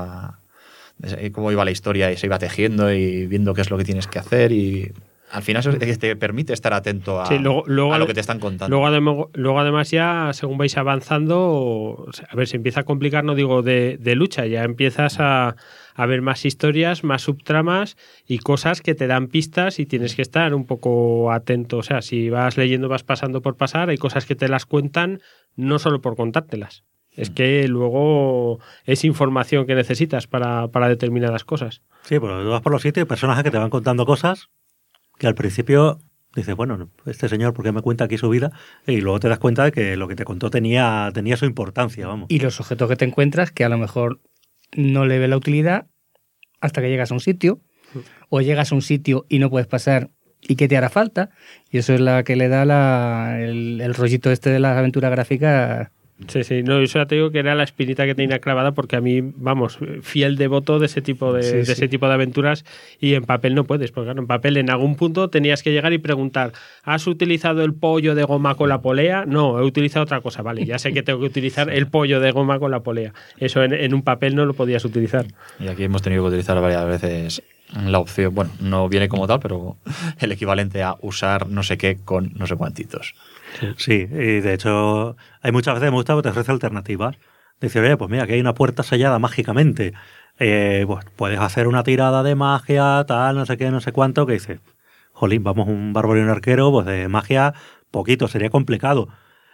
Speaker 9: iba la historia y se iba tejiendo y viendo qué es lo que tienes que hacer y al final eso te permite estar atento a lo que te están contando.
Speaker 8: Luego además ya según vais avanzando, a ver, se empieza a complicar, no digo de lucha, ya empiezas a ver más historias, más subtramas y cosas que te dan pistas y tienes que estar un poco atento. O sea, si vas leyendo, vas pasando por pasar, hay cosas que te las cuentan no solo por contártelas. Es que luego es información que necesitas para determinadas cosas.
Speaker 3: Sí, pero tú vas por los sitios y personajes que te van contando cosas que al principio dices, bueno, este señor, ¿por qué me cuenta aquí su vida? Y luego te das cuenta de que lo que te contó tenía su importancia, vamos.
Speaker 6: Y los objetos que te encuentras que a lo mejor no le ve la utilidad hasta que llegas a un sitio, o llegas a un sitio y no puedes pasar y que te hará falta. Y eso es la que le da el rollito este de las aventuras gráficas.
Speaker 8: Sí, no, eso ya te digo que era la espinita que tenía clavada porque a mí, vamos, fiel devoto de ese tipo de ese tipo de aventuras, y en papel no puedes, porque claro, en papel en algún punto tenías que llegar y preguntar, ¿has utilizado el pollo de goma con la polea? No, he utilizado otra cosa, vale, ya sé que tengo que utilizar el pollo de goma con la polea. Eso en un papel no lo podías utilizar.
Speaker 9: Y aquí hemos tenido que utilizar varias veces la opción, bueno, no viene como tal, pero el equivalente a usar no sé qué con no sé cuantitos.
Speaker 3: Sí, y de hecho hay muchas veces me gusta que te ofrece alternativas. Decir, oye, pues mira, aquí hay una puerta sellada mágicamente. Pues puedes hacer una tirada de magia, tal, no sé qué, no sé cuánto, que dices, jolín, vamos un bárbaro y un arquero, pues de magia poquito, sería complicado.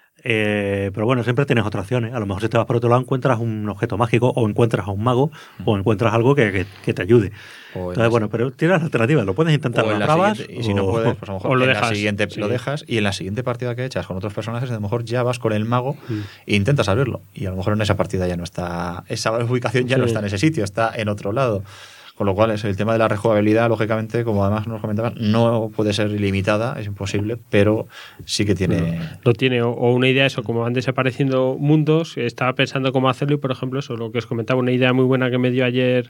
Speaker 3: Pero bueno, siempre tienes otras opciones. A lo mejor si te vas por otro lado encuentras un objeto mágico, o encuentras a un mago, o encuentras algo que te ayude. Entonces, bueno, pero tienes alternativas, lo puedes intentar
Speaker 9: O en
Speaker 3: las
Speaker 9: la
Speaker 3: bravas.
Speaker 9: siguiente, y si no puedes, pues a lo mejor
Speaker 8: o lo
Speaker 9: en
Speaker 8: dejas,
Speaker 9: la siguiente
Speaker 8: sí.
Speaker 9: lo dejas, y en la siguiente partida que echas con otros personajes, a lo mejor ya vas con el mago e intentas abrirlo. Y a lo mejor en esa partida ya no está, esa ubicación ya no está en ese sitio, está en otro lado. Con lo cual, el tema de la rejugabilidad, lógicamente, como además nos comentaban, no puede ser ilimitada, es imposible, pero sí que tiene...
Speaker 8: Lo tiene, o una idea, eso, como van desapareciendo mundos, estaba pensando cómo hacerlo, y por ejemplo, eso, lo que os comentaba, una idea muy buena que me dio ayer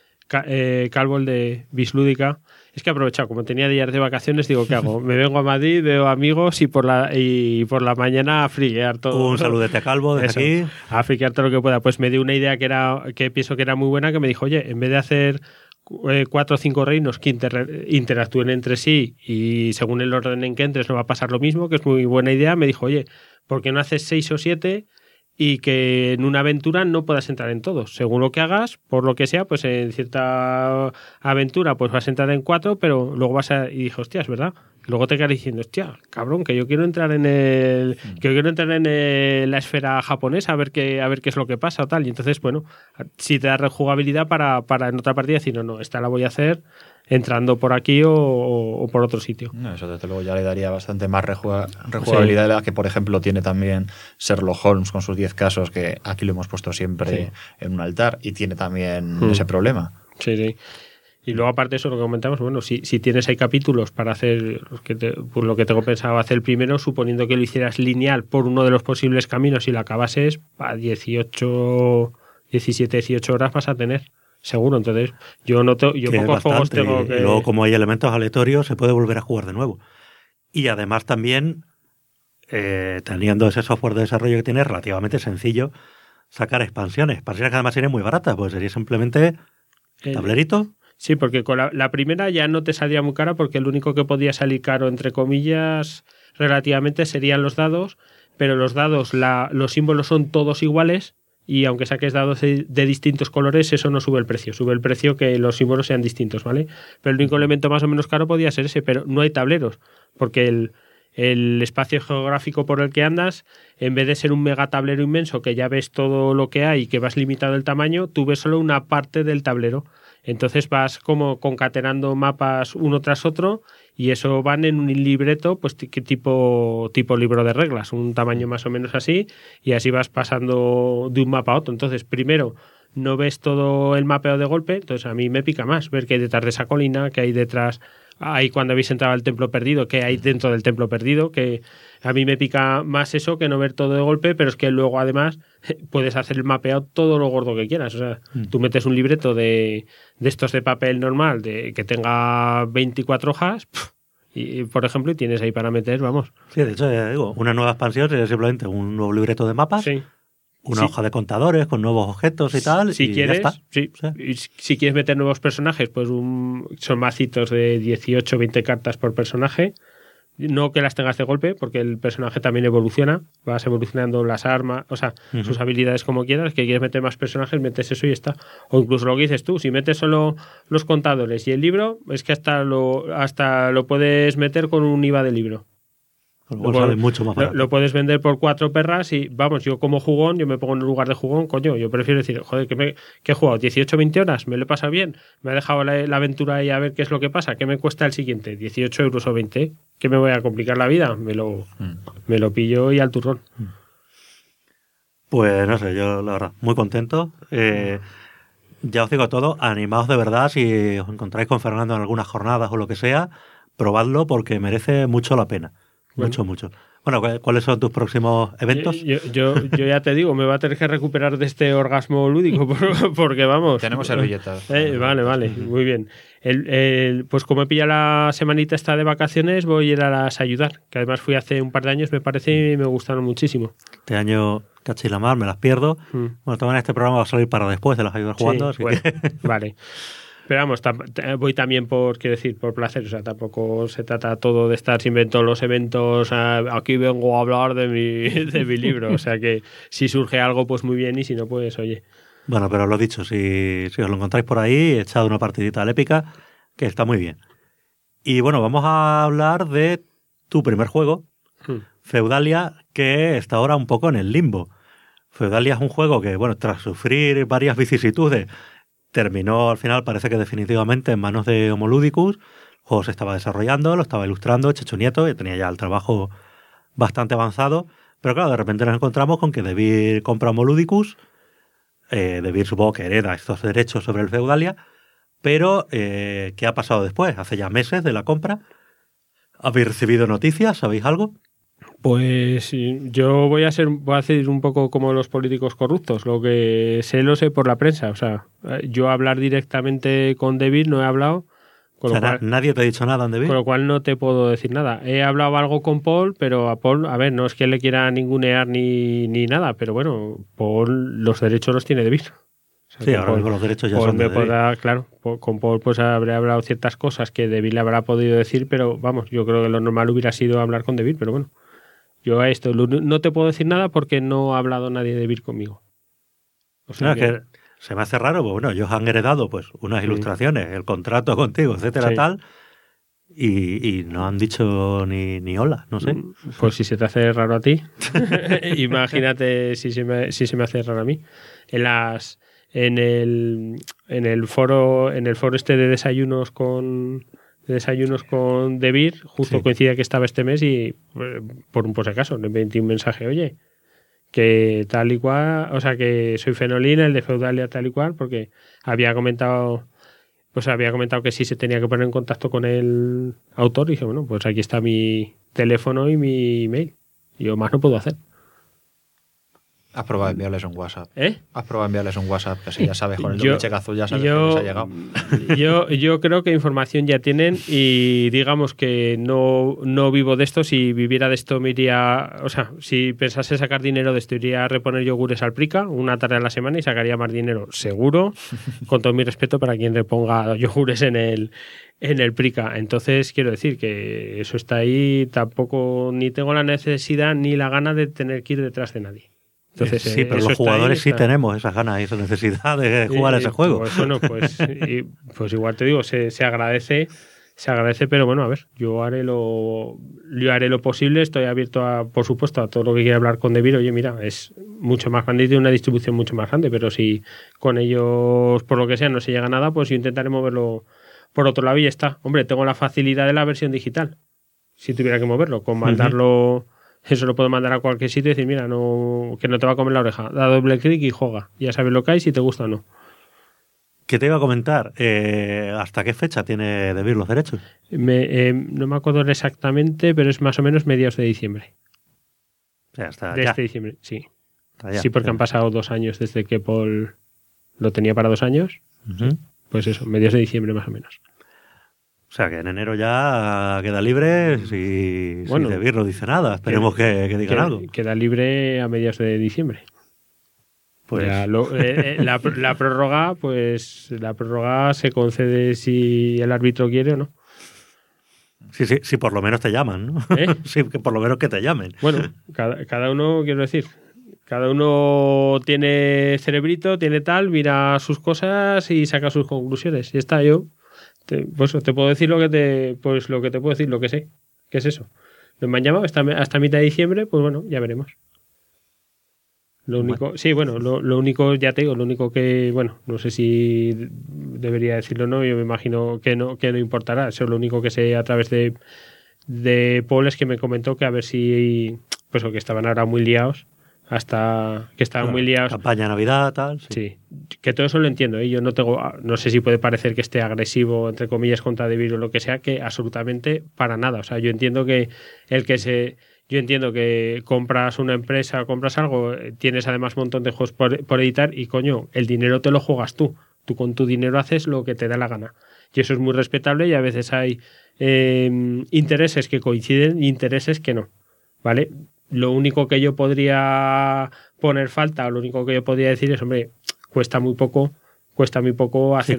Speaker 8: Calvo, el de Bislúdica, es que he aprovechado, como tenía días de vacaciones, digo, ¿qué hago? Me vengo a Madrid, veo amigos y por la mañana a friguear todo.
Speaker 3: Un saludete a Calvo desde aquí.
Speaker 8: A friquear todo lo que pueda. Pues me dio una idea que pienso que era muy buena, que me dijo, oye, en vez de hacer 4 o 5 reinos que interactúen entre sí y según el orden en que entres no va a pasar lo mismo, que es muy buena idea, me dijo, oye, ¿por qué no haces 6 o 7 y que en una aventura no puedas entrar en todos? Según lo que hagas, por lo que sea, pues en cierta aventura pues vas a entrar en 4, pero luego vas a... Y dije, hostia, es verdad. Luego te quedas diciendo, hostia, cabrón, que yo quiero entrar en la esfera japonesa a ver qué es lo que pasa o tal. Y entonces, bueno, si te da rejugabilidad para en otra partida decir, no, esta la voy a hacer entrando por aquí o por otro sitio.
Speaker 9: No, eso desde luego ya le daría bastante más rejugabilidad de la que, por ejemplo, tiene también Sherlock Holmes con sus 10 casos, que aquí lo hemos puesto siempre en un altar, y tiene también ese problema.
Speaker 8: Sí. Y luego, aparte de eso, lo que comentamos, bueno, si tienes ahí capítulos para hacer pues lo que tengo pensado hacer primero, suponiendo que lo hicieras lineal por uno de los posibles caminos y lo acabases, a 17, 18 horas vas a tener. Seguro, entonces yo pocos juegos tengo que...
Speaker 3: Y luego, como hay elementos aleatorios, se puede volver a jugar de nuevo. Y además también, teniendo ese software de desarrollo que tiene, es relativamente sencillo sacar expansiones. Expansiones que además serían muy baratas, pues sería simplemente tablerito.
Speaker 8: Sí, porque con la primera ya no te salía muy cara, porque el único que podía salir caro, entre comillas, relativamente, serían los dados, pero los dados, los símbolos son todos iguales, y aunque saques dados de distintos colores, eso no sube el precio. Sube el precio que los símbolos sean distintos, ¿vale? Pero el único elemento más o menos caro podía ser ese, pero no hay tableros, porque el espacio geográfico por el que andas, en vez de ser un mega tablero inmenso que ya ves todo lo que hay y que vas limitado el tamaño, tú ves solo una parte del tablero. Entonces vas como concatenando mapas uno tras otro, y eso van en un libreto, pues tipo libro de reglas, un tamaño más o menos así, y así vas pasando de un mapa a otro. Entonces, primero, no ves todo el mapeo de golpe, entonces a mí me pica más ver qué hay detrás de esa colina, qué hay detrás, ahí cuando habéis entrado al templo perdido, qué hay dentro del templo perdido, que a mí me pica más eso que no ver todo de golpe, pero es que luego además puedes hacer el mapeado todo lo gordo que quieras. O sea, tú metes un libreto de estos de papel normal, que tenga 24 hojas, y por ejemplo, y tienes ahí para meter, vamos.
Speaker 3: Sí, de hecho, ya digo, una nueva expansión sería simplemente un nuevo libreto de mapas, una hoja de contadores con nuevos objetos y tal,
Speaker 8: si
Speaker 3: y
Speaker 8: quieres,
Speaker 3: ya está.
Speaker 8: Sí. Y si quieres meter nuevos personajes, pues son macitos de 18 o 20 cartas por personaje. No que las tengas de golpe, porque el personaje también evoluciona, vas evolucionando las armas, o sea, sus habilidades como quieras. Que quieres meter más personajes, metes eso y ya está. O incluso lo que dices tú, si metes solo los contadores y el libro, es que hasta lo puedes meter con un IVA de libro.
Speaker 3: Con lo cual sale mucho más barato.
Speaker 8: Lo puedes vender por 4 perras y, vamos, yo como jugón, yo me pongo en lugar de jugón, coño, yo prefiero decir, joder, que he jugado 18 20 horas, me lo he pasado bien, me ha dejado la aventura ahí a ver qué es lo que pasa, qué me cuesta el siguiente, 18 euros o 20, ¿qué me voy a complicar la vida? Me lo pillo y al turrón.
Speaker 3: Pues no sé, yo la verdad, muy contento. Ya os digo todo, animaos de verdad, si os encontráis con Fernando en algunas jornadas o lo que sea, probadlo porque merece mucho la pena.
Speaker 8: Bueno.
Speaker 3: Mucho. Bueno, ¿cuáles son tus próximos eventos?
Speaker 8: Yo ya te digo, me voy a tener que recuperar de este orgasmo lúdico porque vamos.
Speaker 9: Tenemos servilletas.
Speaker 8: Vale, muy bien. Pues como he pillado la semanita esta de vacaciones, voy a ir a las ayudar, que además fui hace un par de años, me parece, y me gustaron muchísimo.
Speaker 3: Este año, cachi la mar, me las pierdo. Bueno, también este programa va a salir para después de las ayudas jugando, así
Speaker 8: bueno,
Speaker 3: que...
Speaker 8: Vale. Pero vamos, voy también por placer, o sea, tampoco se trata todo de estar siempre en todos los eventos, aquí vengo a hablar de mi libro, o sea que si surge algo, pues muy bien, y si no, pues oye.
Speaker 3: Bueno, pero lo dicho, si os lo encontráis por ahí, echad una partidita al Épica, que está muy bien. Y bueno, vamos a hablar de tu primer juego, Feudalia, que está ahora un poco en el limbo. Feudalia es un juego que, bueno, tras sufrir varias vicisitudes, terminó al final, parece que definitivamente, en manos de Homoludicus. El juego se estaba desarrollando, lo estaba ilustrando Chechu Nieto, y tenía ya el trabajo bastante avanzado. Pero claro, de repente nos encontramos con que Devir compra Homoludicus. Devir supongo que hereda estos derechos sobre el Feudalia. Pero, ¿qué ha pasado después? Hace ya meses de la compra. ¿Habéis recibido noticias? ¿Sabéis algo?
Speaker 8: Pues yo voy a hacer un poco como los políticos corruptos. Lo que sé lo sé por la prensa. O sea, yo hablar directamente con Devir no he hablado.
Speaker 3: O sea, nadie te ha dicho nada en Devir.
Speaker 8: Con lo cual no te puedo decir nada. He hablado algo con Paul, pero a Paul, a ver, no es que le quiera ningunear ni nada, pero bueno, Paul los derechos los tiene Devir. O sea,
Speaker 3: sí, ahora mismo los derechos ya
Speaker 8: Paul
Speaker 3: son de Devir.
Speaker 8: claro, con Paul pues habré hablado ciertas cosas que Devir le habrá podido decir, pero vamos, yo creo que lo normal hubiera sido hablar con Devir, pero bueno. Yo a esto no te puedo decir nada porque no ha hablado nadie de Devir conmigo. O sea,
Speaker 3: es que se me hace raro, porque bueno, ellos han heredado pues unas ilustraciones, el contrato contigo, etcétera,
Speaker 8: sí.
Speaker 3: tal, y no han dicho ni hola, no sé.
Speaker 8: Pues si se te hace raro a ti, imagínate si se me hace raro a mí. En el foro este de desayunos con Devir, justo
Speaker 3: Sí.
Speaker 8: coincide que estaba este mes y por un acaso le metí un mensaje, oye, que tal y cual, o sea, que soy Fenolina, el de Feudalia tal y cual, porque había comentado que sí se tenía que poner en contacto con el autor y dije, bueno, pues aquí está mi teléfono y mi email. Y yo más no puedo hacer.
Speaker 9: Has probado enviarles un WhatsApp.
Speaker 8: ¿Eh?
Speaker 9: Has probado enviarles un WhatsApp, que así ya sabes, con el
Speaker 8: Yo-
Speaker 9: doble check azul ya sabes que les ha llegado.
Speaker 8: Yo creo que información ya tienen y digamos que no vivo de esto. Si viviera de esto me iría, o sea, si pensase sacar dinero de esto iría a reponer yogures al Prica una tarde a la semana y sacaría más dinero, seguro, con todo mi respeto para quien reponga yogures en el Prica. Entonces quiero decir que eso está ahí, tampoco ni tengo la necesidad ni la gana de tener que ir detrás de nadie. Entonces,
Speaker 3: sí, pero
Speaker 8: eso
Speaker 3: los
Speaker 8: está
Speaker 3: jugadores
Speaker 8: ahí,
Speaker 3: sí
Speaker 8: está.
Speaker 3: tenemos esas ganas y esa necesidad de jugar a ese juego.
Speaker 8: Pues bueno, pues igual te digo, se agradece, pero bueno, a ver, yo haré lo posible, estoy abierto por supuesto, a todo lo que quiera hablar con Devir. Oye, mira, es mucho más grande y tiene una distribución mucho más grande, pero si con ellos, por lo que sea, no se llega a nada, pues yo intentaré moverlo por otro lado y ya está. Hombre, tengo la facilidad de la versión digital, si tuviera que moverlo, con mandarlo... Eso lo puedo mandar a cualquier sitio y decir, mira, que no te va a comer la oreja. Da doble clic y juega. Ya sabes lo que hay, si te gusta o no.
Speaker 3: ¿Qué te iba a comentar? ¿Hasta qué fecha tiene Devir los derechos?
Speaker 8: No me acuerdo exactamente, pero es más o menos mediados de diciembre.
Speaker 3: O sea, hasta
Speaker 8: De
Speaker 3: ya.
Speaker 8: este diciembre, sí.
Speaker 3: Hasta ya.
Speaker 8: Sí, porque han pasado 2 años desde que Paul lo tenía para 2 años.
Speaker 3: Ujú.
Speaker 8: Pues eso, mediados de diciembre más o menos.
Speaker 3: O sea, que en enero ya queda libre si
Speaker 8: Bueno,
Speaker 3: Devir no dice nada. Esperemos que digan algo.
Speaker 8: Queda libre a mediados de diciembre.
Speaker 3: Pues
Speaker 8: Ya la prórroga, pues la prórroga se concede si el árbitro quiere o no.
Speaker 3: sí, por lo menos te llaman, ¿no?
Speaker 8: ¿Eh?
Speaker 3: Sí, que por lo menos que te llamen.
Speaker 8: Bueno, cada uno, quiero decir, cada uno tiene cerebrito, tiene tal, mira sus cosas y saca sus conclusiones. Y está yo. Te puedo decir lo que te puedo decir, lo que sé. ¿Qué es eso? no me han llamado hasta mitad de diciembre, pues bueno, ya veremos. Lo único, sí, bueno, lo único, ya te digo, lo único que, bueno, no sé si debería decirlo o no, yo me imagino que no importará. Eso, lo único que sé a través de Paul es que me comentó que a ver si, pues o que estaban ahora muy liados, hasta que estaban muy liados.
Speaker 3: Campaña Navidad, tal.
Speaker 8: Sí, que todo eso lo entiendo, ¿eh? Yo no sé si puede parecer que esté agresivo, entre comillas, contra David o lo que sea, que absolutamente para nada. O sea, yo entiendo que yo entiendo que compras una empresa, compras algo, tienes además un montón de juegos por editar y, coño, el dinero te lo juegas tú. Tú con tu dinero haces lo que te da la gana. Y eso es muy respetable y a veces hay intereses que coinciden y intereses que no, ¿vale? Lo único que yo podría poner falta o lo único que yo podría decir es, hombre, cuesta muy poco hacer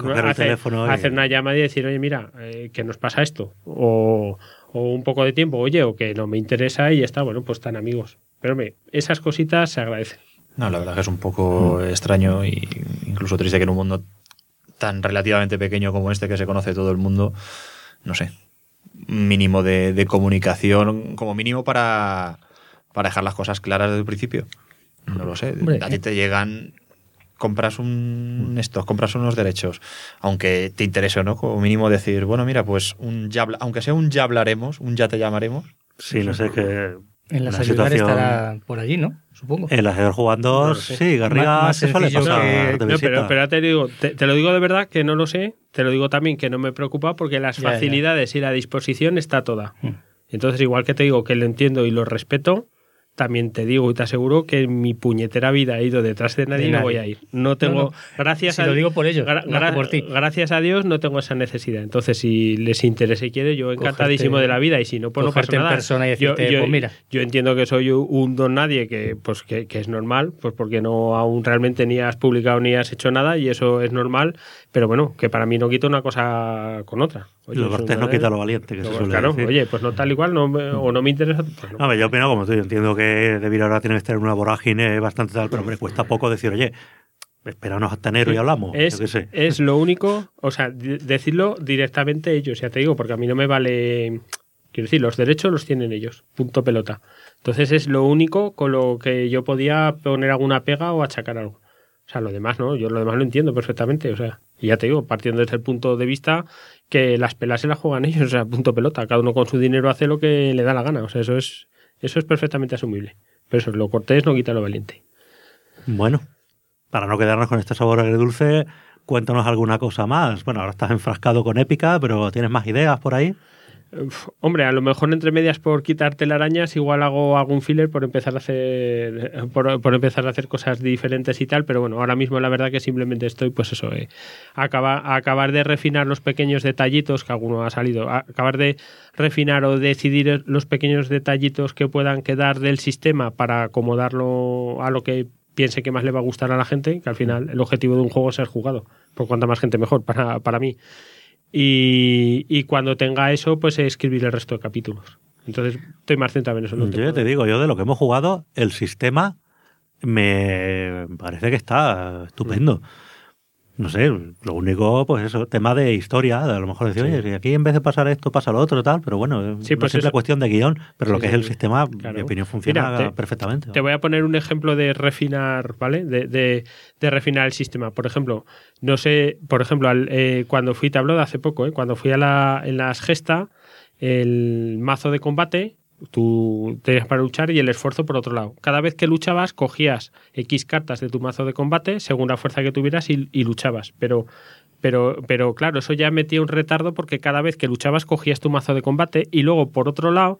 Speaker 8: una llamada y decir, oye, mira, que nos pasa esto. O un poco de tiempo, oye, o que no me interesa y ya está, bueno, pues están amigos. Pero hombre, esas cositas se agradecen.
Speaker 9: No, la verdad que es un poco extraño y incluso triste que en un mundo tan relativamente pequeño como este, que se conoce todo el mundo, no sé, un mínimo de comunicación, como mínimo para dejar las cosas claras desde el principio. No lo sé,
Speaker 6: Hombre,
Speaker 9: a ti te llegan, compras compras unos derechos, aunque te interese o no, como mínimo decir, bueno, mira, pues aunque sea ya hablaremos, ya te llamaremos.
Speaker 3: Sí, no sé, que
Speaker 6: En las
Speaker 3: una
Speaker 6: ayudar
Speaker 3: situación-
Speaker 6: estará por allí, ¿no? Supongo.
Speaker 3: El ajedrez jugando,
Speaker 8: No lo sé.
Speaker 3: sí, Garriga
Speaker 6: Más
Speaker 3: se suele
Speaker 6: sencillo
Speaker 3: pasar
Speaker 6: que-
Speaker 3: de
Speaker 8: No,
Speaker 3: visita.
Speaker 8: pero te digo, te lo digo de verdad que no lo sé, te lo digo también que no me preocupa porque las
Speaker 6: Ya,
Speaker 8: facilidades y la disposición está toda.
Speaker 6: Mm.
Speaker 8: Entonces, igual que te digo que lo entiendo y lo respeto, también te digo y te aseguro que en mi puñetera vida he ido detrás de nadie y no voy a ir. No tengo,
Speaker 6: No.
Speaker 8: gracias
Speaker 6: Si
Speaker 8: a
Speaker 6: lo digo por ellos, no por ti.
Speaker 8: Gracias a Dios no tengo esa necesidad. Entonces, si les interesa y quiere, yo encantadísimo
Speaker 6: Cogerte-
Speaker 8: de la vida y si no, pues no pasa
Speaker 6: cogerte en
Speaker 8: nada.
Speaker 6: persona y decirte, pues mira.
Speaker 8: Yo entiendo que soy un don nadie que es normal, pues porque no aún realmente ni has publicado ni has hecho nada y eso es normal, pero bueno, que para mí no quita una cosa con otra. Oye,
Speaker 3: Lo
Speaker 8: es un
Speaker 3: cortés no
Speaker 8: gran-
Speaker 3: quita lo valiente, que se suele
Speaker 8: claro,
Speaker 3: decir.
Speaker 8: oye, pues no tal igual, o no me interesa. Pues no.
Speaker 3: A ver, yo opino como tú, yo entiendo que David ahora tiene que estar en una vorágine bastante tal, pero hombre, cuesta poco decir, oye, espéranos hasta enero y hablamos. Yo qué sé.
Speaker 8: Es lo único, o sea, decirlo directamente ellos, ya te digo, porque a mí no me vale. Quiero decir, los derechos los tienen ellos, punto pelota. Entonces es lo único con lo que yo podía poner alguna pega o achacar algo. O sea, lo demás no, yo lo demás lo entiendo perfectamente, o sea, y ya te digo, partiendo desde el punto de vista que las pelas se las juegan ellos, o sea, punto pelota, cada uno con su dinero hace lo que le da la gana, o sea, eso es perfectamente asumible. Pero eso, lo cortés no quita lo valiente.
Speaker 3: Bueno, para no quedarnos con este sabor agridulce, cuéntanos alguna cosa más. Bueno, ahora estás enfrascado con Épica, pero ¿tienes más ideas por ahí?
Speaker 8: Hombre, a lo mejor entre medias por quitarte telarañas igual hago algún filler por empezar a hacer por empezar a hacer cosas diferentes y tal, pero bueno, ahora mismo la verdad que simplemente estoy pues eso, acabar de refinar los pequeños detallitos que alguno ha salido, acabar de refinar o decidir los pequeños detallitos que puedan quedar del sistema para acomodarlo a lo que piense que más le va a gustar a la gente, que al final el objetivo de un juego es ser jugado, por cuanta más gente mejor para mí. Y cuando tenga eso, pues escribir el resto de capítulos. Entonces, estoy más centrado en eso.
Speaker 3: Yo ya te digo, yo de lo que hemos jugado, el sistema me parece que está estupendo. No sé, lo único, pues eso, tema de historia, a lo mejor decir, oye, si aquí en vez de pasar esto, pasa lo otro, tal, pero bueno,
Speaker 8: Sí,
Speaker 3: no
Speaker 8: pues
Speaker 3: es simple
Speaker 8: eso.
Speaker 3: cuestión de guión, pero lo
Speaker 8: Sí,
Speaker 3: que es
Speaker 8: sí,
Speaker 3: el
Speaker 8: sí.
Speaker 3: sistema,
Speaker 8: Claro.
Speaker 3: mi opinión, funciona
Speaker 8: Mira,
Speaker 3: perfectamente.
Speaker 8: Te voy a poner un ejemplo de refinar, ¿vale? De refinar el sistema. Por ejemplo, no sé, cuando fui tablado hace poco, cuando fui en las Gesta, el mazo de combate, tú tenías para luchar y el esfuerzo por otro lado. Cada vez que luchabas, cogías X cartas de tu mazo de combate según la fuerza que tuvieras y luchabas. Pero claro, eso ya metía un retardo porque cada vez que luchabas cogías tu mazo de combate y luego, por otro lado,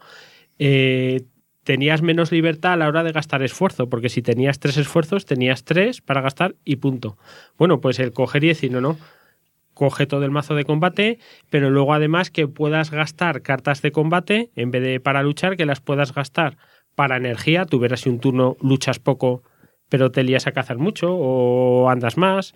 Speaker 8: tenías menos libertad a la hora de gastar esfuerzo, porque si tenías 3 esfuerzos, tenías 3 para gastar y punto. Bueno, pues el coger y decir, no, coge todo el mazo de combate, pero luego además que puedas gastar cartas de combate, en vez de para luchar, que las puedas gastar para energía. Tú verás si un turno luchas poco, pero te lías a cazar mucho o andas más.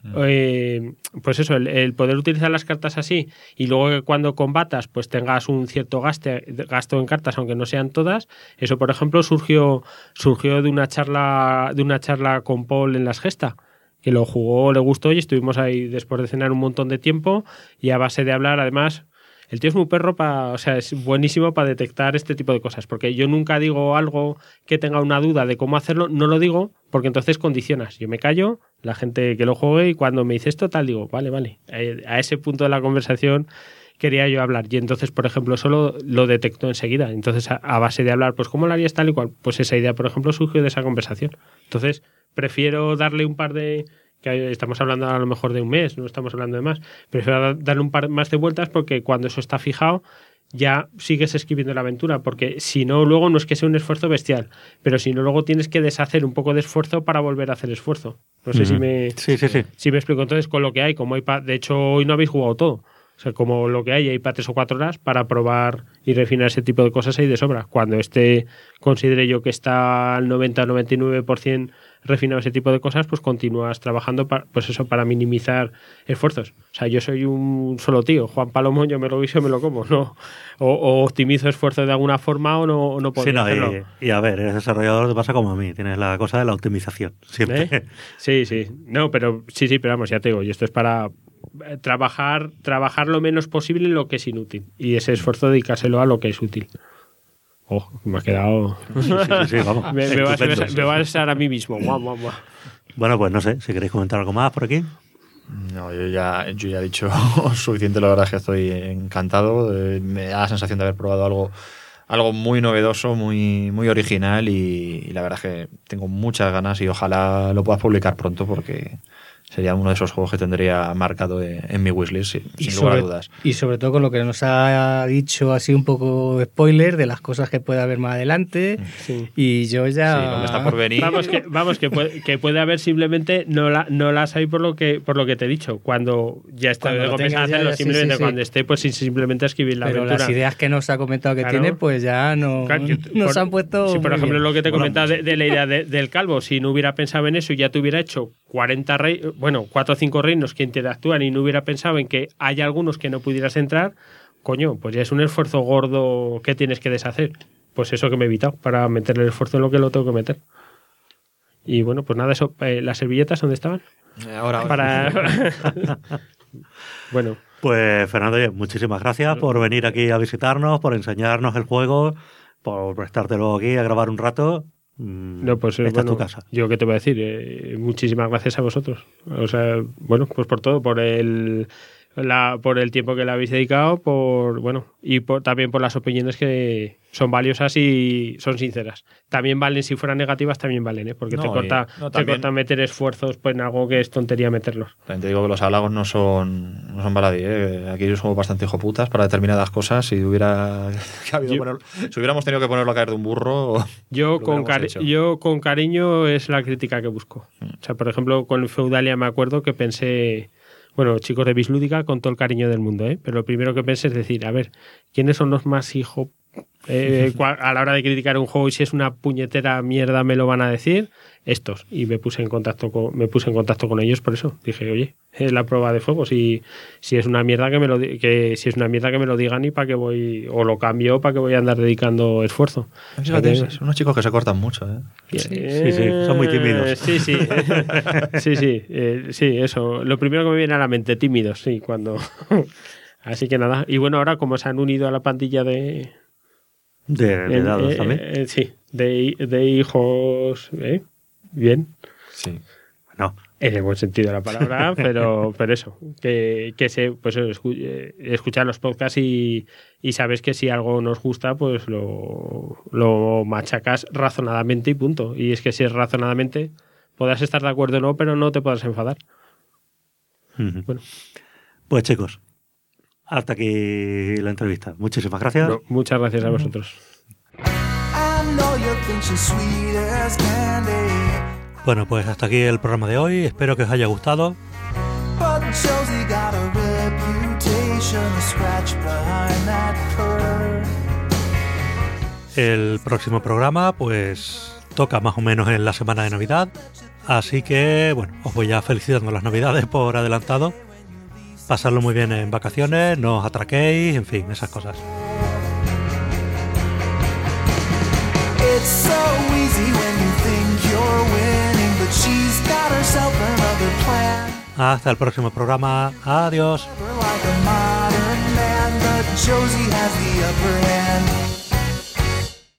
Speaker 8: Pues eso, el poder utilizar las cartas así y luego que cuando combatas pues tengas un cierto gasto en cartas, aunque no sean todas. Eso, por ejemplo, surgió de una charla con Paul en las Gesta, que lo jugó, le gustó y estuvimos ahí después de cenar un montón de tiempo y a base de hablar, además, el tío es muy perro o sea, es buenísimo para detectar este tipo de cosas, porque yo nunca digo algo que tenga una duda de cómo hacerlo, no lo digo, porque entonces condicionas. Yo me callo, la gente que lo juegue, y cuando me dice esto tal, digo, vale. A ese punto de la conversación quería yo hablar, y entonces, por ejemplo, eso lo detectó enseguida. Entonces, a base de hablar, pues ¿cómo lo harías tal y cual? Pues esa idea, por ejemplo, surgió de esa conversación. Entonces, prefiero darle un par de... que estamos hablando a lo mejor de un mes, no estamos hablando de más, prefiero darle un par más de vueltas, porque cuando eso está fijado ya sigues escribiendo la aventura, porque si no, luego no es que sea un esfuerzo bestial, pero si no, luego tienes que deshacer un poco de esfuerzo para volver a hacer esfuerzo. No sé si me explico. Entonces, con lo que hay, como hay de hecho, hoy no habéis jugado todo. O sea, como lo que hay para 3 o 4 horas para probar y refinar ese tipo de cosas ahí de sobra. Cuando considere yo que está al 90 o 99% refinado ese tipo de cosas, pues continúas trabajando para minimizar esfuerzos. O sea, yo soy un solo tío. Juan Palomo, yo me lo guiso y me lo como. No. O optimizo esfuerzos de alguna forma o no puedo hacerlo.
Speaker 3: Y a ver, eres desarrollador, te pasa como a mí. Tienes la cosa de la optimización. Siempre.
Speaker 8: Sí. No, pero sí, pero vamos, ya te digo, y esto es para trabajar lo menos posible en lo que es inútil, y ese esfuerzo dedicárselo a lo que es útil. Me ha quedado...
Speaker 3: Sí, vamos.
Speaker 8: me va a estar a mí mismo. Guau.
Speaker 3: Bueno, pues no sé, si queréis comentar algo más por aquí.
Speaker 9: No, yo ya he dicho suficiente. La verdad es que estoy encantado. Me da la sensación de haber probado algo muy novedoso, muy original, y la verdad es que tengo muchas ganas y ojalá lo puedas publicar pronto, porque sería uno de esos juegos que tendría marcado en mi wishlist, sin lugar a dudas.
Speaker 6: Y sobre todo con lo que nos ha dicho, así un poco spoiler de las cosas que puede haber más adelante.
Speaker 8: Sí.
Speaker 6: Y yo ya...
Speaker 9: Sí, lo que está por venir.
Speaker 8: Vamos, que puede haber, simplemente no las hay por lo que te he dicho. Cuando ya está
Speaker 6: Cuando
Speaker 8: comenzando a hacerlo, simplemente
Speaker 6: sí.
Speaker 8: cuando esté, pues simplemente escribir la
Speaker 6: Pero
Speaker 8: aventura.
Speaker 6: las ideas que nos ha comentado que
Speaker 8: Claro.
Speaker 6: tiene, pues ya nos han puesto...
Speaker 8: Sí, por
Speaker 6: muy
Speaker 8: ejemplo,
Speaker 6: bien.
Speaker 8: lo que te comentaba de la idea del calvo, si no hubiera pensado en eso y ya te hubiera hecho 4 o 5 reinos que interactúan y no hubiera pensado en que hay algunos que no pudieras entrar, coño, pues ya es un esfuerzo gordo que tienes que deshacer. Pues eso que me he evitado, para meterle el esfuerzo en lo que lo tengo que meter. Y bueno, pues nada, eso. ¿Las servilletas dónde estaban?
Speaker 9: Ahora.
Speaker 8: Bueno.
Speaker 3: Pues Fernando, oye, muchísimas gracias por venir aquí a visitarnos, por enseñarnos el juego, por prestártelo aquí a grabar un rato.
Speaker 8: No, pues
Speaker 3: esta es tu casa.
Speaker 8: Yo qué te voy a decir, muchísimas gracias a vosotros. O sea, bueno, pues por todo, por el tiempo que le habéis dedicado, también por las opiniones que son valiosas y son sinceras. También valen, si fueran negativas, también valen, porque te corta meter esfuerzos pues, en algo que es tontería meterlos.
Speaker 9: También te digo que los halagos no son baladí, Aquí somos bastante hijoputas para determinadas cosas. Si hubiéramos tenido que ponerlo a caer de un burro...
Speaker 8: Yo con cariño es la crítica que busco. O sea, por ejemplo, con Feudalia me acuerdo que pensé... Bueno, chicos de Bislúdica, con todo el cariño del mundo, pero lo primero que pensé es decir, a ver, ¿quiénes son los más a la hora de criticar un juego, y si es una puñetera mierda me lo van a decir? Estos. Y me puse en contacto con ellos por eso. Dije, oye, es la prueba de fuego. Si es una mierda que me lo digan, y para qué voy, o lo cambio, para que voy a andar dedicando esfuerzo.
Speaker 9: Fíjate, son unos chicos que se cortan mucho,
Speaker 3: Sí, son muy tímidos.
Speaker 8: Sí, eso. Lo primero que me viene a la mente, tímidos, sí, cuando... Así que nada. Y bueno, ahora como se han unido a la pandilla de
Speaker 3: dados también.
Speaker 8: Sí, de hijos, bien.
Speaker 9: Sí.
Speaker 3: No.
Speaker 8: En el buen sentido de la palabra, pero eso, escuchar los podcasts y sabes que si algo nos gusta, pues lo machacas razonadamente y punto. Y es que si es razonadamente, podrás estar de acuerdo o no, pero no te podrás enfadar.
Speaker 3: Uh-huh.
Speaker 8: Bueno.
Speaker 3: Pues chicos, hasta aquí la entrevista. Muchísimas gracias.
Speaker 8: No, muchas gracias a vosotros.
Speaker 3: Bueno, pues hasta aquí el programa de hoy. Espero que os haya gustado. El próximo programa pues toca más o menos en la semana de Navidad. Así que, bueno, os voy ya felicitando las Navidades por adelantado. Pasadlo muy bien en vacaciones, no os atraquéis, en fin, esas cosas. Hasta el próximo programa. Adiós.
Speaker 2: Like a modern man, but but Josie has the upper hand.